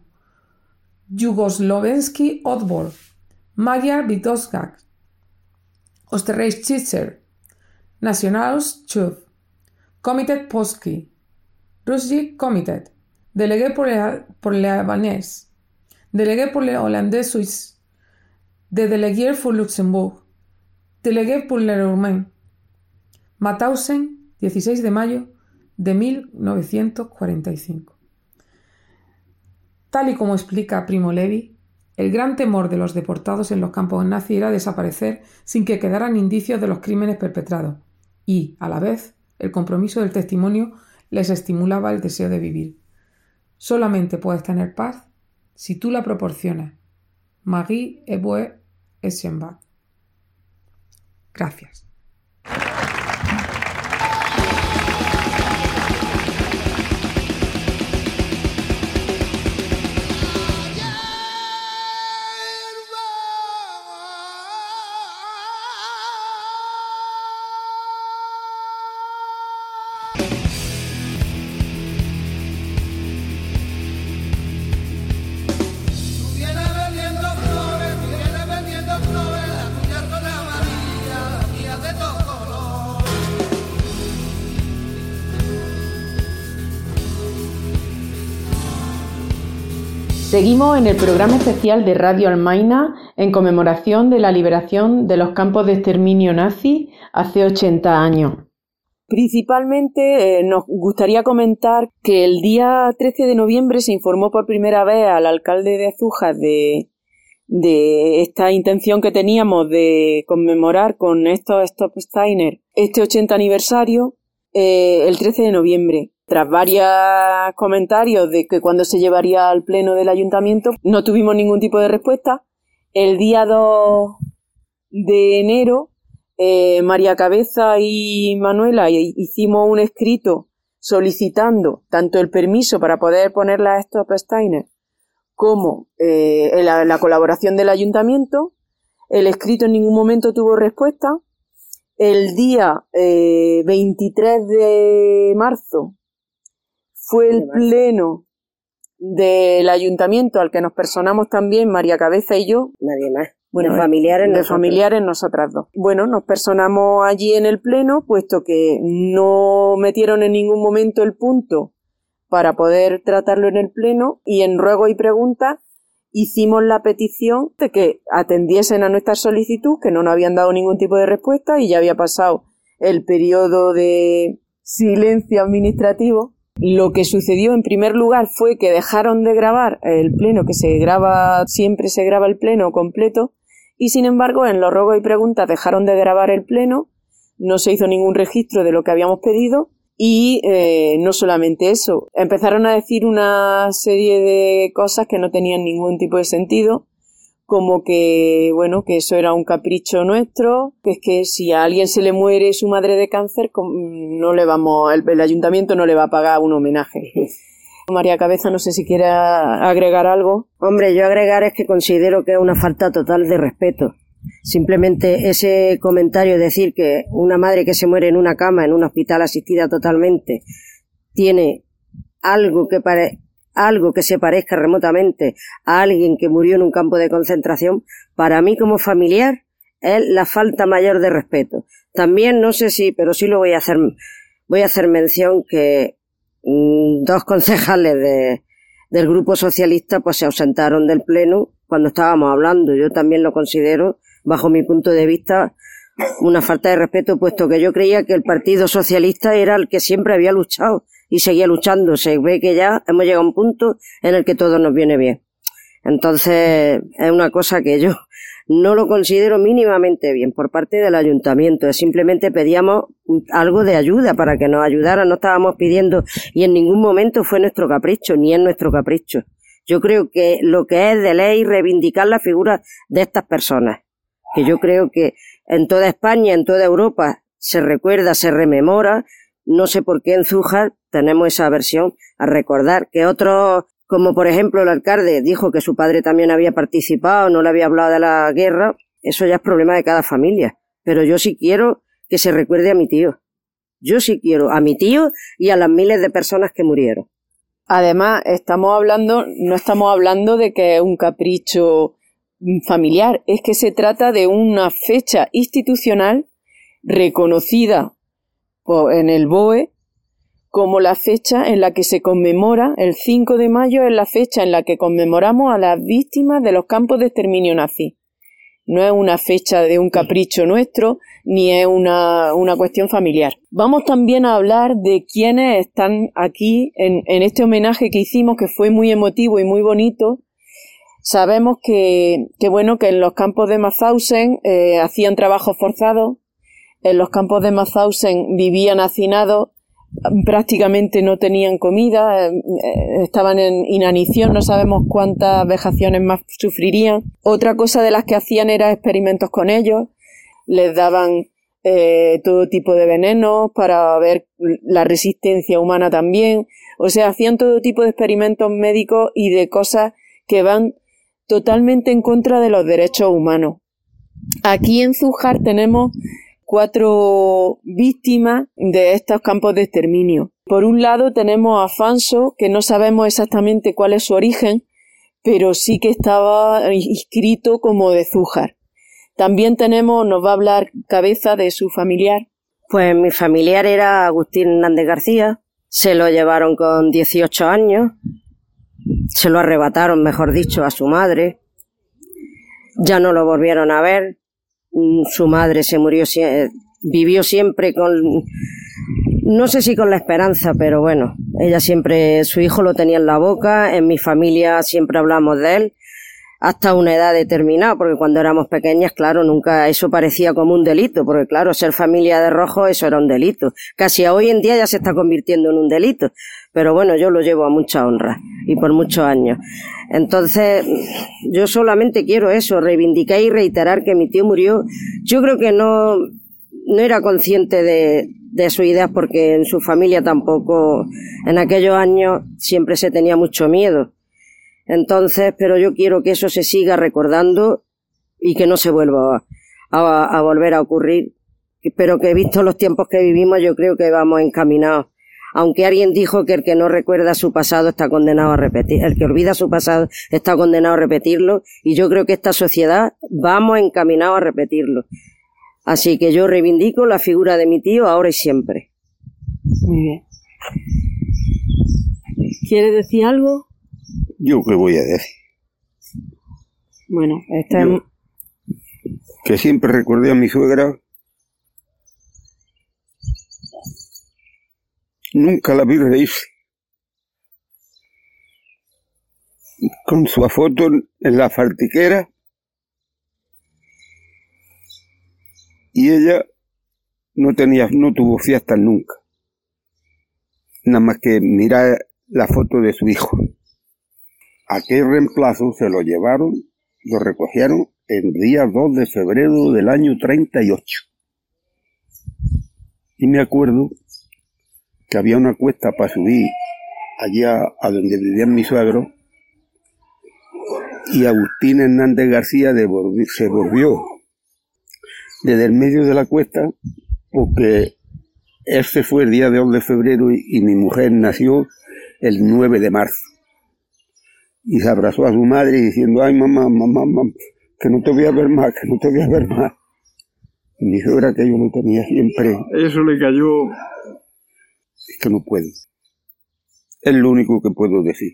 Jugoslovenski Odbor, Magyar Bizottság, Österreichischer Nationalausschuss, Komitet Polski, Russische Komitet, Délégué pour les Albanais, Délégué pour les Hollandais Suisses, Délégué pour Luxembourg, Délégué pour les Roumains. Mauthausen, 16 de mayo de 1945. Tal y como explica Primo Levi, el gran temor de los deportados en los campos nazis era desaparecer sin que quedaran indicios de los crímenes perpetrados y, a la vez, el compromiso del testimonio les estimulaba el deseo de vivir. Solamente puedes tener paz si tú la proporcionas. Marie-Hébert Eschenbach. Gracias. Seguimos en el programa especial de Radio Almaina en conmemoración de la liberación de los campos de exterminio nazi hace 80 años. Principalmente nos gustaría comentar que el día 13 de noviembre se informó por primera vez al alcalde de Zújar de esta intención que teníamos de conmemorar con estos Stop Steiner este 80 aniversario el 13 de noviembre. Tras varios comentarios de que cuándo se llevaría al pleno del ayuntamiento, no tuvimos ningún tipo de respuesta. El día 2 de enero, María Cabeza y Manuela hicimos un escrito solicitando tanto el permiso para poder ponerla a Stop Steiner como la colaboración del ayuntamiento. El escrito en ningún momento tuvo respuesta. El día 23 de marzo fue el pleno del ayuntamiento al que nos personamos también María Cabeza y yo. Nadie más. Bueno, de familiares nosotras dos. Bueno, nos personamos allí en el pleno, puesto que no metieron en ningún momento el punto para poder tratarlo en el pleno, y en ruego y preguntas hicimos la petición de que atendiesen a nuestra solicitud, que no nos habían dado ningún tipo de respuesta y ya había pasado el periodo de silencio administrativo. Lo que sucedió en primer lugar fue que dejaron de grabar el pleno, que siempre se graba el pleno completo, y sin embargo en los ruegos y preguntas dejaron de grabar el pleno, no se hizo ningún registro de lo que habíamos pedido, y no solamente eso, empezaron a decir una serie de cosas que no tenían ningún tipo de sentido, como que, bueno, que eso era un capricho nuestro, que es que si a alguien se le muere su madre de cáncer, el ayuntamiento no le va a pagar un homenaje. María Cabeza, no sé si quiere agregar algo. Hombre, yo agregar es que considero que es una falta total de respeto. Simplemente ese comentario, decir que una madre que se muere en una cama, en un hospital asistida totalmente, tiene algo que se parezca remotamente a alguien que murió en un campo de concentración, para mí como familiar es la falta mayor de respeto. También no sé si, pero sí lo voy a hacer mención que 2 concejales del Grupo Socialista pues se ausentaron del pleno cuando estábamos hablando. Yo también lo considero, bajo mi punto de vista, una falta de respeto, puesto que yo creía que el Partido Socialista era el que siempre había luchado y seguía luchando. Se ve que ya hemos llegado a un punto en el que todo nos viene bien. Entonces, es una cosa que yo no lo considero mínimamente bien por parte del ayuntamiento. Simplemente pedíamos algo de ayuda para que nos ayudara. No estábamos pidiendo, y en ningún momento fue nuestro capricho, ni es nuestro capricho. Yo creo que lo que es de ley reivindicar la figura de estas personas, que yo creo que en toda España, en toda Europa, se recuerda, se rememora. No sé por qué en Zújar tenemos esa aversión a recordar que otros, como por ejemplo el alcalde, dijo que su padre también había participado, no le había hablado de la guerra. Eso ya es problema de cada familia. Pero yo sí quiero que se recuerde a mi tío. Yo sí quiero a mi tío y a las miles de personas que murieron. Además, no estamos hablando de que es un capricho familiar, es que se trata de una fecha institucional reconocida en el BOE como la fecha en la que se conmemora, el 5 de mayo es la fecha en la que conmemoramos a las víctimas de los campos de exterminio nazi. No es una fecha de un capricho nuestro, ni es una cuestión familiar. Vamos también a hablar de quienes están aquí en este homenaje que hicimos, que fue muy emotivo y muy bonito. Sabemos que en los campos de Mauthausen hacían trabajos forzados, en los campos de Mauthausen vivían hacinados, prácticamente no tenían comida, estaban en inanición, no sabemos cuántas vejaciones más sufrirían. Otra cosa de las que hacían era experimentos con ellos, les daban todo tipo de venenos para ver la resistencia humana también. O sea, hacían todo tipo de experimentos médicos y de cosas que van totalmente en contra de los derechos humanos. Aquí en Zújar tenemos 4 víctimas de estos campos de exterminio. Por un lado tenemos a Fanso, que no sabemos exactamente cuál es su origen, pero sí que estaba inscrito como de Zújar. También nos va a hablar Cabeza de su familiar. Pues mi familiar era Agustín Hernández García, se lo llevaron con 18 años, se lo arrebataron, mejor dicho, a su madre, ya no lo volvieron a ver. Su madre se murió, vivió siempre con, no sé si con la esperanza, pero bueno, ella siempre, su hijo lo tenía en la boca. En mi familia siempre hablamos de él, hasta una edad determinada, porque cuando éramos pequeñas, claro, nunca eso parecía como un delito, porque claro, ser familia de rojo, eso era un delito. Casi hoy en día ya se está convirtiendo en un delito, pero bueno, yo lo llevo a mucha honra y por muchos años. Entonces, yo solamente quiero eso, reivindicar y reiterar que mi tío murió. Yo creo que no era consciente de sus ideas, porque en su familia tampoco, en aquellos años siempre se tenía mucho miedo. Entonces, pero yo quiero que eso se siga recordando y que no se vuelva a volver a ocurrir. Pero que visto los tiempos que vivimos, yo creo que vamos encaminados. Aunque alguien dijo que el que no recuerda su pasado está condenado a repetir, el que olvida su pasado está condenado a repetirlo, y yo creo que esta sociedad vamos encaminados a repetirlo. Así que yo reivindico la figura de mi tío ahora y siempre. Muy bien. ¿Quieres decir algo? ¿Yo qué voy a decir? Bueno, que siempre recordé a mi suegra. Nunca la vi reírse. Con su foto en la faltriquera. Y ella no tuvo fiestas nunca. Nada más que mirar la foto de su hijo. Aquel reemplazo se lo llevaron, lo recogieron el día 2 de febrero del año 38. Y me acuerdo que había una cuesta para subir allá a donde vivían mis suegros, y Agustín Hernández García se volvió desde el medio de la cuesta, porque él se fue el día 2 de febrero y mi mujer nació el 9 de marzo. Y se abrazó a su madre diciendo, ay mamá, que no te voy a ver más, que no te voy a ver más. Y mi suegra, que yo lo tenía siempre, eso le cayó. Es que no puedo. Es lo único que puedo decir.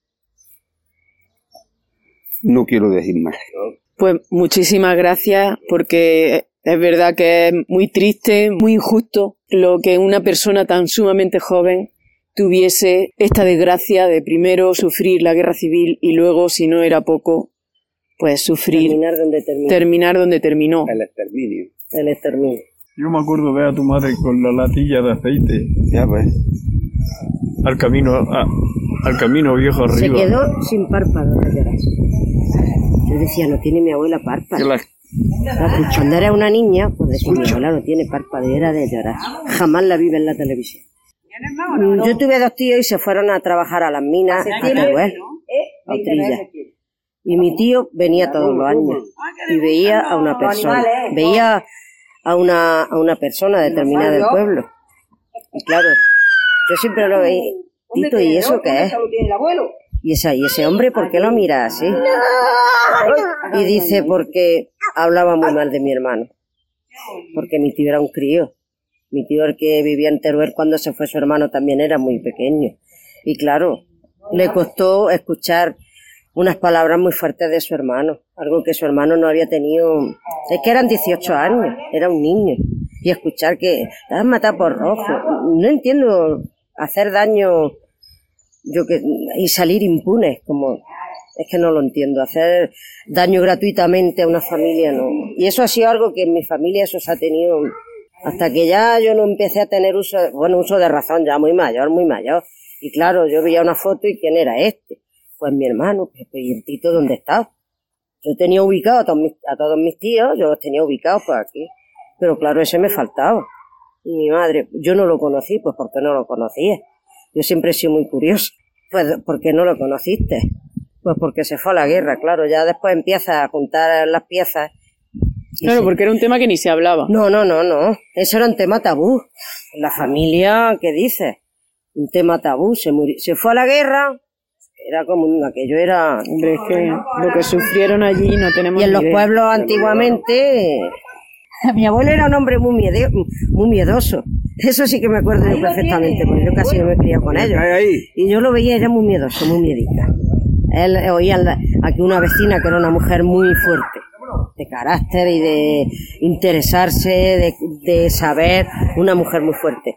No quiero decir más. Pues muchísimas gracias, porque es verdad que es muy triste, muy injusto lo que una persona tan sumamente joven tuviese esta desgracia de primero sufrir la guerra civil y luego, si no era poco, pues sufrir, terminar donde terminó. El exterminio. El exterminio. Yo me acuerdo ver a tu madre con la latilla de aceite. Ya ves. Al camino viejo arriba. Se quedó sin párpado de llorar. Yo decía, no tiene mi abuela párpado. Cuando era una niña, pues decía, mi abuela no tiene párpado, y era de llorar. Jamás la vi en la televisión. Yo tuve 2 tíos y se fueron a trabajar a las minas a Teruel, a Utrilla. Y mi tío venía todos los años y veía a una persona, determinada del pueblo. Y claro, yo siempre lo veía, Tito, ¿y eso qué es? Y ese hombre, ¿por qué lo mira así? Y dice, porque hablaba muy mal de mi hermano. Porque mi tío era un crío. Mi tío, el que vivía en Teruel cuando se fue su hermano, también era muy pequeño. Y claro, le costó escuchar unas palabras muy fuertes de su hermano. Algo que su hermano no había tenido. Es que eran 18 años, era un niño. Y escuchar que te has matado por rojo. No entiendo hacer daño y salir impunes, como es que no lo entiendo. Hacer daño gratuitamente a una familia, no. Y eso ha sido algo que en mi familia eso se ha tenido hasta que ya yo no empecé a tener uso de razón, ya muy mayor. Y claro, yo veía una foto y ¿quién era este? Pues mi hermano. Pues, ¿y el Tito dónde está? Yo tenía ubicado a todos mis tíos, yo los tenía ubicados por aquí. Pero claro, ese me faltaba. Y mi madre, yo no lo conocí, pues ¿por qué no lo conocía? Yo siempre he sido muy curioso. Pues ¿por qué no lo conociste? Pues porque se fue a la guerra, claro. Ya después empieza a juntar las piezas. Claro, porque era un tema que ni se hablaba. No. Eso era un tema tabú. La familia, ¿qué dices? Un tema tabú. Se fue a la guerra. Era como aquello era. Hombre, es que lo que sufrieron allí no tenemos. Y en los pueblos antiguamente, mi abuelo era un hombre muy miedoso. Eso sí que me acuerdo yo perfectamente, porque yo casi no me criaba con ellos. Y yo lo veía, era muy miedoso, muy miedica. Él oía aquí una vecina que era una mujer muy fuerte, de carácter y de interesarse, de saber, una mujer muy fuerte.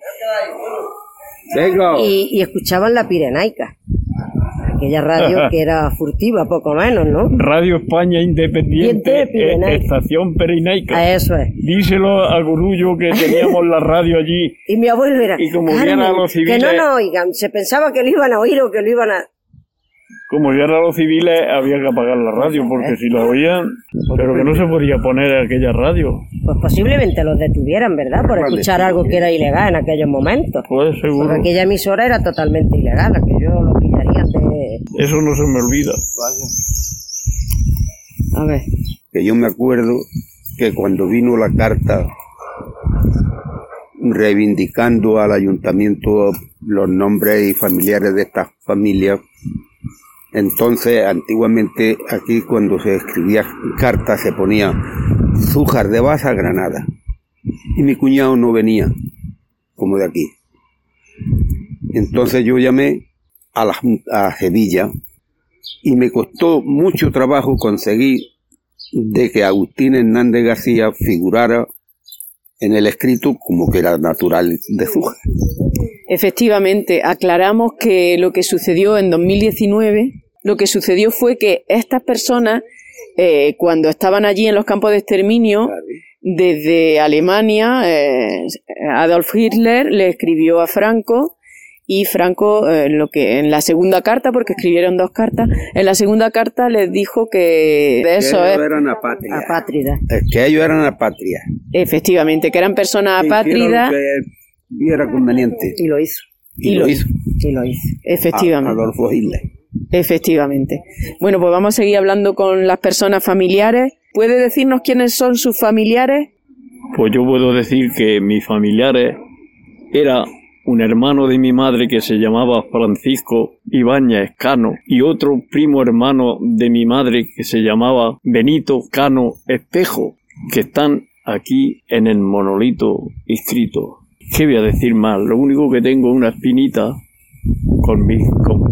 Y escuchaban la Pirenaica, aquella radio que era furtiva, poco menos, ¿no? Radio España Independiente, Estación Pirenaica. Eso es. Díselo a Gurullo que teníamos la radio allí. Y mi abuelo era, y como Carmen, a los civiles, que no nos oigan, se pensaba que lo iban a oír o que lo iban a... Como llegaron a los civiles había que apagar la radio, porque si la oían, pero que no se podía poner aquella radio. Pues posiblemente los detuvieran, ¿verdad? Por escuchar algo que era ilegal en aquellos momentos. Pues seguro. Porque aquella emisora era totalmente ilegal, aquello lo pillarían de... Eso no se me olvida. A ver. Que yo me acuerdo que cuando vino la carta reivindicando al ayuntamiento los nombres y familiares de estas familias, entonces, antiguamente, aquí cuando se escribía carta se ponía Zújar de Baza, Granada. Y mi cuñado no venía, como de aquí. Entonces yo llamé a Sevilla y me costó mucho trabajo conseguir de que Agustín Hernández García figurara en el escrito como que era natural de Zújar. Efectivamente, aclaramos que lo que sucedió en 2019... Lo que sucedió fue que estas personas, cuando estaban allí en los campos de exterminio, desde Alemania, Adolf Hitler le escribió a Franco, y Franco, en la segunda carta, porque escribieron 2 cartas, en la segunda carta les dijo que eso ellos eran apátridas. Que ellos eran apátridas. Efectivamente, que eran personas apátridas. Que era conveniente. Y lo hizo. Y lo hizo. Efectivamente. Adolfo Hitler. Efectivamente. Bueno, pues vamos a seguir hablando con las personas familiares. ¿Puede decirnos quiénes son sus familiares? Pues yo puedo decir que mis familiares era un hermano de mi madre que se llamaba Francisco Ibáñez Cano y otro primo hermano de mi madre que se llamaba Benito Cano Espejo, que están aquí en el monolito inscrito. ¿Qué voy a decir más? Lo único que tengo es una espinita con mis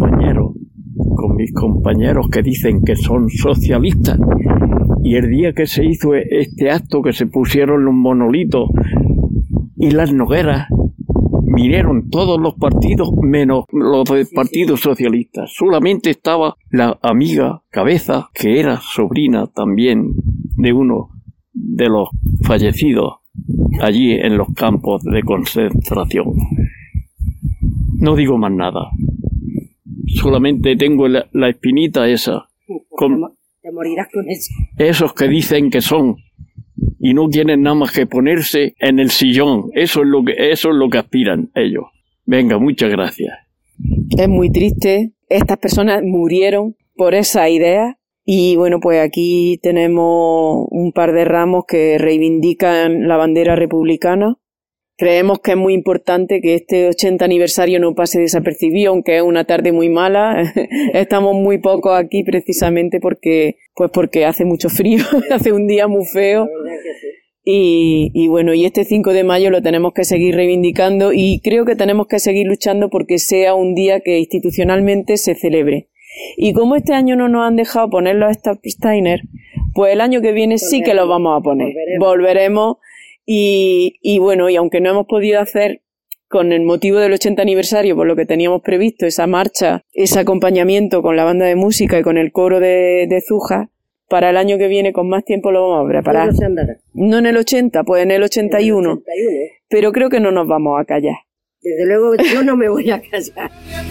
compañeros que dicen que son socialistas. Y el día que se hizo este acto, que se pusieron los monolitos y las nogueras, vinieron todos los partidos menos los del Partido Socialista. Solamente estaba la amiga Cabeza, que era sobrina también de uno de los fallecidos allí en los campos de concentración. No digo más nada. Solamente tengo la espinita esa. Te morirás con eso. Esos que dicen que son y no quieren nada más que ponerse en el sillón. Eso es lo que aspiran ellos. Venga, muchas gracias. Es muy triste. Estas personas murieron por esa idea. Y bueno, pues aquí tenemos un par de ramos que reivindican la bandera republicana. Creemos que es muy importante que este 80 aniversario no pase desapercibido, aunque es una tarde muy mala. Estamos muy pocos aquí precisamente porque hace mucho frío, hace un día muy feo. Y bueno, y este 5 de mayo lo tenemos que seguir reivindicando y creo que tenemos que seguir luchando porque sea un día que institucionalmente se celebre. Y como este año no nos han dejado poner los Steiner, pues el año que viene sí que los vamos a poner. Volveremos. Y bueno, y aunque no hemos podido hacer con el motivo del 80 aniversario, por lo que teníamos previsto, esa marcha, ese acompañamiento con la banda de música y con el coro de Zújar, para el año que viene con más tiempo lo vamos a preparar. No en el 80, pues en el 81. Pero creo que no nos vamos a callar. Desde luego yo no me voy a callar.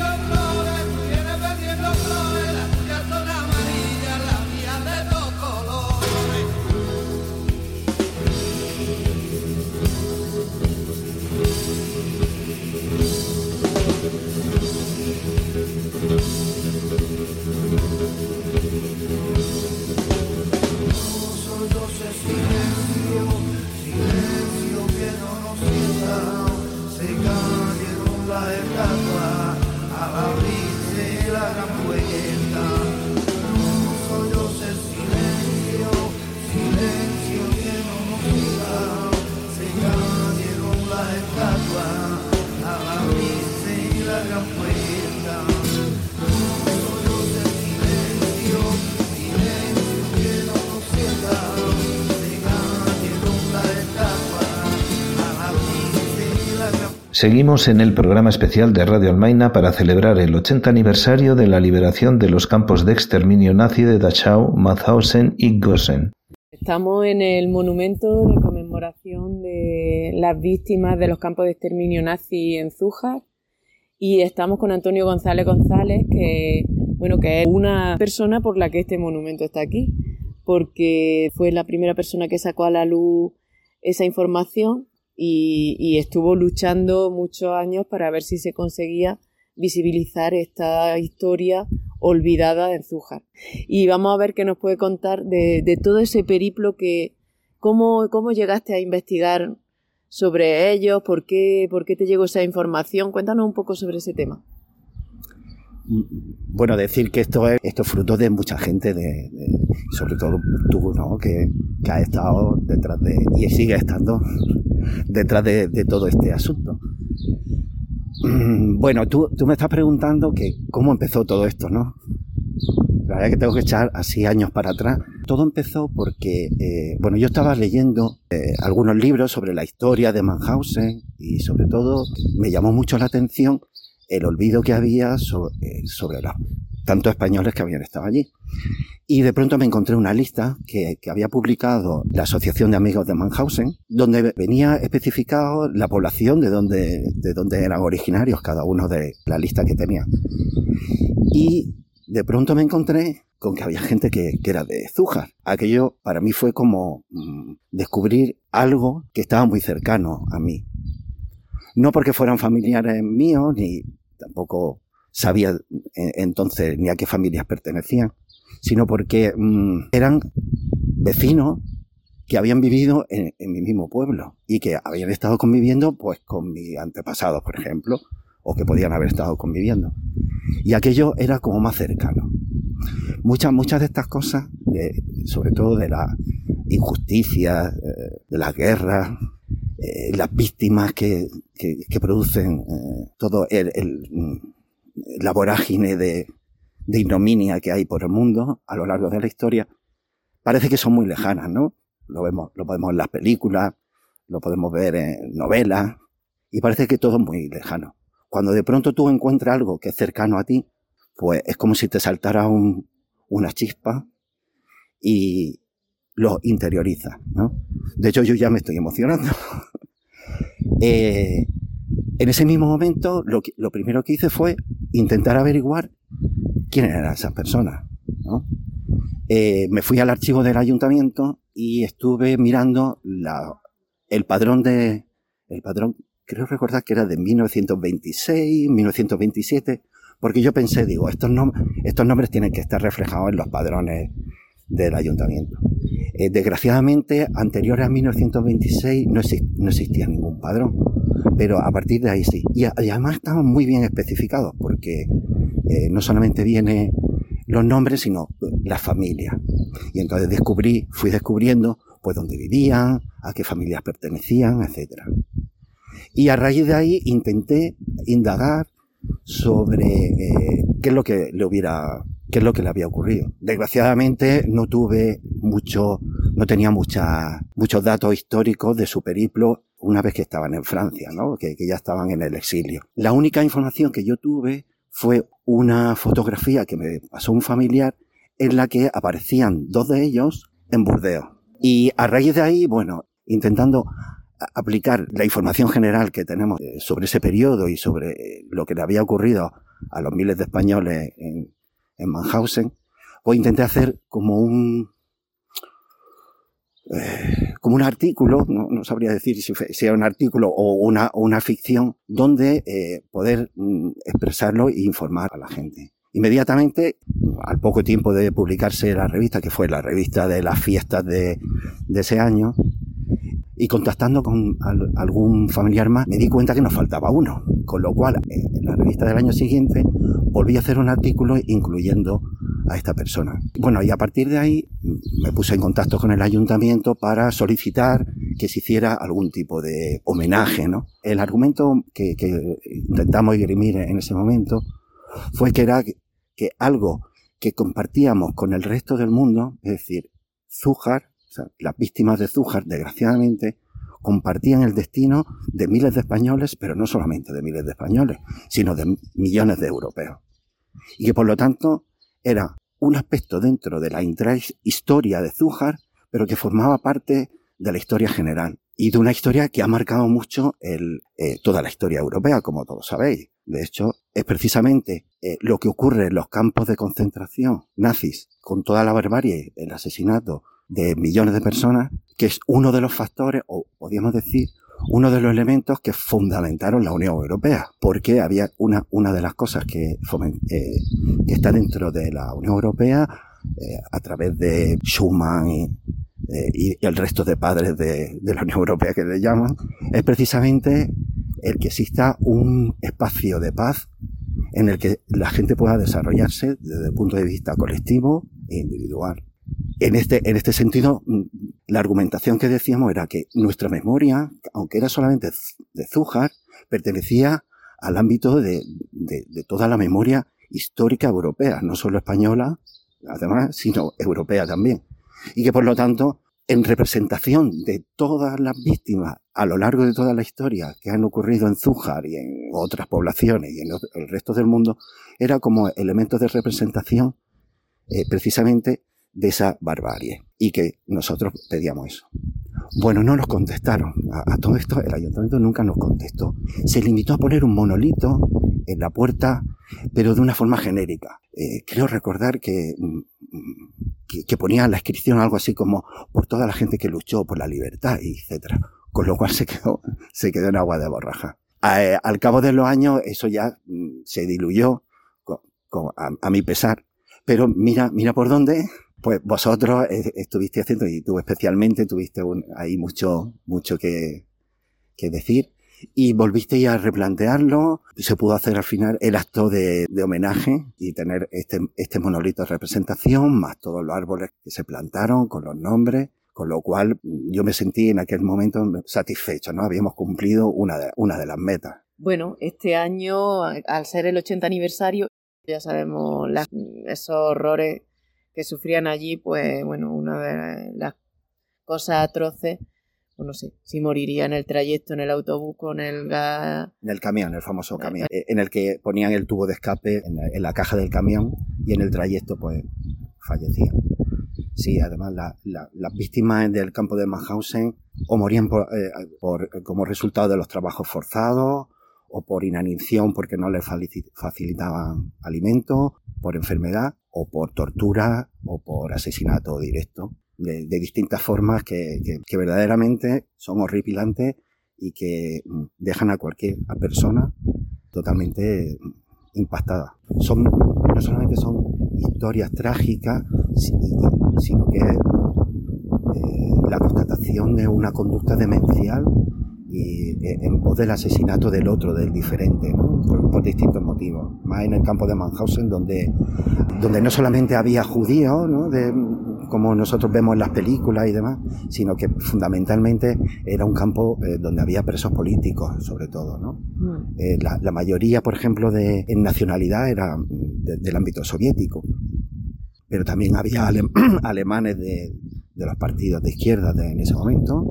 Seguimos en el programa especial de Radio Almaina para celebrar el 80 aniversario de la liberación de los campos de exterminio nazi de Dachau, Mauthausen y Gosen. Estamos en el monumento de conmemoración de las víctimas de los campos de exterminio nazi en Zújar y estamos con Antonio González González, que es una persona por la que este monumento está aquí, porque fue la primera persona que sacó a la luz esa información y estuvo luchando muchos años para ver si se conseguía visibilizar esta historia olvidada en Zújar. Y vamos a ver qué nos puede contar de todo ese periplo cómo llegaste a investigar sobre ellos, por qué te llegó esa información. Cuéntanos un poco sobre ese tema. Bueno, decir que esto es fruto de mucha gente, sobre todo tú, ¿no? Que has estado detrás y sigue estando detrás de todo este asunto. Bueno, tú me estás preguntando que cómo empezó todo esto, ¿no? La verdad es que tengo que echar así años para atrás. Todo empezó porque, yo estaba leyendo algunos libros sobre la historia de Mauthausen y sobre todo me llamó mucho la atención el olvido que había sobre los tantos españoles que habían estado allí. Y de pronto me encontré una lista que había publicado la Asociación de Amigos de Mauthausen, donde venía especificado la población de donde eran originarios cada uno de la lista que tenía. Y de pronto me encontré con que había gente que era de Zújar. Aquello para mí fue como descubrir algo que estaba muy cercano a mí. No porque fueran familiares míos, ni tampoco sabía entonces ni a qué familias pertenecían, sino porque eran vecinos que habían vivido en mi mismo pueblo y que habían estado conviviendo pues con mis antepasados, por ejemplo, o que podían haber estado conviviendo. Y aquello era como más cercano. Muchas de estas cosas, sobre todo de la injusticia, de las guerras, las víctimas que producen todo la vorágine de ignominia que hay por el mundo a lo largo de la historia, parece que son muy lejanas, ¿no? Lo podemos en las películas, lo podemos ver en novelas, y parece que todo es muy lejano. Cuando de pronto tú encuentras algo que es cercano a ti, pues es como si te saltara una chispa y lo interiorizas, ¿no? De hecho, yo ya me estoy emocionando. En ese mismo momento, lo primero que hice fue intentar averiguar quiénes eran esas personas, ¿no? Me fui al archivo del ayuntamiento y estuve mirando el padrón, creo recordar que era de 1926, 1927, porque yo pensé, digo, estos nombres tienen que estar reflejados en los padrones del ayuntamiento. Desgraciadamente, anterior a 1926 no existía ningún padrón, pero a partir de ahí sí. Y además estaban muy bien especificados, porque no solamente viene los nombres, sino las familias. Y entonces fui descubriendo pues dónde vivían, a qué familias pertenecían, etcétera. Y a raíz de ahí intenté indagar sobre qué es lo que le había ocurrido. Desgraciadamente no tenía muchos datos históricos de su periplo una vez que estaban en Francia, ¿no? Que ya estaban en el exilio. La única información que yo tuve fue una fotografía que me pasó un familiar en la que aparecían 2 de ellos en Burdeos. Y a raíz de ahí, bueno, intentando aplicar la información general que tenemos sobre ese periodo y sobre lo que le había ocurrido a los miles de españoles en Mauthausen, pues intenté hacer como un artículo, no sabría decir si era un artículo o una ficción, donde poder expresarlo e informar a la gente. Inmediatamente, al poco tiempo de publicarse la revista, que fue la revista de las fiestas de ese año, y contactando con algún familiar más, me di cuenta que nos faltaba uno, con lo cual en la revista del año siguiente volví a hacer un artículo incluyendo a esta persona. Bueno, y a partir de ahí me puse en contacto con el ayuntamiento para solicitar que se hiciera algún tipo de homenaje, ¿no? El argumento que intentamos esgrimir en ese momento fue que era que algo que compartíamos con el resto del mundo, es decir, Zújar, o sea, las víctimas de Zújar, desgraciadamente, compartían el destino de miles de españoles, pero no solamente de miles de españoles, sino de millones de europeos. Y que por lo tanto era un aspecto dentro de la intrahistoria de Zújar, pero que formaba parte de la historia general. Y de una historia que ha marcado mucho toda la historia europea, como todos sabéis. De hecho, es precisamente lo que ocurre en los campos de concentración nazis, con toda la barbarie, el asesinato de millones de personas, que es uno de los factores, o podríamos decir, uno de los elementos que fundamentaron la Unión Europea, porque había una de las cosas que está dentro de la Unión Europea, a través de Schuman y el resto de padres de la Unión Europea que le llaman, es precisamente el que exista un espacio de paz en el que la gente pueda desarrollarse desde el punto de vista colectivo e individual. En este sentido, la argumentación que decíamos era que nuestra memoria, aunque era solamente de Zújar, pertenecía al ámbito de toda la memoria histórica europea, no solo española, además, sino europea también. Y que por lo tanto, en representación de todas las víctimas a lo largo de toda la historia que han ocurrido en Zújar y en otras poblaciones y en el resto del mundo, era como elementos de representación precisamente de esa barbarie, y que nosotros pedíamos eso. Bueno, no nos contestaron. A todo esto el ayuntamiento nunca nos contestó. Se limitó a poner un monolito en la puerta, pero de una forma genérica. Creo recordar que ponía en la inscripción algo así como por toda la gente que luchó por la libertad, etcétera. Con lo cual se quedó en agua de borraja. Al cabo de los años eso ya se diluyó a mi pesar. Pero mira por dónde. Pues vosotros estuviste haciendo, y tú especialmente tuviste ahí mucho que decir, y volvisteis a replantearlo. Se pudo hacer al final el acto de homenaje y tener este monolito de representación, más todos los árboles que se plantaron con los nombres, con lo cual yo me sentí en aquel momento satisfecho, ¿no? Habíamos cumplido una de las metas. Bueno, este año, al ser el 80 aniversario, ya sabemos esos horrores que sufrían allí, pues bueno, una de las cosas atroces, pues no sé, si moriría en el trayecto, en el autobús, con el gas... En el camión, el famoso camión, en el que ponían el tubo de escape en la caja del camión y en el trayecto pues fallecían. Sí, además las víctimas del campo de Mauthausen o morían como resultado de los trabajos forzados, o por inanición porque no les facilitaban alimentos, por enfermedad, o por tortura, o por asesinato directo, de distintas formas que verdaderamente son horripilantes y que dejan a cualquier persona totalmente impactada. No solamente son historias trágicas, sino que la constatación de una conducta demencial y en pos del asesinato del otro, del diferente, ¿no? Por distintos motivos. Más en el campo de Mauthausen, donde no solamente había judíos, ¿no? Como nosotros vemos en las películas y demás, sino que fundamentalmente era un campo donde había presos políticos, sobre todo, ¿no? La mayoría, por ejemplo, en nacionalidad era del ámbito soviético, pero también había alemanes de los partidos de izquierda en ese momento,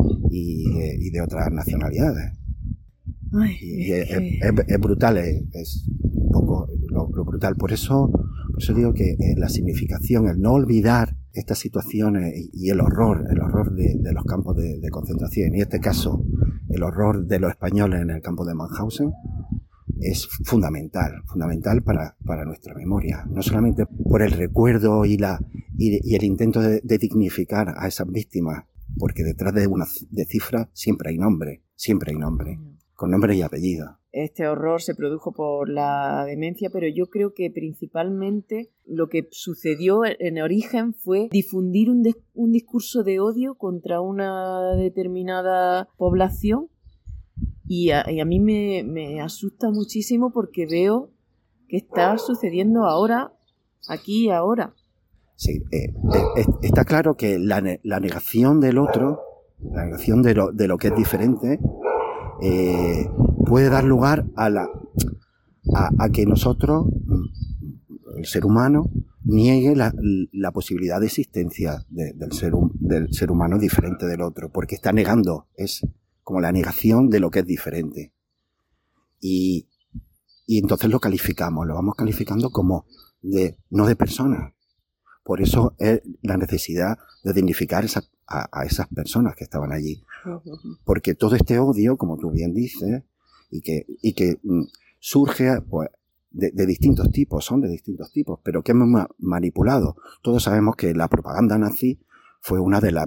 y de otras nacionalidades. Ay, es brutal, es un poco lo brutal. Por eso digo que la significación, el no olvidar estas situaciones y el horror de los campos de concentración, y en este caso el horror de los españoles en el campo de Mauthausen, es fundamental para nuestra memoria, no solamente por el recuerdo y el intento de dignificar a esas víctimas, porque detrás de cifras siempre hay nombre, con nombre y apellido. Este horror se produjo por la demencia, pero yo creo que principalmente lo que sucedió en origen fue difundir un discurso de odio contra una determinada población, y a mí me asusta muchísimo porque veo que está sucediendo ahora, aquí y ahora. Sí, está claro que la negación del otro, la negación de lo que es diferente, puede dar lugar a que nosotros, el ser humano, niegue la posibilidad de existencia del ser humano diferente del otro, porque está negando, es como la negación de lo que es diferente. Y entonces lo vamos calificando como no de personas. Por eso es la necesidad de dignificar a esas personas que estaban allí. Porque todo este odio, como tú bien dices, y que surge pues, de distintos tipos, pero que hemos manipulado. Todos sabemos que la propaganda nazi fue una de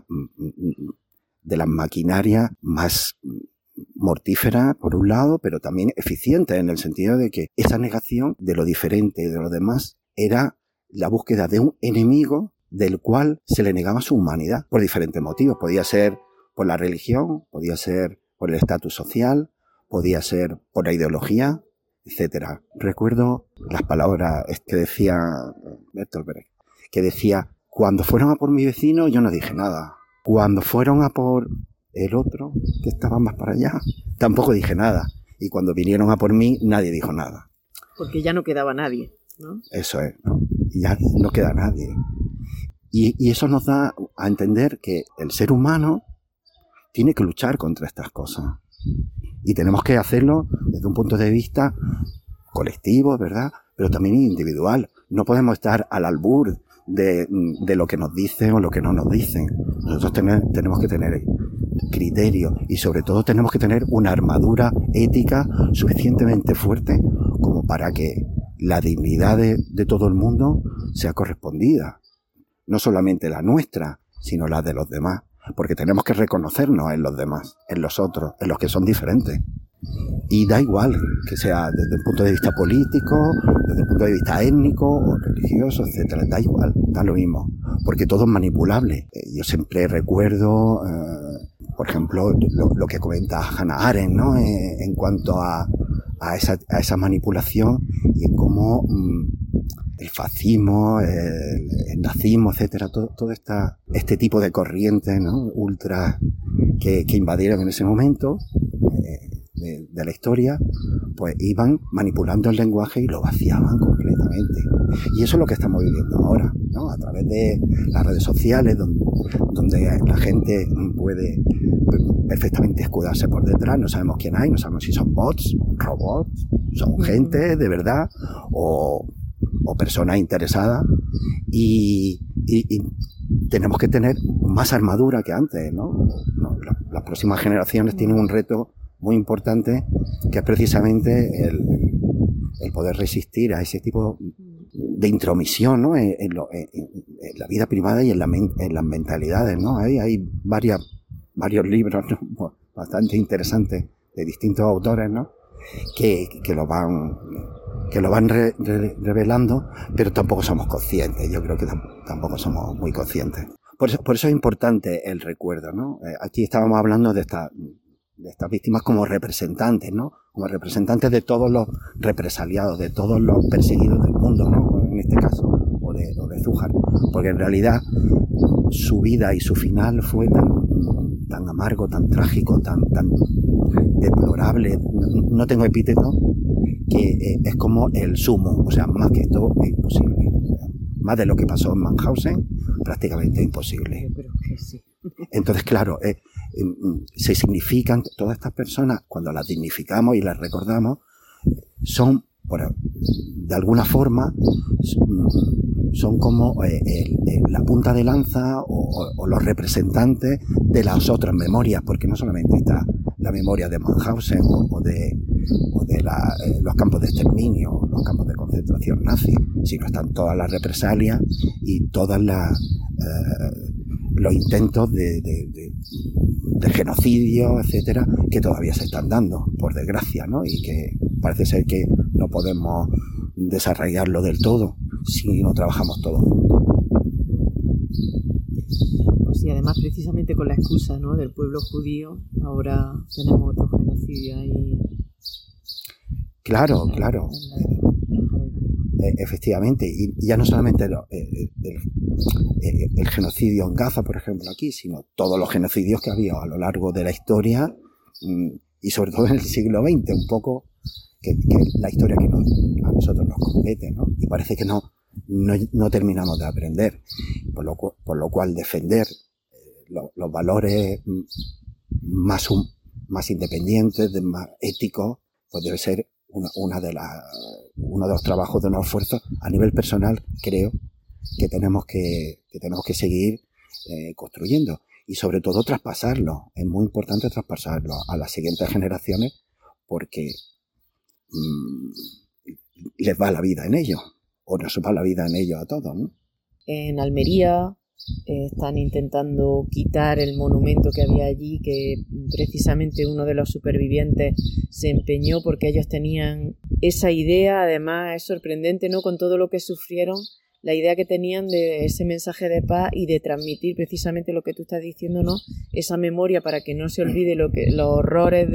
las maquinarias más mortíferas, por un lado, pero también eficientes, en el sentido de que esa negación de lo diferente y de lo demás era la búsqueda de un enemigo del cual se le negaba su humanidad por diferentes motivos. Podía ser por la religión, podía ser por el estatus social, podía ser por la ideología, etc. Recuerdo las palabras que decía Bertolt Brecht, que decía: cuando fueron a por mi vecino yo no dije nada. Cuando fueron a por el otro, que estaba más para allá, tampoco dije nada. Y cuando vinieron a por mí, nadie dijo nada. Porque ya no quedaba nadie, ¿no? Eso es, ¿no? Ya no queda nadie. Y eso nos da a entender que el ser humano tiene que luchar contra estas cosas. Y tenemos que hacerlo desde un punto de vista colectivo, ¿verdad? Pero también individual. No podemos estar al albur de lo que nos dicen o lo que no nos dicen. Nosotros tenemos que tener criterio y sobre todo tenemos que tener una armadura ética suficientemente fuerte como para que la dignidad de todo el mundo sea correspondida. No solamente la nuestra, sino la de los demás. Porque tenemos que reconocernos en los demás, en los otros, en los que son diferentes. Y da igual que sea desde el punto de vista político, desde el punto de vista étnico o religioso, etcétera. Da igual, da lo mismo. porque todo es manipulable. Yo siempre recuerdo, por ejemplo, lo que comenta Hannah Arendt, ¿no? En cuanto a esa manipulación y en cómo el fascismo, el nazismo, etcétera, todo este tipo de corrientes, ¿no? Ultra que invadieron en ese momento de la historia, pues iban manipulando el lenguaje y lo vaciaban completamente. Y eso es lo que estamos viviendo ahora, ¿no? A través de las redes sociales, donde la gente puede perfectamente escudarse por detrás, no sabemos quién hay, no sabemos si son bots, robots, son gente de verdad o personas interesadas y tenemos que tener más armadura que antes, ¿no? Las próximas generaciones tienen un reto muy importante, que es precisamente el poder resistir a ese tipo de intromisión, ¿no? en la vida privada y en las mentalidades, ¿no? Hay varios libros, ¿no? Bastante interesantes de distintos autores, ¿no? que lo van revelando, pero tampoco somos conscientes. Yo creo que tampoco somos muy conscientes. Por eso es importante el recuerdo, ¿no? Aquí estábamos hablando de estas víctimas como representantes, ¿no? Como representantes de todos los represaliados, de todos los perseguidos del mundo, ¿no? En este caso, o de Zújar, porque en realidad su vida y su final fue tan amargo, tan trágico, tan deplorable, no tengo epíteto, que es como el sumo, o sea, más que esto es imposible. O sea, más de lo que pasó en Mauthausen, prácticamente imposible. Yo creo que sí. Entonces, claro, se significan todas estas personas, cuando las dignificamos y las recordamos, son, de alguna forma, son como la punta de lanza o los representantes de las otras memorias, porque no solamente está la memoria de Mauthausen o de los campos de exterminio, los campos de concentración nazi, sino están todas las represalias y todas los intentos de genocidio, etcétera, que todavía se están dando, por desgracia, ¿no? Y que parece ser que no podemos desarraigarlo del todo si no trabajamos todos juntos. Pues y además precisamente con la excusa, ¿no?, del pueblo judío, ahora tenemos otro genocidio ahí. Claro. Efectivamente, y ya no solamente el genocidio en Gaza, por ejemplo, aquí, sino todos los genocidios que ha habido a lo largo de la historia y sobre todo en el siglo XX, un poco que la historia que a nosotros nos compete, ¿no? Y parece que no terminamos de aprender, por lo cual defender los valores más independientes, más éticos, pues debe ser uno de los trabajos de un esfuerzo a nivel personal. Creo que tenemos que seguir construyendo y sobre todo traspasarlo. Es muy importante traspasarlo a las siguientes generaciones porque les va la vida en ello, o nos va la vida en ello a todos, ¿no? En Almería están intentando quitar el monumento que había allí, que precisamente uno de los supervivientes se empeñó porque ellos tenían esa idea. Además es sorprendente, ¿no?, con todo lo que sufrieron, la idea que tenían de ese mensaje de paz y de transmitir precisamente lo que tú estás diciendo, ¿no?, esa memoria para que no se olvide los horrores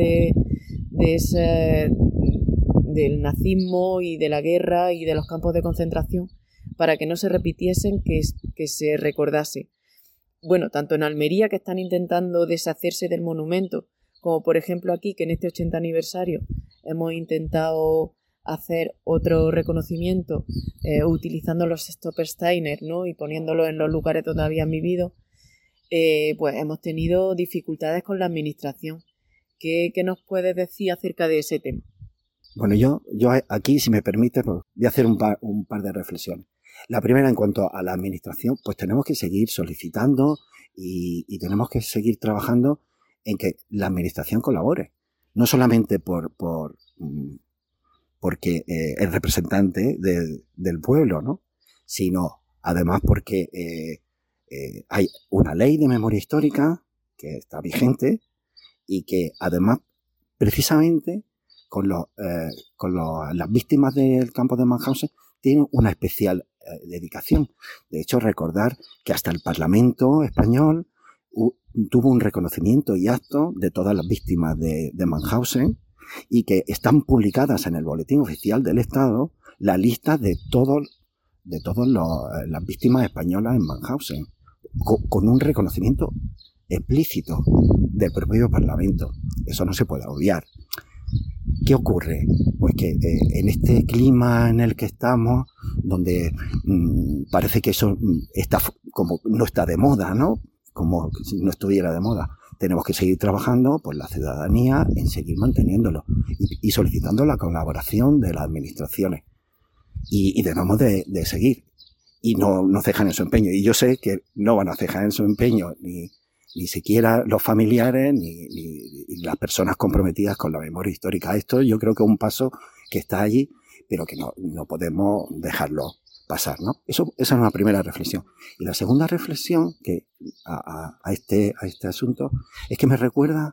del nazismo y de la guerra y de los campos de concentración, para que no se repitiesen, que se recordase. Bueno, tanto en Almería, que están intentando deshacerse del monumento, como por ejemplo aquí, que en este 80 aniversario hemos intentado hacer otro reconocimiento utilizando los Stolpersteiner, ¿no?, y poniéndolos en los lugares donde habían vivido, pues hemos tenido dificultades con la administración. ¿Qué nos puedes decir acerca de ese tema? Bueno, yo aquí, si me permite, pues voy a hacer un par de reflexiones. La primera, en cuanto a la administración, pues tenemos que seguir solicitando y tenemos que seguir trabajando en que la administración colabore. No solamente porque es representante del pueblo, ¿no?, sino además porque hay una ley de memoria histórica que está vigente y que además, precisamente, con las víctimas del campo de Mauthausen tienen una especial dedicación. De hecho, recordar que hasta el Parlamento español tuvo un reconocimiento y acto de todas las víctimas de Mauthausen, y que están publicadas en el Boletín Oficial del Estado la lista de todas las víctimas españolas en Mauthausen, con un reconocimiento explícito del propio Parlamento. Eso no se puede obviar. ¿Qué ocurre? Pues que en este clima en el que estamos, donde parece que eso no está de moda, ¿no? Como si no estuviera de moda. Tenemos que seguir trabajando por la ciudadanía en seguir manteniéndolo y solicitando la colaboración de las administraciones. Y debemos de seguir. Y no cejan en su empeño. Y yo sé que no van a cejar en su empeño ni siquiera los familiares ni las personas comprometidas con la memoria histórica. Esto yo creo que es un paso que está allí, pero que no podemos dejarlo pasar, ¿no? Esa es una primera reflexión. Y la segunda reflexión que a este asunto es que me recuerda,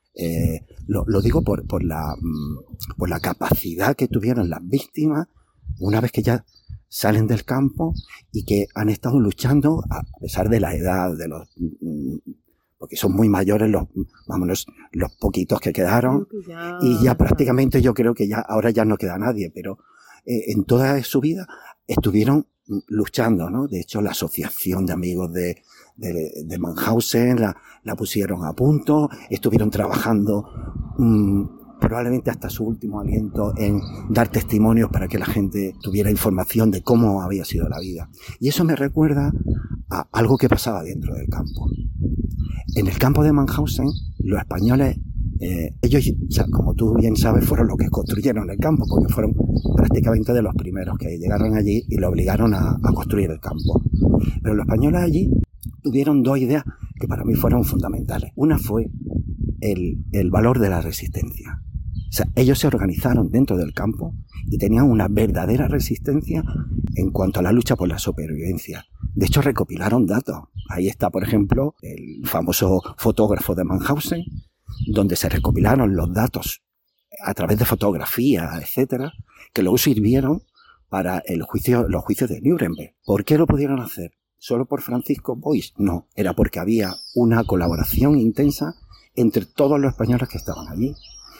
lo digo por la capacidad que tuvieron las víctimas una vez que ya salen del campo y que han estado luchando a pesar de la edad de los, porque son muy mayores los poquitos que quedaron, y ya prácticamente yo creo que ahora ya no queda nadie, pero en toda su vida estuvieron luchando, ¿no? De hecho, la asociación de amigos de Mauthausen la pusieron a punto, estuvieron trabajando probablemente hasta su último aliento en dar testimonios para que la gente tuviera información de cómo había sido la vida. Y eso me recuerda a algo que pasaba dentro del campo. En el campo de Mauthausen, los españoles, ellos, como tú bien sabes, fueron los que construyeron el campo, porque fueron prácticamente de los primeros que llegaron allí y lo obligaron a construir el campo. Pero los españoles allí tuvieron dos ideas que para mí fueron fundamentales. Una fue el valor de la resistencia. O sea, ellos se organizaron dentro del campo y tenían una verdadera resistencia en cuanto a la lucha por la supervivencia. De hecho, recopilaron datos. Ahí está, por ejemplo, el famoso fotógrafo de Mauthausen, donde se recopilaron los datos a través de fotografías, etcétera, que luego sirvieron para los juicios de Nuremberg. ¿Por qué lo pudieron hacer? ¿Solo por Francisco Boix? No, era porque había una colaboración intensa entre todos los españoles que estaban allí.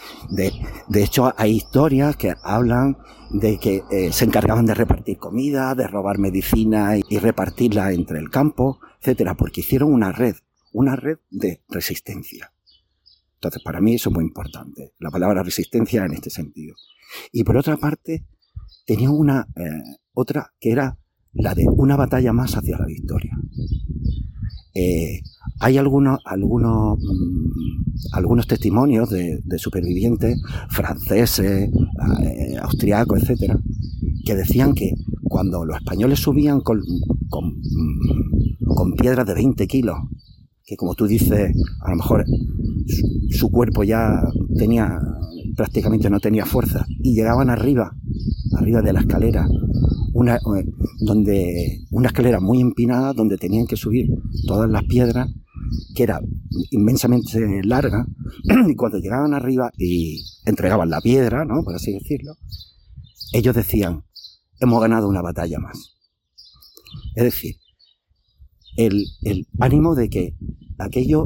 De hecho, hay historias que hablan de que se encargaban de repartir comida, de robar medicina y repartirla entre el campo, etcétera, porque hicieron una red de resistencia. Entonces, para mí eso es muy importante, la palabra resistencia en este sentido. Y por otra parte, tenían otra que era la de una batalla más hacia la victoria. Hay algunos testimonios de supervivientes franceses, austriacos, etcétera, que decían que cuando los españoles subían con piedras de 20 kilos, que como tú dices, a lo mejor su cuerpo ya prácticamente no tenía fuerza, y llegaban arriba de la escalera, una escalera muy empinada donde tenían que subir todas las piedras, que era inmensamente larga, y cuando llegaban arriba y entregaban la piedra, ¿no?, por así decirlo, ellos decían: hemos ganado una batalla más. Es decir, el ánimo de que aquello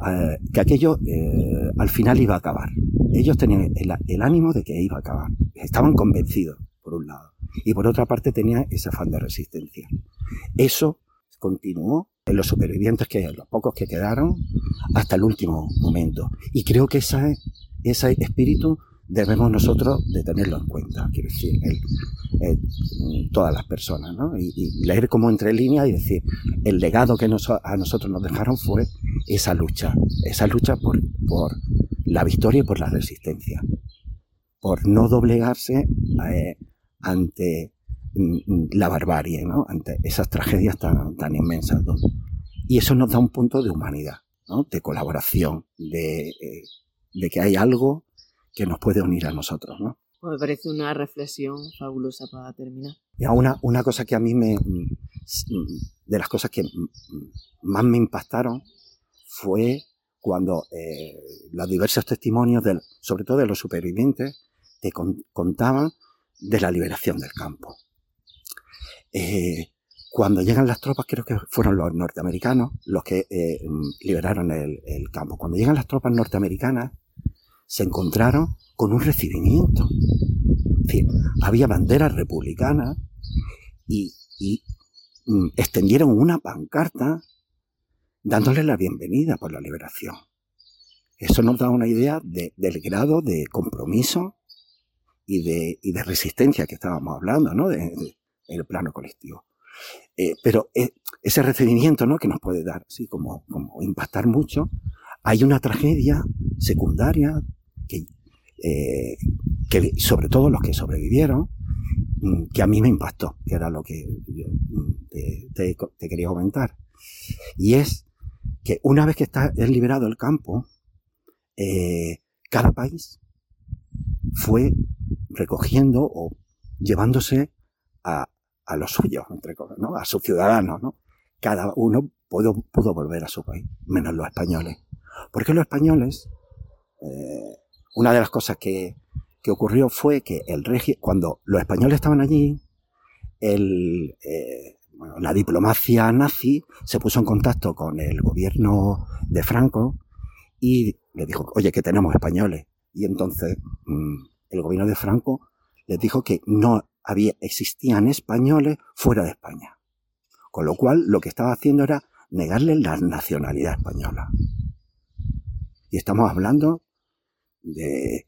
al final iba a acabar. Ellos tenían el ánimo de que iba a acabar. Estaban convencidos, por un lado. Y por otra parte tenían ese afán de resistencia. Eso continuó en los supervivientes, los pocos que quedaron, hasta el último momento. Y creo que ese espíritu debemos nosotros de tenerlo en cuenta, quiero decir, todas las personas, ¿no? Y leer como entre líneas y decir, el legado que a nosotros nos dejaron fue esa lucha por la victoria y por la resistencia, por no doblegarse ante la barbarie, ¿no?, ante esas tragedias tan inmensas, ¿no? Y eso nos da un punto de humanidad, ¿no?, de colaboración, de que hay algo que nos puede unir a nosotros, ¿no? Pues me parece una reflexión fabulosa para terminar. Y una cosa que a mí de las cosas que más me impactaron fue cuando los diversos testimonios, sobre todo de los supervivientes, te contaban de la liberación del campo. Cuando llegan las tropas, creo que fueron los norteamericanos los que liberaron el campo. Cuando llegan las tropas norteamericanas, se encontraron con un recibimiento. Es decir, había banderas republicanas y extendieron una pancarta dándole la bienvenida por la liberación. Eso nos da una idea del grado de compromiso y de resistencia que estábamos hablando, ¿no? En el plano colectivo. Pero ese recibimiento, ¿no?, que nos puede dar, así como impactar mucho, hay una tragedia secundaria que sobre todo los que sobrevivieron, que a mí me impactó, que era lo que yo te quería comentar. Y es que una vez que es liberado el campo, cada país fue recogiendo o llevándose a los suyos, ¿no?, a sus ciudadanos, ¿no? Cada uno pudo volver a su país, menos los españoles. Porque los españoles, una de las cosas que ocurrió fue que cuando los españoles estaban allí, la diplomacia nazi se puso en contacto con el gobierno de Franco y le dijo, oye, que tenemos españoles. Y entonces el gobierno de Franco les dijo que no existían españoles fuera de España. Con lo cual, lo que estaba haciendo era negarles la nacionalidad española. Y estamos hablando de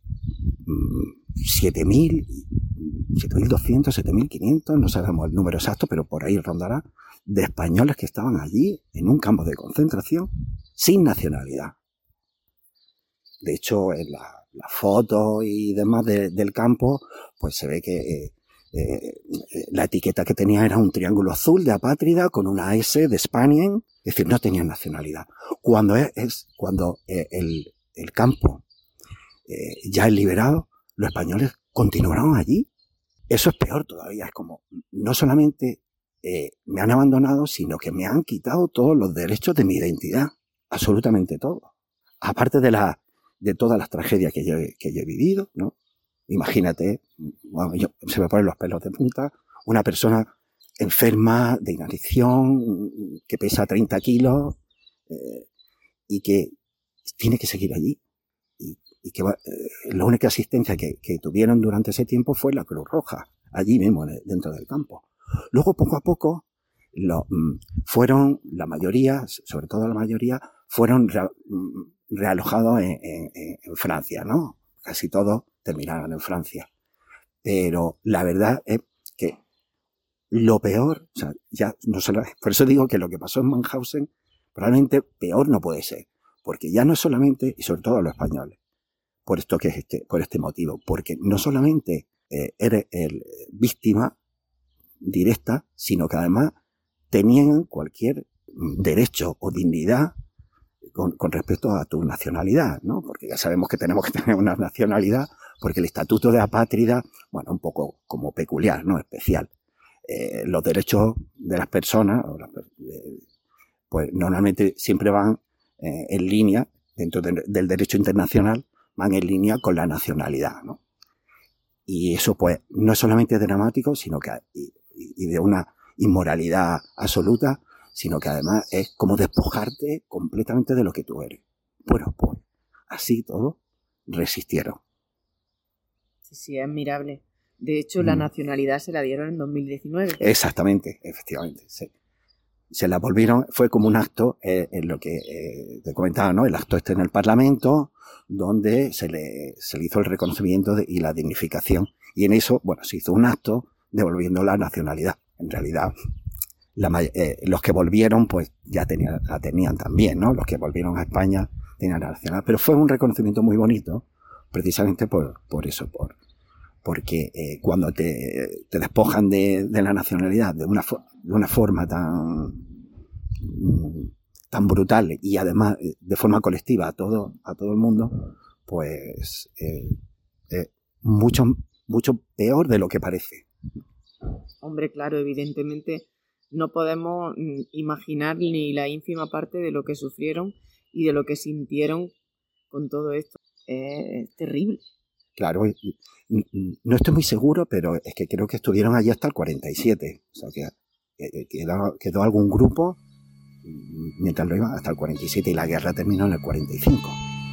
7.200, 7.500, no sabemos el número exacto, pero por ahí rondará, de españoles que estaban allí en un campo de concentración sin nacionalidad. De hecho, en la foto y demás del campo, pues se ve que la etiqueta que tenía era un triángulo azul de apátrida con una S de Spanien, es decir, no tenían nacionalidad. Cuando el campo ya es liberado, los españoles continuaron allí. Eso es peor todavía, es como, no solamente me han abandonado, sino que me han quitado todos los derechos de mi identidad, absolutamente todo. Aparte de todas las tragedias que yo he vivido, ¿no? Imagínate, bueno, se me ponen los pelos de punta, una persona enferma de inanición, que pesa 30 kilos y que tiene que seguir allí. Y que la única asistencia que tuvieron durante ese tiempo fue la Cruz Roja, allí mismo, dentro del campo. Luego, poco a poco, la mayoría, sobre todo la mayoría, fueron realojados en Francia, ¿no? Casi todos terminaron en Francia. Pero la verdad es que lo peor, o sea, ya no solo, por eso digo que lo que pasó en Mauthausen probablemente peor no puede ser, porque ya no es solamente, y sobre todo a los españoles, por este motivo, porque no solamente eres víctima directa, sino que además tenían cualquier derecho o dignidad con respecto a tu nacionalidad, ¿no? Porque ya sabemos que tenemos que tener una nacionalidad, porque el estatuto de apátrida, bueno, un poco como peculiar, ¿no? Especial. Los derechos de las personas, pues normalmente siempre van en línea, dentro del derecho internacional, van en línea con la nacionalidad, ¿no? Y eso, pues, no es solamente dramático, sino que y de una inmoralidad absoluta, sino que además es como despojarte completamente de lo que tú eres. Bueno, pues, así todo, resistieron. Sí, es admirable. De hecho, la nacionalidad se la dieron en 2019. Exactamente, efectivamente, sí. Se la volvieron, fue como un acto, en lo que te comentaba, ¿no? El acto en el Parlamento, donde se le hizo el reconocimiento y la dignificación. Y en eso, bueno, se hizo un acto devolviendo la nacionalidad. En realidad, los que volvieron, pues ya la tenían también, ¿no? Los que volvieron a España tenían la nacionalidad. Pero fue un reconocimiento muy bonito, precisamente por eso, porque cuando te despojan de la nacionalidad de una forma tan brutal y además de forma colectiva a todo el mundo, pues mucho peor de lo que parece. Hombre, claro, evidentemente no podemos imaginar ni la ínfima parte de lo que sufrieron y de lo que sintieron con todo esto. Es terrible. Claro, no estoy muy seguro, pero es que creo que estuvieron allí hasta el 47. O sea, que quedó algún grupo mientras lo iban hasta el 47 y la guerra terminó en el 45.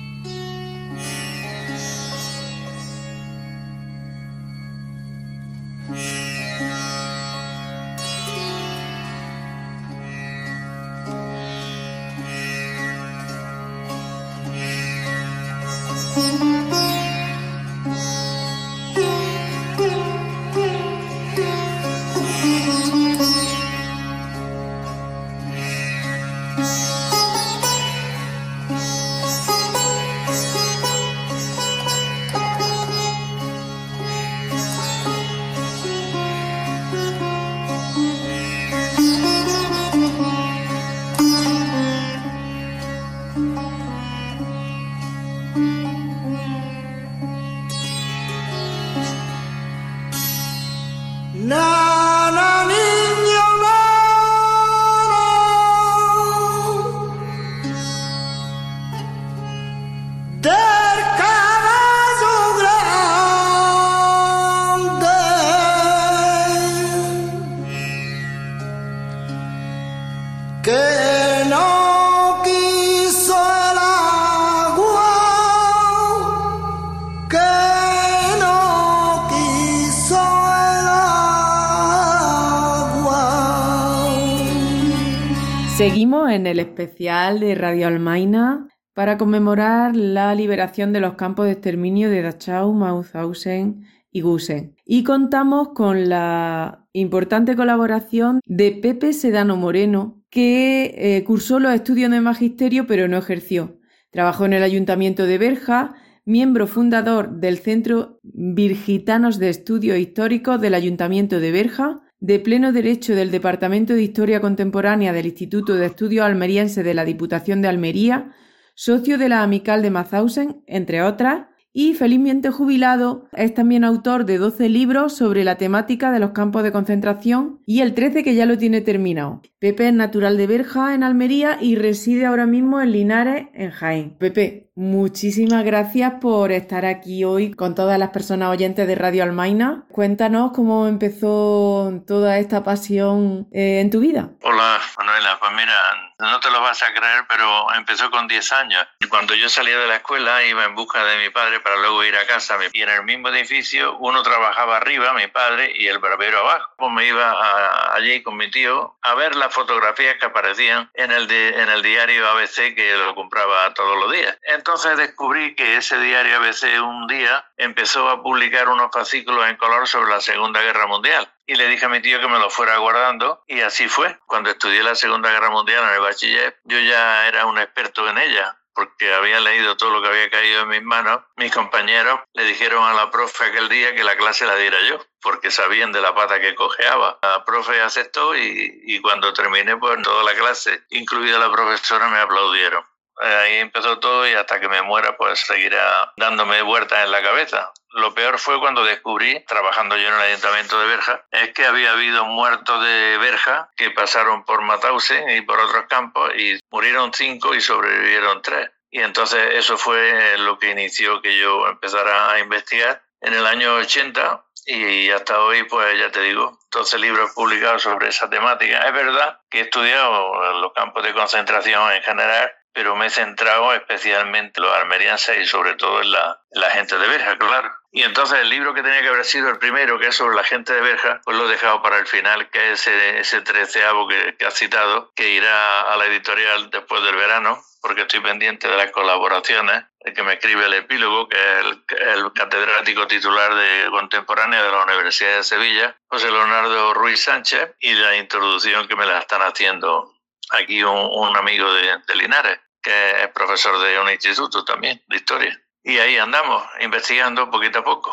Seguimos en el especial de Radio Almaina para conmemorar la liberación de los campos de exterminio de Dachau, Mauthausen y Gusen. Y contamos con la importante colaboración de Pepe Sedano Moreno, que cursó los estudios de magisterio pero no ejerció. Trabajó en el Ayuntamiento de Berja, miembro fundador del Centro Virgitanos de Estudios Históricos del Ayuntamiento de Berja, de pleno derecho del Departamento de Historia Contemporánea del Instituto de Estudios Almerienses de la Diputación de Almería, socio de la Amical de Mauthausen, entre otras, y felizmente jubilado, es también autor de 12 libros sobre la temática de los campos de concentración y el 13 que ya lo tiene terminado. Pepe es natural de Berja, en Almería, y reside ahora mismo en Linares, en Jaén. Pepe, muchísimas gracias por estar aquí hoy con todas las personas oyentes de Radio Almaina. Cuéntanos cómo empezó toda esta pasión en tu vida. Hola, Manuela. Pues mira, no te lo vas a creer, pero empezó con 10 años. Cuando yo salía de la escuela iba en busca de mi padre para luego ir a casa. Y en el mismo edificio uno trabajaba arriba, mi padre, y el barbero abajo. Pues me iba allí con mi tío a ver las fotografías que aparecían en el diario ABC, que lo compraba todos los días. Entonces descubrí que ese diario ABC un día empezó a publicar unos fascículos en color sobre la Segunda Guerra Mundial. Y le dije a mi tío que me lo fuera guardando, y así fue. Cuando estudié la Segunda Guerra Mundial en el bachiller, yo ya era un experto en ella, porque había leído todo lo que había caído en mis manos. Mis compañeros le dijeron a la profe aquel día que la clase la diera yo, porque sabían de la pata que cojeaba. La profe aceptó y cuando terminé, pues toda la clase, incluida la profesora, me aplaudieron. Ahí empezó todo y hasta que me muera, pues seguirá dándome vueltas en la cabeza. Lo peor fue cuando descubrí, trabajando yo en el Ayuntamiento de Berja, es que había habido muertos de Berja que pasaron por Mauthausen y por otros campos y murieron 5 y sobrevivieron 3. Y entonces eso fue lo que inició que yo empezara a investigar en el año 80 y hasta hoy, pues ya te digo, 12 libros publicados sobre esa temática. Es verdad que he estudiado los campos de concentración en general, pero me he centrado especialmente en los almerienses y sobre todo en la gente de Berja, claro. Y entonces el libro que tenía que haber sido el primero, que es sobre la gente de Berja, pues lo he dejado para el final, que es ese 13avo que has citado, que irá a la editorial después del verano, porque estoy pendiente de las colaboraciones, el que me escribe el epílogo, que es el catedrático titular de contemporánea de la Universidad de Sevilla, José Leonardo Ruiz Sánchez, y la introducción que me la están haciendo aquí un amigo de Linares, que es profesor de un instituto también de historia. Y ahí andamos, investigando poquito a poco.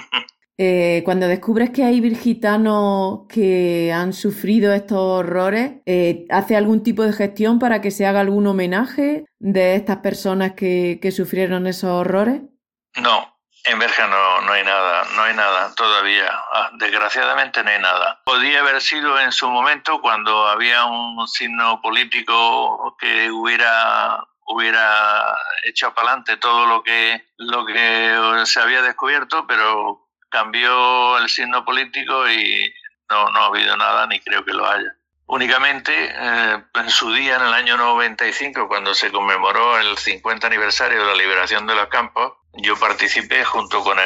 Cuando descubres que hay virgitanos que han sufrido estos horrores, ¿hace algún tipo de gestión para que se haga algún homenaje de estas personas que sufrieron esos horrores? No, en Berja no hay nada todavía. Desgraciadamente no hay nada. Podría haber sido en su momento cuando había un signo político que hubiera hubiera echado para adelante todo lo que se había descubierto, pero cambió el signo político y no ha habido nada, ni creo que lo haya. Únicamente, en su día, en el año 95, cuando se conmemoró el 50 aniversario de la liberación de los campos, yo participé junto con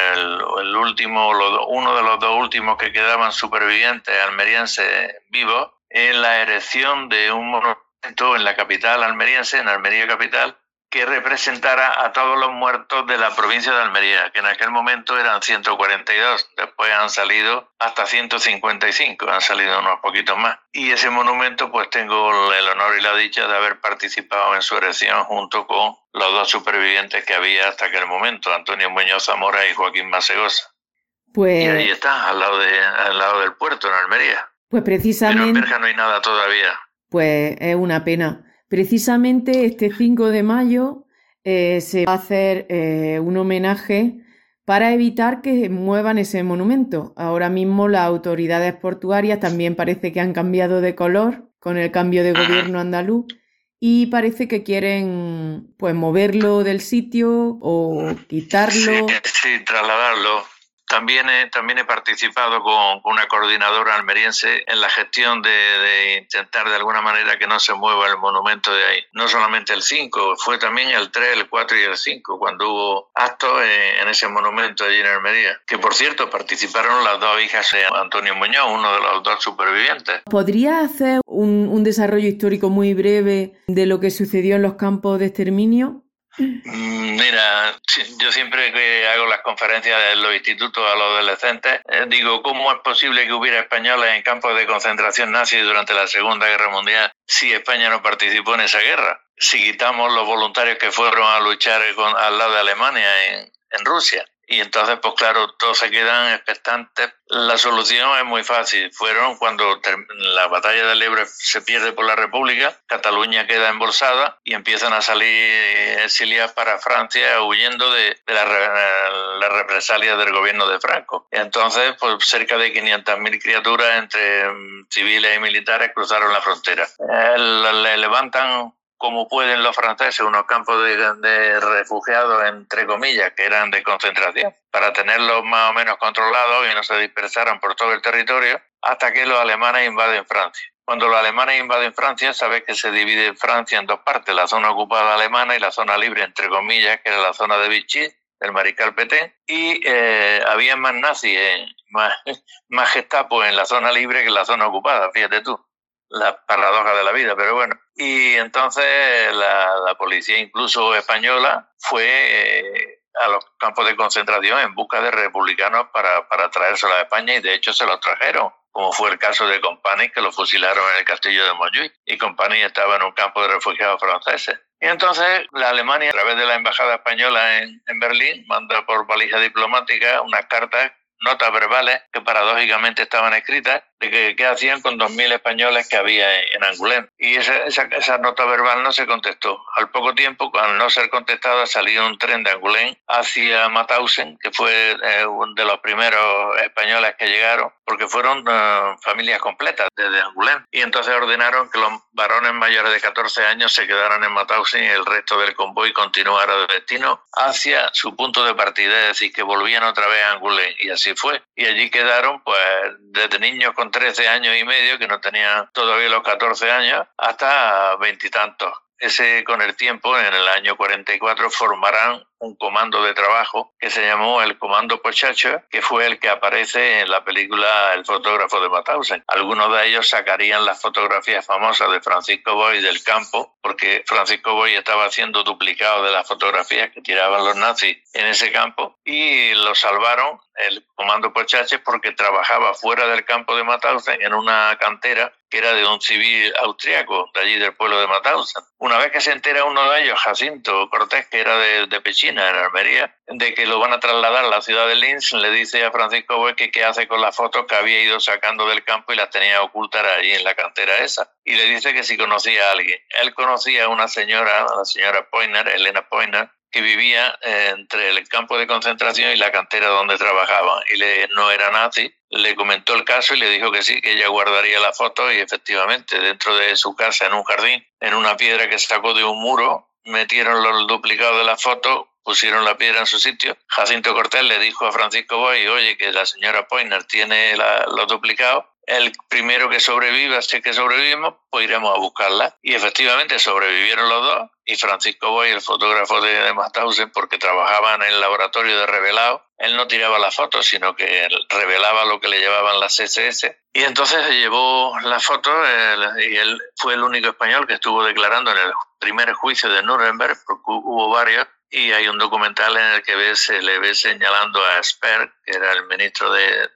uno de los dos últimos que quedaban supervivientes almerienses vivos, en la erección de un monumento en la capital almeriense, en Almería capital, que representara a todos los muertos de la provincia de Almería, que en aquel momento eran 142, después han salido hasta 155, han salido unos poquitos más. Y ese monumento pues tengo el honor y la dicha de haber participado en su erección junto con los dos supervivientes que había hasta aquel momento, Antonio Muñoz Zamora y Joaquín Masegosa. Pues... Y ahí está, al lado del puerto, en Almería. Pues precisamente... Pero en Berja no hay nada todavía. Pues es una pena. Precisamente este 5 de mayo se va a hacer un homenaje para evitar que muevan ese monumento. Ahora mismo las autoridades portuarias también parece que han cambiado de color con el cambio de gobierno andaluz y parece que quieren pues moverlo del sitio o quitarlo. Sí, trasladarlo. También he participado con una coordinadora almeriense en la gestión de intentar de alguna manera que no se mueva el monumento de ahí. No solamente el 5, fue también el 3, el 4 y el 5, cuando hubo actos en ese monumento allí en Almería. Que por cierto, participaron las dos hijas de Antonio Muñoz, uno de los dos supervivientes. ¿Podría hacer un desarrollo histórico muy breve de lo que sucedió en los campos de exterminio? Mira, yo siempre que hago las conferencias en los institutos a los adolescentes, digo, ¿cómo es posible que hubiera españoles en campos de concentración nazi durante la Segunda Guerra Mundial si España no participó en esa guerra? Si quitamos los voluntarios que fueron a luchar al lado de Alemania en Rusia. Y entonces, pues claro, todos se quedan expectantes. La solución es muy fácil. Fueron cuando la batalla del Ebro se pierde por la República, Cataluña queda embolsada y empiezan a salir exiliados para Francia huyendo de las represalias del gobierno de Franco. Y entonces, pues cerca de 500.000 criaturas entre civiles y militares cruzaron la frontera. Le levantan como pueden los franceses unos campos de refugiados, entre comillas, que eran de concentración, para tenerlos más o menos controlados y no se dispersaran por todo el territorio, hasta que los alemanes invaden Francia. Cuando los alemanes invaden Francia, sabes que se divide Francia en dos partes, la zona ocupada alemana y la zona libre, entre comillas, que era la zona de Vichy, del mariscal Pétain, y había más nazis, más Gestapo en la zona libre que en la zona ocupada, fíjate tú. La paradoja de la vida, pero bueno. Y entonces la policía, incluso española, fue a los campos de concentración en busca de republicanos para traérselos a España, y de hecho se los trajeron, como fue el caso de Companys, que lo fusilaron en el castillo de Montjuïc, y Companys estaba en un campo de refugiados franceses. Y entonces la Alemania, a través de la embajada española en Berlín, manda por valija diplomática unas cartas, notas verbales que paradójicamente estaban escritas de qué hacían con 2.000 españoles que había en Angoulême. Y esa nota verbal no se contestó. Al poco tiempo, al no ser contestada, salió un tren de Angoulême hacia Mauthausen, que fue uno de los primeros españoles que llegaron, porque fueron familias completas desde Angoulême. Y entonces ordenaron que los varones mayores de 14 años se quedaran en Mauthausen y el resto del convoy continuara de destino hacia su punto de partida, es decir, que volvían otra vez a Angoulême. Y así fue. Y allí quedaron, pues, desde niños con 13 años y medio, que no tenían todavía los 14 años, hasta 20 y tantos. Con el tiempo, en el año 44, formarán un comando de trabajo que se llamó el Comando Pochacho, que fue el que aparece en la película El fotógrafo de Mauthausen. Algunos de ellos sacarían las fotografías famosas de Francisco Boy del campo, porque Francisco Boy estaba haciendo duplicado de las fotografías que tiraban los nazis en ese campo, y lo salvaron el Comando Pochacho porque trabajaba fuera del campo de Mauthausen en una cantera que era de un civil austriaco de allí del pueblo de Mauthausen. Una vez que se entera uno de ellos, Jacinto Cortés, que era de Pechina, en Almería, de que lo van a trasladar a la ciudad de Linz, le dice a Francisco Boy que qué hace con las fotos que había ido sacando del campo y las tenía ocultas allí en la cantera esa. Y le dice que si conocía a alguien. Él conocía a una señora, la señora Poiner, Elena Poiner, que vivía entre el campo de concentración y la cantera donde trabajaba, y no era nazi. Le comentó el caso y le dijo que sí, que ella guardaría la foto, y efectivamente dentro de su casa, en un jardín, en una piedra que sacó de un muro, metieron los duplicados de la foto, pusieron la piedra en su sitio. Jacinto Cortés le dijo a Francisco Boix, oye, que la señora Poyner tiene los duplicados. El primero que sobreviva, si es que sobrevivimos, pues iremos a buscarla. Y efectivamente sobrevivieron los dos. Y Francisco Boix, el fotógrafo de Mauthausen, porque trabajaba en el laboratorio de revelado, él no tiraba las fotos, sino que revelaba lo que le llevaban las SS. Y entonces llevó las fotos y él fue el único español que estuvo declarando en el primer juicio de Nuremberg, porque hubo varios. Y hay un documental en el que se le ve señalando a Speer, que era el ministro de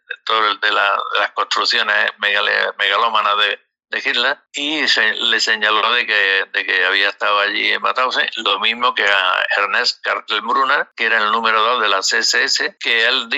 las construcciones megalómanas de Hitler, y le señaló de que había estado allí en Mauthausen, lo mismo que a Ernest Kaltenbrunner, que era el número 2 de las SS, que él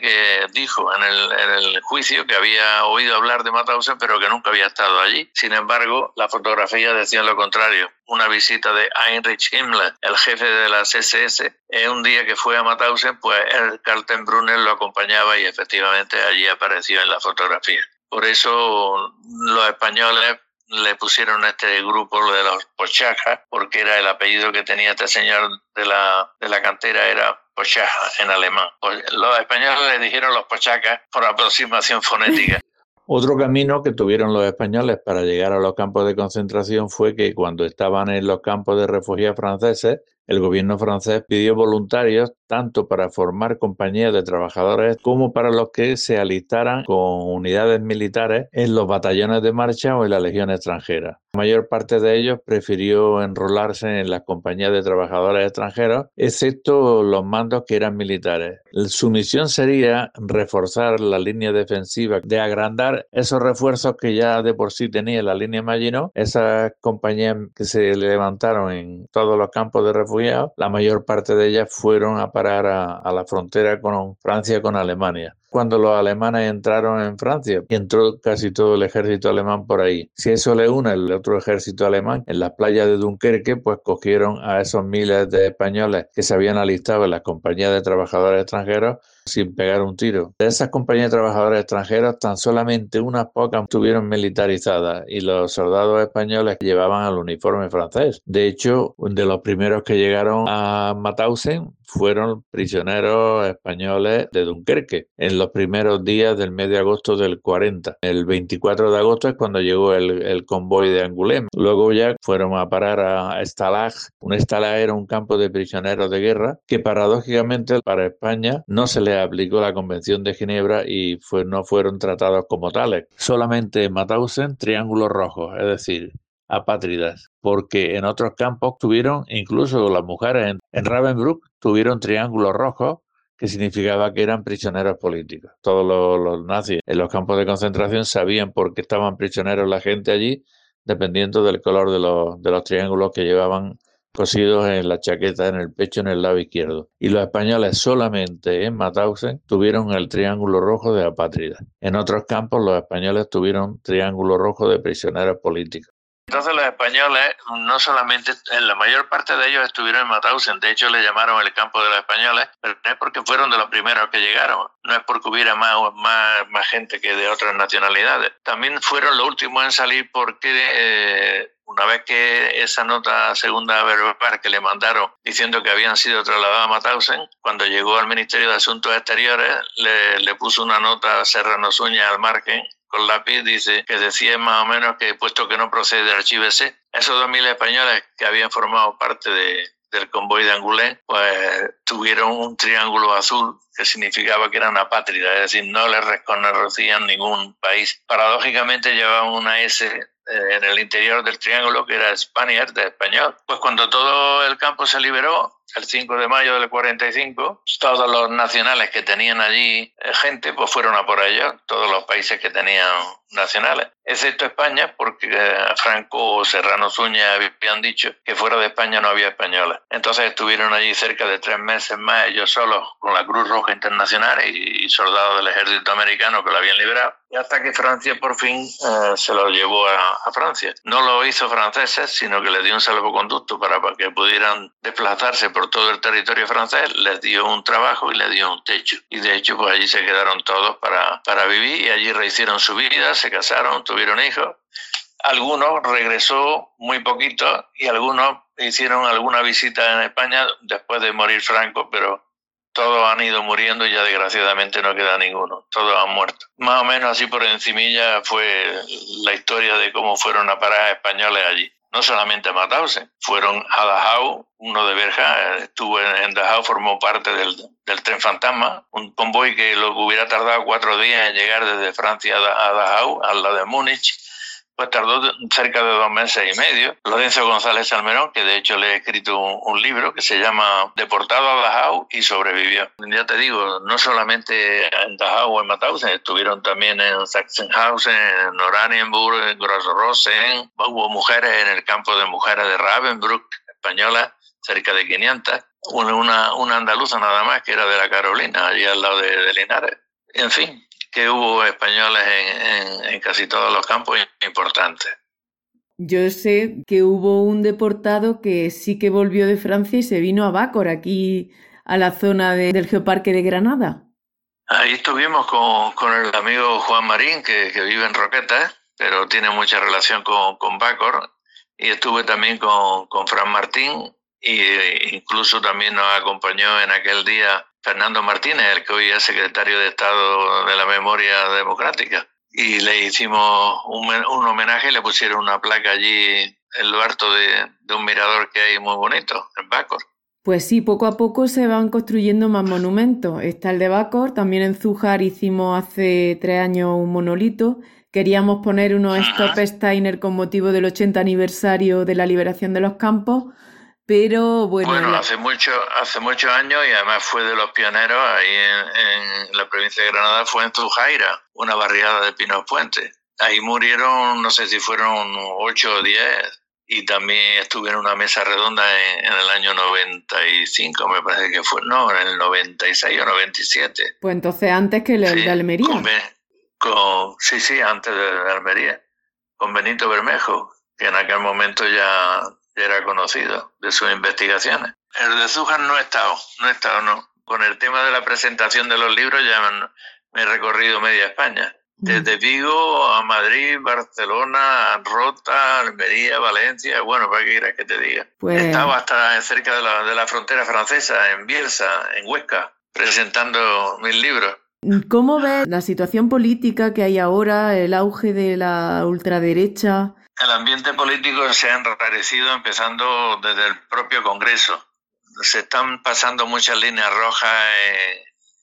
dijo en el juicio que había oído hablar de Mauthausen, pero que nunca había estado allí. Sin embargo, la fotografía decía lo contrario. Una visita de Heinrich Himmler, el jefe de las SS, un día que fue a Mauthausen, pues Kaltenbrunner lo acompañaba y efectivamente allí apareció en la fotografía. Por eso los españoles le pusieron este grupo de los Pochaja, porque era el apellido que tenía este señor de la cantera, era Pochaja en alemán. Los españoles le dijeron los Pochacas por aproximación fonética. Otro camino que tuvieron los españoles para llegar a los campos de concentración fue que cuando estaban en los campos de refugiados franceses, el gobierno francés pidió voluntarios tanto para formar compañías de trabajadores como para los que se alistaran con unidades militares en los batallones de marcha o en la legión extranjera. La mayor parte de ellos prefirió enrolarse en las compañías de trabajadores extranjeros, excepto los mandos que eran militares. Su misión sería reforzar la línea defensiva, de agrandar esos refuerzos que ya de por sí tenía la línea Maginot. Esas compañías que se levantaron en todos los campos de refugiados, la mayor parte de ellas fueron a parar a la frontera con Francia, con Alemania. Cuando los alemanes entraron en Francia, entró casi todo el ejército alemán por ahí. Si eso le une el otro ejército alemán, en las playas de Dunkerque, pues cogieron a esos miles de españoles que se habían alistado en las compañías de trabajadores extranjeros sin pegar un tiro. De esas compañías de trabajadores extranjeros, tan solamente unas pocas estuvieron militarizadas y los soldados españoles llevaban el uniforme francés. De hecho, de los primeros que llegaron a Mauthausen fueron prisioneros españoles de Dunkerque en los primeros días del mes de agosto del 40. El 24 de agosto es cuando llegó el convoy de Angoulême. Luego ya fueron a parar a Stalag. Un Stalag era un campo de prisioneros de guerra que paradójicamente para España no se le aplicó la Convención de Ginebra y no fueron tratados como tales. Solamente en Mauthausen, triángulos rojos, es decir, apátridas, porque en otros campos tuvieron, incluso las mujeres en Ravensbrück, tuvieron triángulos rojos, que significaba que eran prisioneros políticos. Todos los nazis en los campos de concentración sabían por qué estaban prisioneros la gente allí, dependiendo del color de los triángulos que llevaban cosidos en la chaqueta, en el pecho, en el lado izquierdo. Y los españoles solamente en Mauthausen tuvieron el triángulo rojo de apátridas. En otros campos los españoles tuvieron triángulo rojo de prisioneros políticos. Entonces los españoles, no solamente, en la mayor parte de ellos estuvieron en Mauthausen, de hecho le llamaron el campo de los españoles, pero no es porque fueron de los primeros que llegaron, no es porque hubiera más gente que de otras nacionalidades. También fueron los últimos en salir porque una vez que esa nota segunda verbal que le mandaron diciendo que habían sido trasladados a Mauthausen, cuando llegó al Ministerio de Asuntos Exteriores le puso una nota Serrano Suña al margen, con lápiz, dice que decía más o menos que puesto que no procede del archivese, esos 2.000 españoles que habían formado parte del convoy de Angoulême, pues tuvieron un triángulo azul que significaba que eran apátridas, es decir, no les reconocían ningún país. Paradójicamente llevaban una S en el interior del triángulo que era Spaniard, de español. Pues cuando todo el campo se liberó, el 5 de mayo del 45, todos los nacionales que tenían allí gente, pues fueron a por ellos, todos los países que tenían nacionales, excepto España, porque Franco o Serrano Suña habían dicho que fuera de España no había españoles. Entonces estuvieron allí cerca de 3 meses más, ellos solos, con la Cruz Roja Internacional y soldados del ejército americano que lo habían liberado, y hasta que Francia por fin se lo llevó a Francia. No lo hizo franceses, sino que les dio un salvoconducto para que pudieran desplazarse por todo el territorio francés, les dio un trabajo y les dio un techo. Y de hecho, pues allí se quedaron todos para vivir y allí rehicieron su vida, se casaron, tuvieron hijos. Algunos regresó muy poquito y algunos hicieron alguna visita en España después de morir Franco, pero todos han ido muriendo y ya desgraciadamente no queda ninguno. Todos han muerto. Más o menos así por encimilla fue la historia de cómo fueron a parar españoles allí. No solamente a Mauthausen, fueron a Dachau, uno de Berja, estuvo en Dachau, formó parte del tren fantasma, un convoy que lo hubiera tardado 4 días en llegar desde Francia a Dachau, al lado de Múnich. Pues tardó cerca de 2 meses y medio. Lorenzo González Salmerón, que de hecho le he escrito un libro que se llama Deportado a Dachau y sobrevivió. Ya te digo, no solamente en Dachau o en Mauthausen, estuvieron también en Sachsenhausen, en Oranienburg, en Gross-Rosen. Hubo mujeres en el campo de mujeres de Ravensbrück, españolas, cerca de 500. Una andaluza nada más, que era de la Carolina, allí al lado de Linares. En fin, que hubo españoles en casi todos los campos importantes. Yo sé que hubo un deportado que sí que volvió de Francia y se vino a Bacor, aquí a la zona del Geoparque de Granada. Ahí estuvimos con el amigo Juan Marín, que vive en Roquetas, pero tiene mucha relación con Bacor, y estuve también con Fran Martín, e incluso también nos acompañó en aquel día Fernando Martínez, el que hoy es secretario de Estado de la Memoria Democrática. Y le hicimos un homenaje y le pusieron una placa allí en lo alto de un mirador que hay muy bonito, en Bacor. Pues sí, poco a poco se van construyendo más monumentos. Está el de Bacor, también en Zújar hicimos hace 3 años un monolito. Queríamos poner unos Stop Steiner con motivo del 80 aniversario de la liberación de los campos, pero bueno... hace muchos años, y además fue de los pioneros ahí en la provincia de Granada, fue en Zujaira, una barriada de Pinos Puente. Ahí murieron, no sé si fueron 8 o 10, y también estuve en una mesa redonda en el año 95, me parece que fue, no, en el 96 o 97. Pues entonces antes que el de Almería. Sí, antes de Almería, con Benito Bermejo, que en aquel momento ya era conocido de sus investigaciones. El de Zújar no he estado. Con el tema de la presentación de los libros ya me he recorrido media España. Desde Vigo a Madrid, Barcelona, Rota, Almería, Valencia, bueno, ¿para qué quieres que te diga? Pues... He estado hasta cerca de la frontera francesa, en Bielsa, en Huesca, presentando mis libros. ¿Cómo ves la situación política que hay ahora, el auge de la ultraderecha? El ambiente político se ha enrarecido empezando desde el propio Congreso. Se están pasando muchas líneas rojas en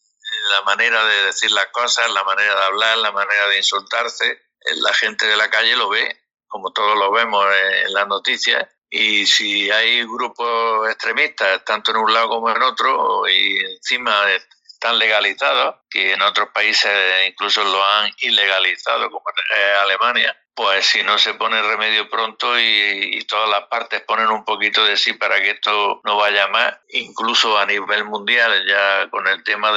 la manera de decir las cosas, la manera de hablar, la manera de insultarse. La gente de la calle lo ve, como todos lo vemos en las noticias. Y si hay grupos extremistas, tanto en un lado como en otro, y encima están legalizados, que en otros países incluso lo han ilegalizado, como Alemania, pues si no se pone remedio pronto y todas las partes ponen un poquito de sí para que esto no vaya más, incluso a nivel mundial, ya con el tema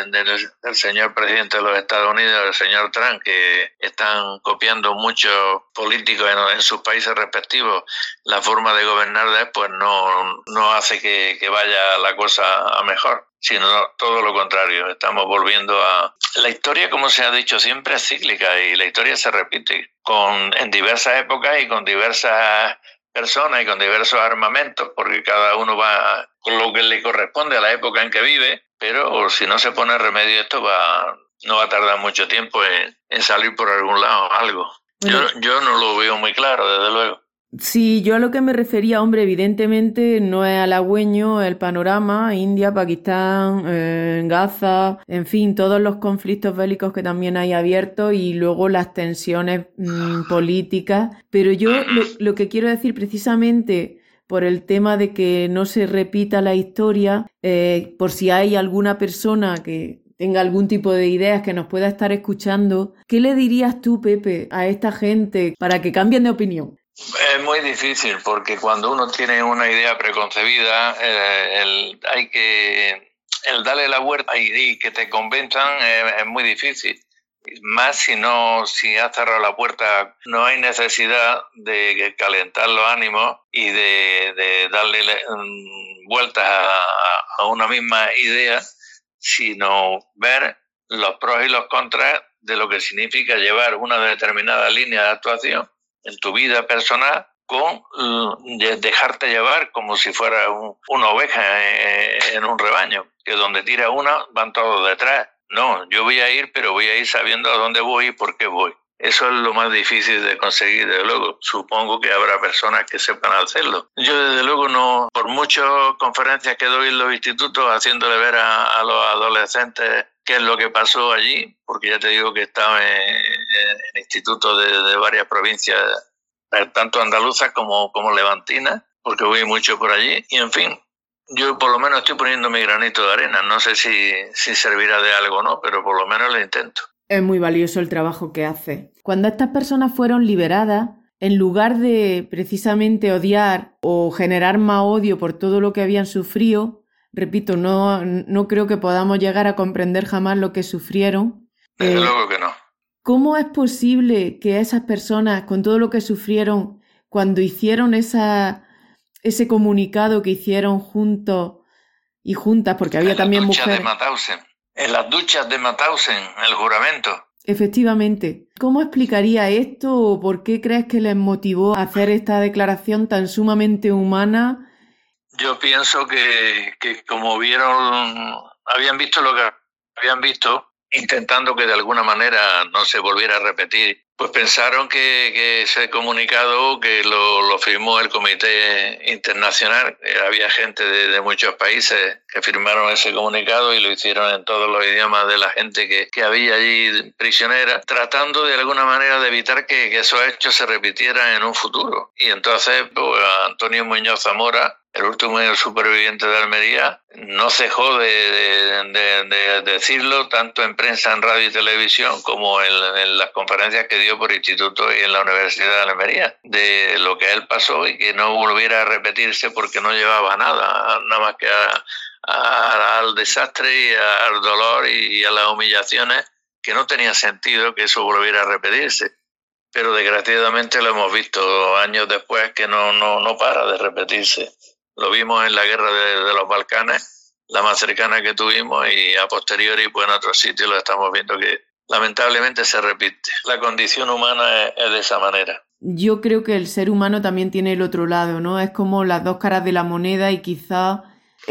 del señor presidente de los Estados Unidos, el señor Trump, que están copiando muchos políticos en sus países respectivos la forma de gobernar, pues no hace que vaya la cosa a mejor, sino todo lo contrario. Estamos volviendo a... La historia, como se ha dicho siempre, es cíclica, y la historia se repite en diversas épocas y con diversas personas y con diversos armamentos, porque cada uno va con lo que le corresponde a la época en que vive, pero si no se pone remedio esto no va a tardar mucho tiempo en salir por algún lado algo. Bueno, yo no lo veo muy claro, desde luego. Sí, yo a lo que me refería, hombre, evidentemente no es halagüeño el panorama, India, Pakistán, Gaza, en fin, todos los conflictos bélicos que también hay abiertos y luego las tensiones políticas, pero yo lo que quiero decir precisamente por el tema de que no se repita la historia, por si hay alguna persona que tenga algún tipo de ideas que nos pueda estar escuchando, ¿qué le dirías tú, Pepe, a esta gente para que cambien de opinión? Es muy difícil, porque cuando uno tiene una idea preconcebida, el darle la vuelta y que te convenzan es muy difícil. Más si has cerrado la puerta, no hay necesidad de calentar los ánimos y de darle vueltas a una misma idea, sino ver los pros y los contras de lo que significa llevar una determinada línea de actuación en tu vida personal con dejarte llevar como si fuera una oveja en un rebaño, que donde tira una van todos detrás. No, yo voy a ir, pero voy a ir sabiendo a dónde voy y por qué voy. Eso es lo más difícil de conseguir, desde luego. Supongo que habrá personas que sepan hacerlo. Yo, desde luego, no, por muchas conferencias que doy en los institutos, haciéndole ver a los adolescentes qué es lo que pasó allí, porque ya te digo que estaba en institutos de varias provincias, tanto andaluzas como levantinas, porque voy mucho por allí. Y, en fin, yo por lo menos estoy poniendo mi granito de arena. No sé si servirá de algo o no, pero por lo menos lo intento. Es muy valioso el trabajo que hace. Cuando estas personas fueron liberadas, en lugar de precisamente odiar o generar más odio por todo lo que habían sufrido, repito, no creo que podamos llegar a comprender jamás lo que sufrieron. Desde luego que no. ¿Cómo es posible que esas personas, con todo lo que sufrieron, cuando hicieron ese comunicado que hicieron juntos y juntas, porque había también mujeres... de Mauthausen. En las duchas de Mauthausen, el juramento. Efectivamente. ¿Cómo explicaría esto o por qué crees que les motivó a hacer esta declaración tan sumamente humana? Yo pienso que como habían visto lo que habían visto, intentando que de alguna manera no se volviera a repetir, pues pensaron que ese comunicado que lo firmó el Comité Internacional, había gente de muchos países que firmaron ese comunicado y lo hicieron en todos los idiomas de la gente que había allí prisionera, tratando de alguna manera de evitar que esos hechos se repitieran en un futuro. Y entonces pues, Antonio Muñoz Zamora, el último superviviente de Almería, no cejó de decirlo tanto en prensa, en radio y televisión, como en las conferencias que dio por instituto y en la Universidad de Almería, de lo que él pasó y que no volviera a repetirse porque no llevaba nada más que al desastre y al dolor y a las humillaciones, que no tenía sentido que eso volviera a repetirse. Pero desgraciadamente lo hemos visto años después que no para de repetirse. Lo vimos en la guerra de los Balcanes, la más cercana que tuvimos, y a posteriori pues en otros sitios lo estamos viendo que lamentablemente se repite. La condición humana es de esa manera. Yo creo que el ser humano también tiene el otro lado, ¿no? Es como las dos caras de la moneda y quizá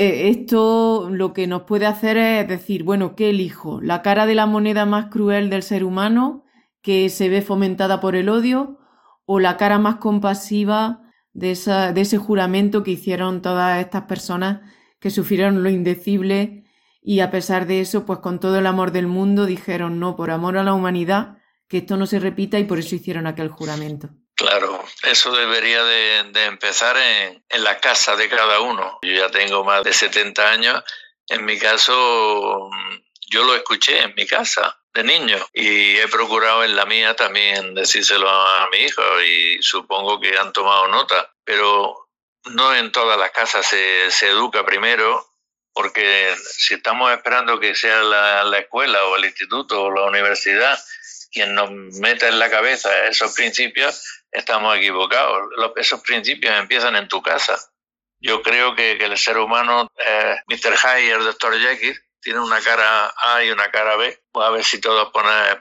esto lo que nos puede hacer es decir, bueno, ¿qué elijo? ¿La cara de la moneda más cruel del ser humano, que se ve fomentada por el odio, o la cara más compasiva de ese juramento que hicieron todas estas personas que sufrieron lo indecible y a pesar de eso, pues con todo el amor del mundo dijeron no, por amor a la humanidad, que esto no se repita, y por eso hicieron aquel juramento? Claro, eso debería de empezar en la casa de cada uno. Yo ya tengo más de 70 años. En mi caso, yo lo escuché en mi casa de niño y he procurado en la mía también decírselo a mi hijo y supongo que han tomado nota, pero no en todas las casas se educa primero, porque si estamos esperando que sea la escuela o el instituto o la universidad quien nos meta en la cabeza esos principios, estamos equivocados. Esos principios empiezan en tu casa. Yo creo que el ser humano, Mr. Hyde y el Dr. Jekyll, tiene una cara A y una cara B. Pues a ver si todos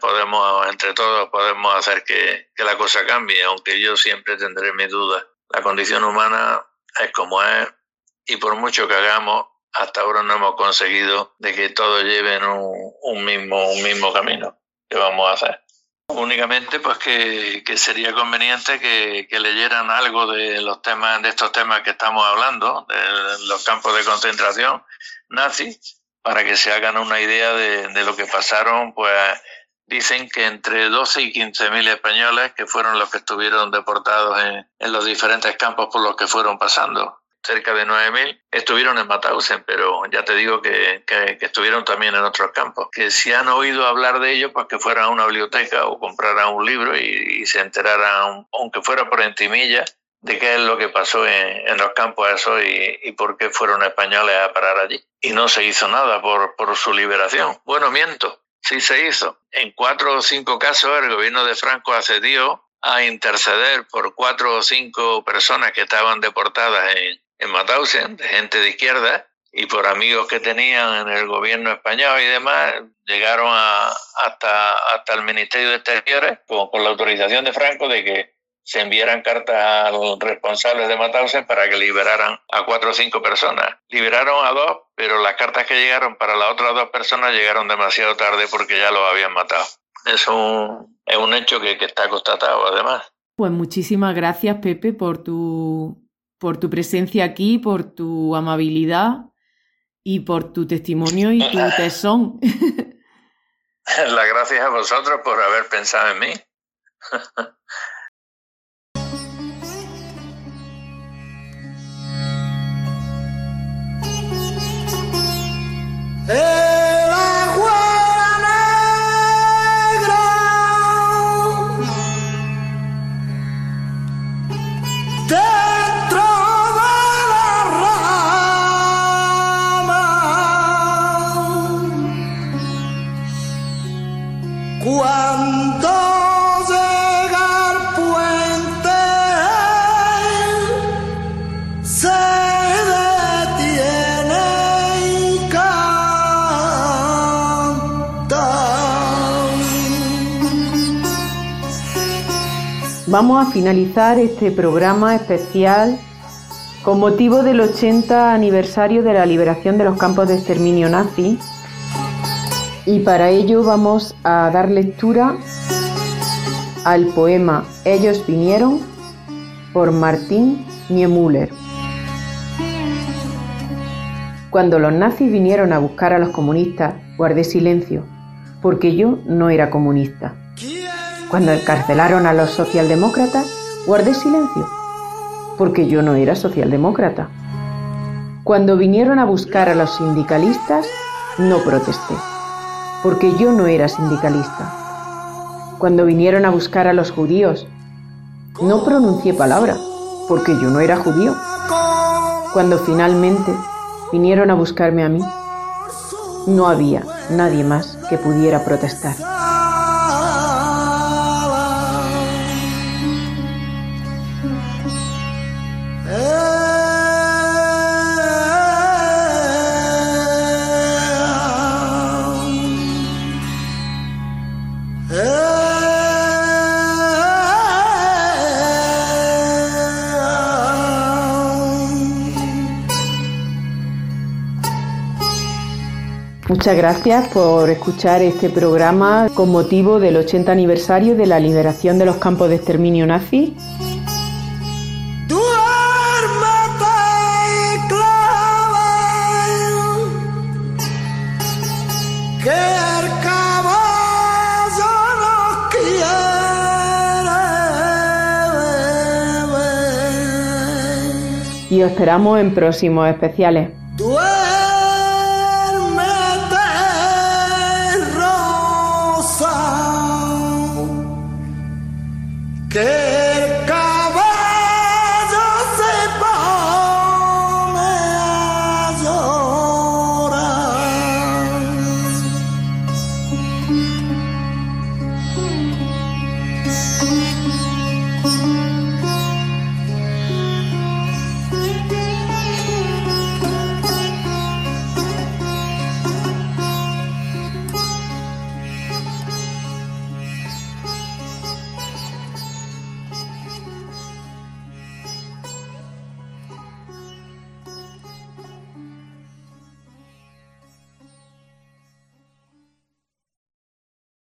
entre todos podemos hacer que la cosa cambie, aunque yo siempre tendré mis dudas. La condición humana es como es y por mucho que hagamos, hasta ahora no hemos conseguido de que todos lleven un mismo camino. ¿Qué vamos a hacer? Únicamente pues que sería conveniente que leyeran algo de estos temas que estamos hablando, de los campos de concentración nazis, para que se hagan una idea de lo que pasaron. Pues dicen que entre 12 y 15.000 españoles, que fueron los que estuvieron deportados en los diferentes campos por los que fueron pasando. Cerca de 9.000 estuvieron en Mauthausen, pero ya te digo que estuvieron también en otros campos. Que si han oído hablar de ellos, pues que fueran a una biblioteca o compraran un libro y se enteraran, aunque fuera por encimilla, de qué es lo que pasó en los campos esos y por qué fueron españoles a parar allí. Y no se hizo nada por su liberación. Bueno, miento, sí se hizo. En 4 o 5 casos el gobierno de Franco accedió a interceder por 4 o 5 personas que estaban deportadas en Mauthausen, de gente de izquierda, y por amigos que tenían en el gobierno español y demás, llegaron hasta el Ministerio de Exteriores con la autorización de Franco de que se enviaran cartas a los responsables de Mauthausen para que liberaran a 4 o 5 personas. Liberaron a 2, pero las cartas que llegaron para las otras 2 personas llegaron demasiado tarde porque ya los habían matado. Es un hecho que está constatado, además. Pues muchísimas gracias, Pepe, por tu presencia aquí, por tu amabilidad y por tu testimonio y tu tesón. Las gracias a vosotros por haber pensado en mí. El agua negra dentro de la rama, cuando llega al puente se detiene y canta. Vamos a finalizar este programa especial con motivo del 80 aniversario de la liberación de los campos de exterminio nazi, y para ello vamos a dar lectura al poema Ellos vinieron por Martin Niemöller. Cuando los nazis vinieron a buscar a los comunistas, guardé silencio, porque yo no era comunista. Cuando encarcelaron a los socialdemócratas, guardé silencio, porque yo no era socialdemócrata. Cuando vinieron a buscar a los sindicalistas, no protesté, porque yo no era sindicalista. Cuando vinieron a buscar a los judíos, no pronuncié palabra, porque yo no era judío. Cuando finalmente vinieron a buscarme a mí, no había nadie más que pudiera protestar. Muchas gracias por escuchar este programa con motivo del 80 aniversario de la liberación de los campos de exterminio nazi. Que el caballo no quiere. Y os esperamos en próximos especiales. Que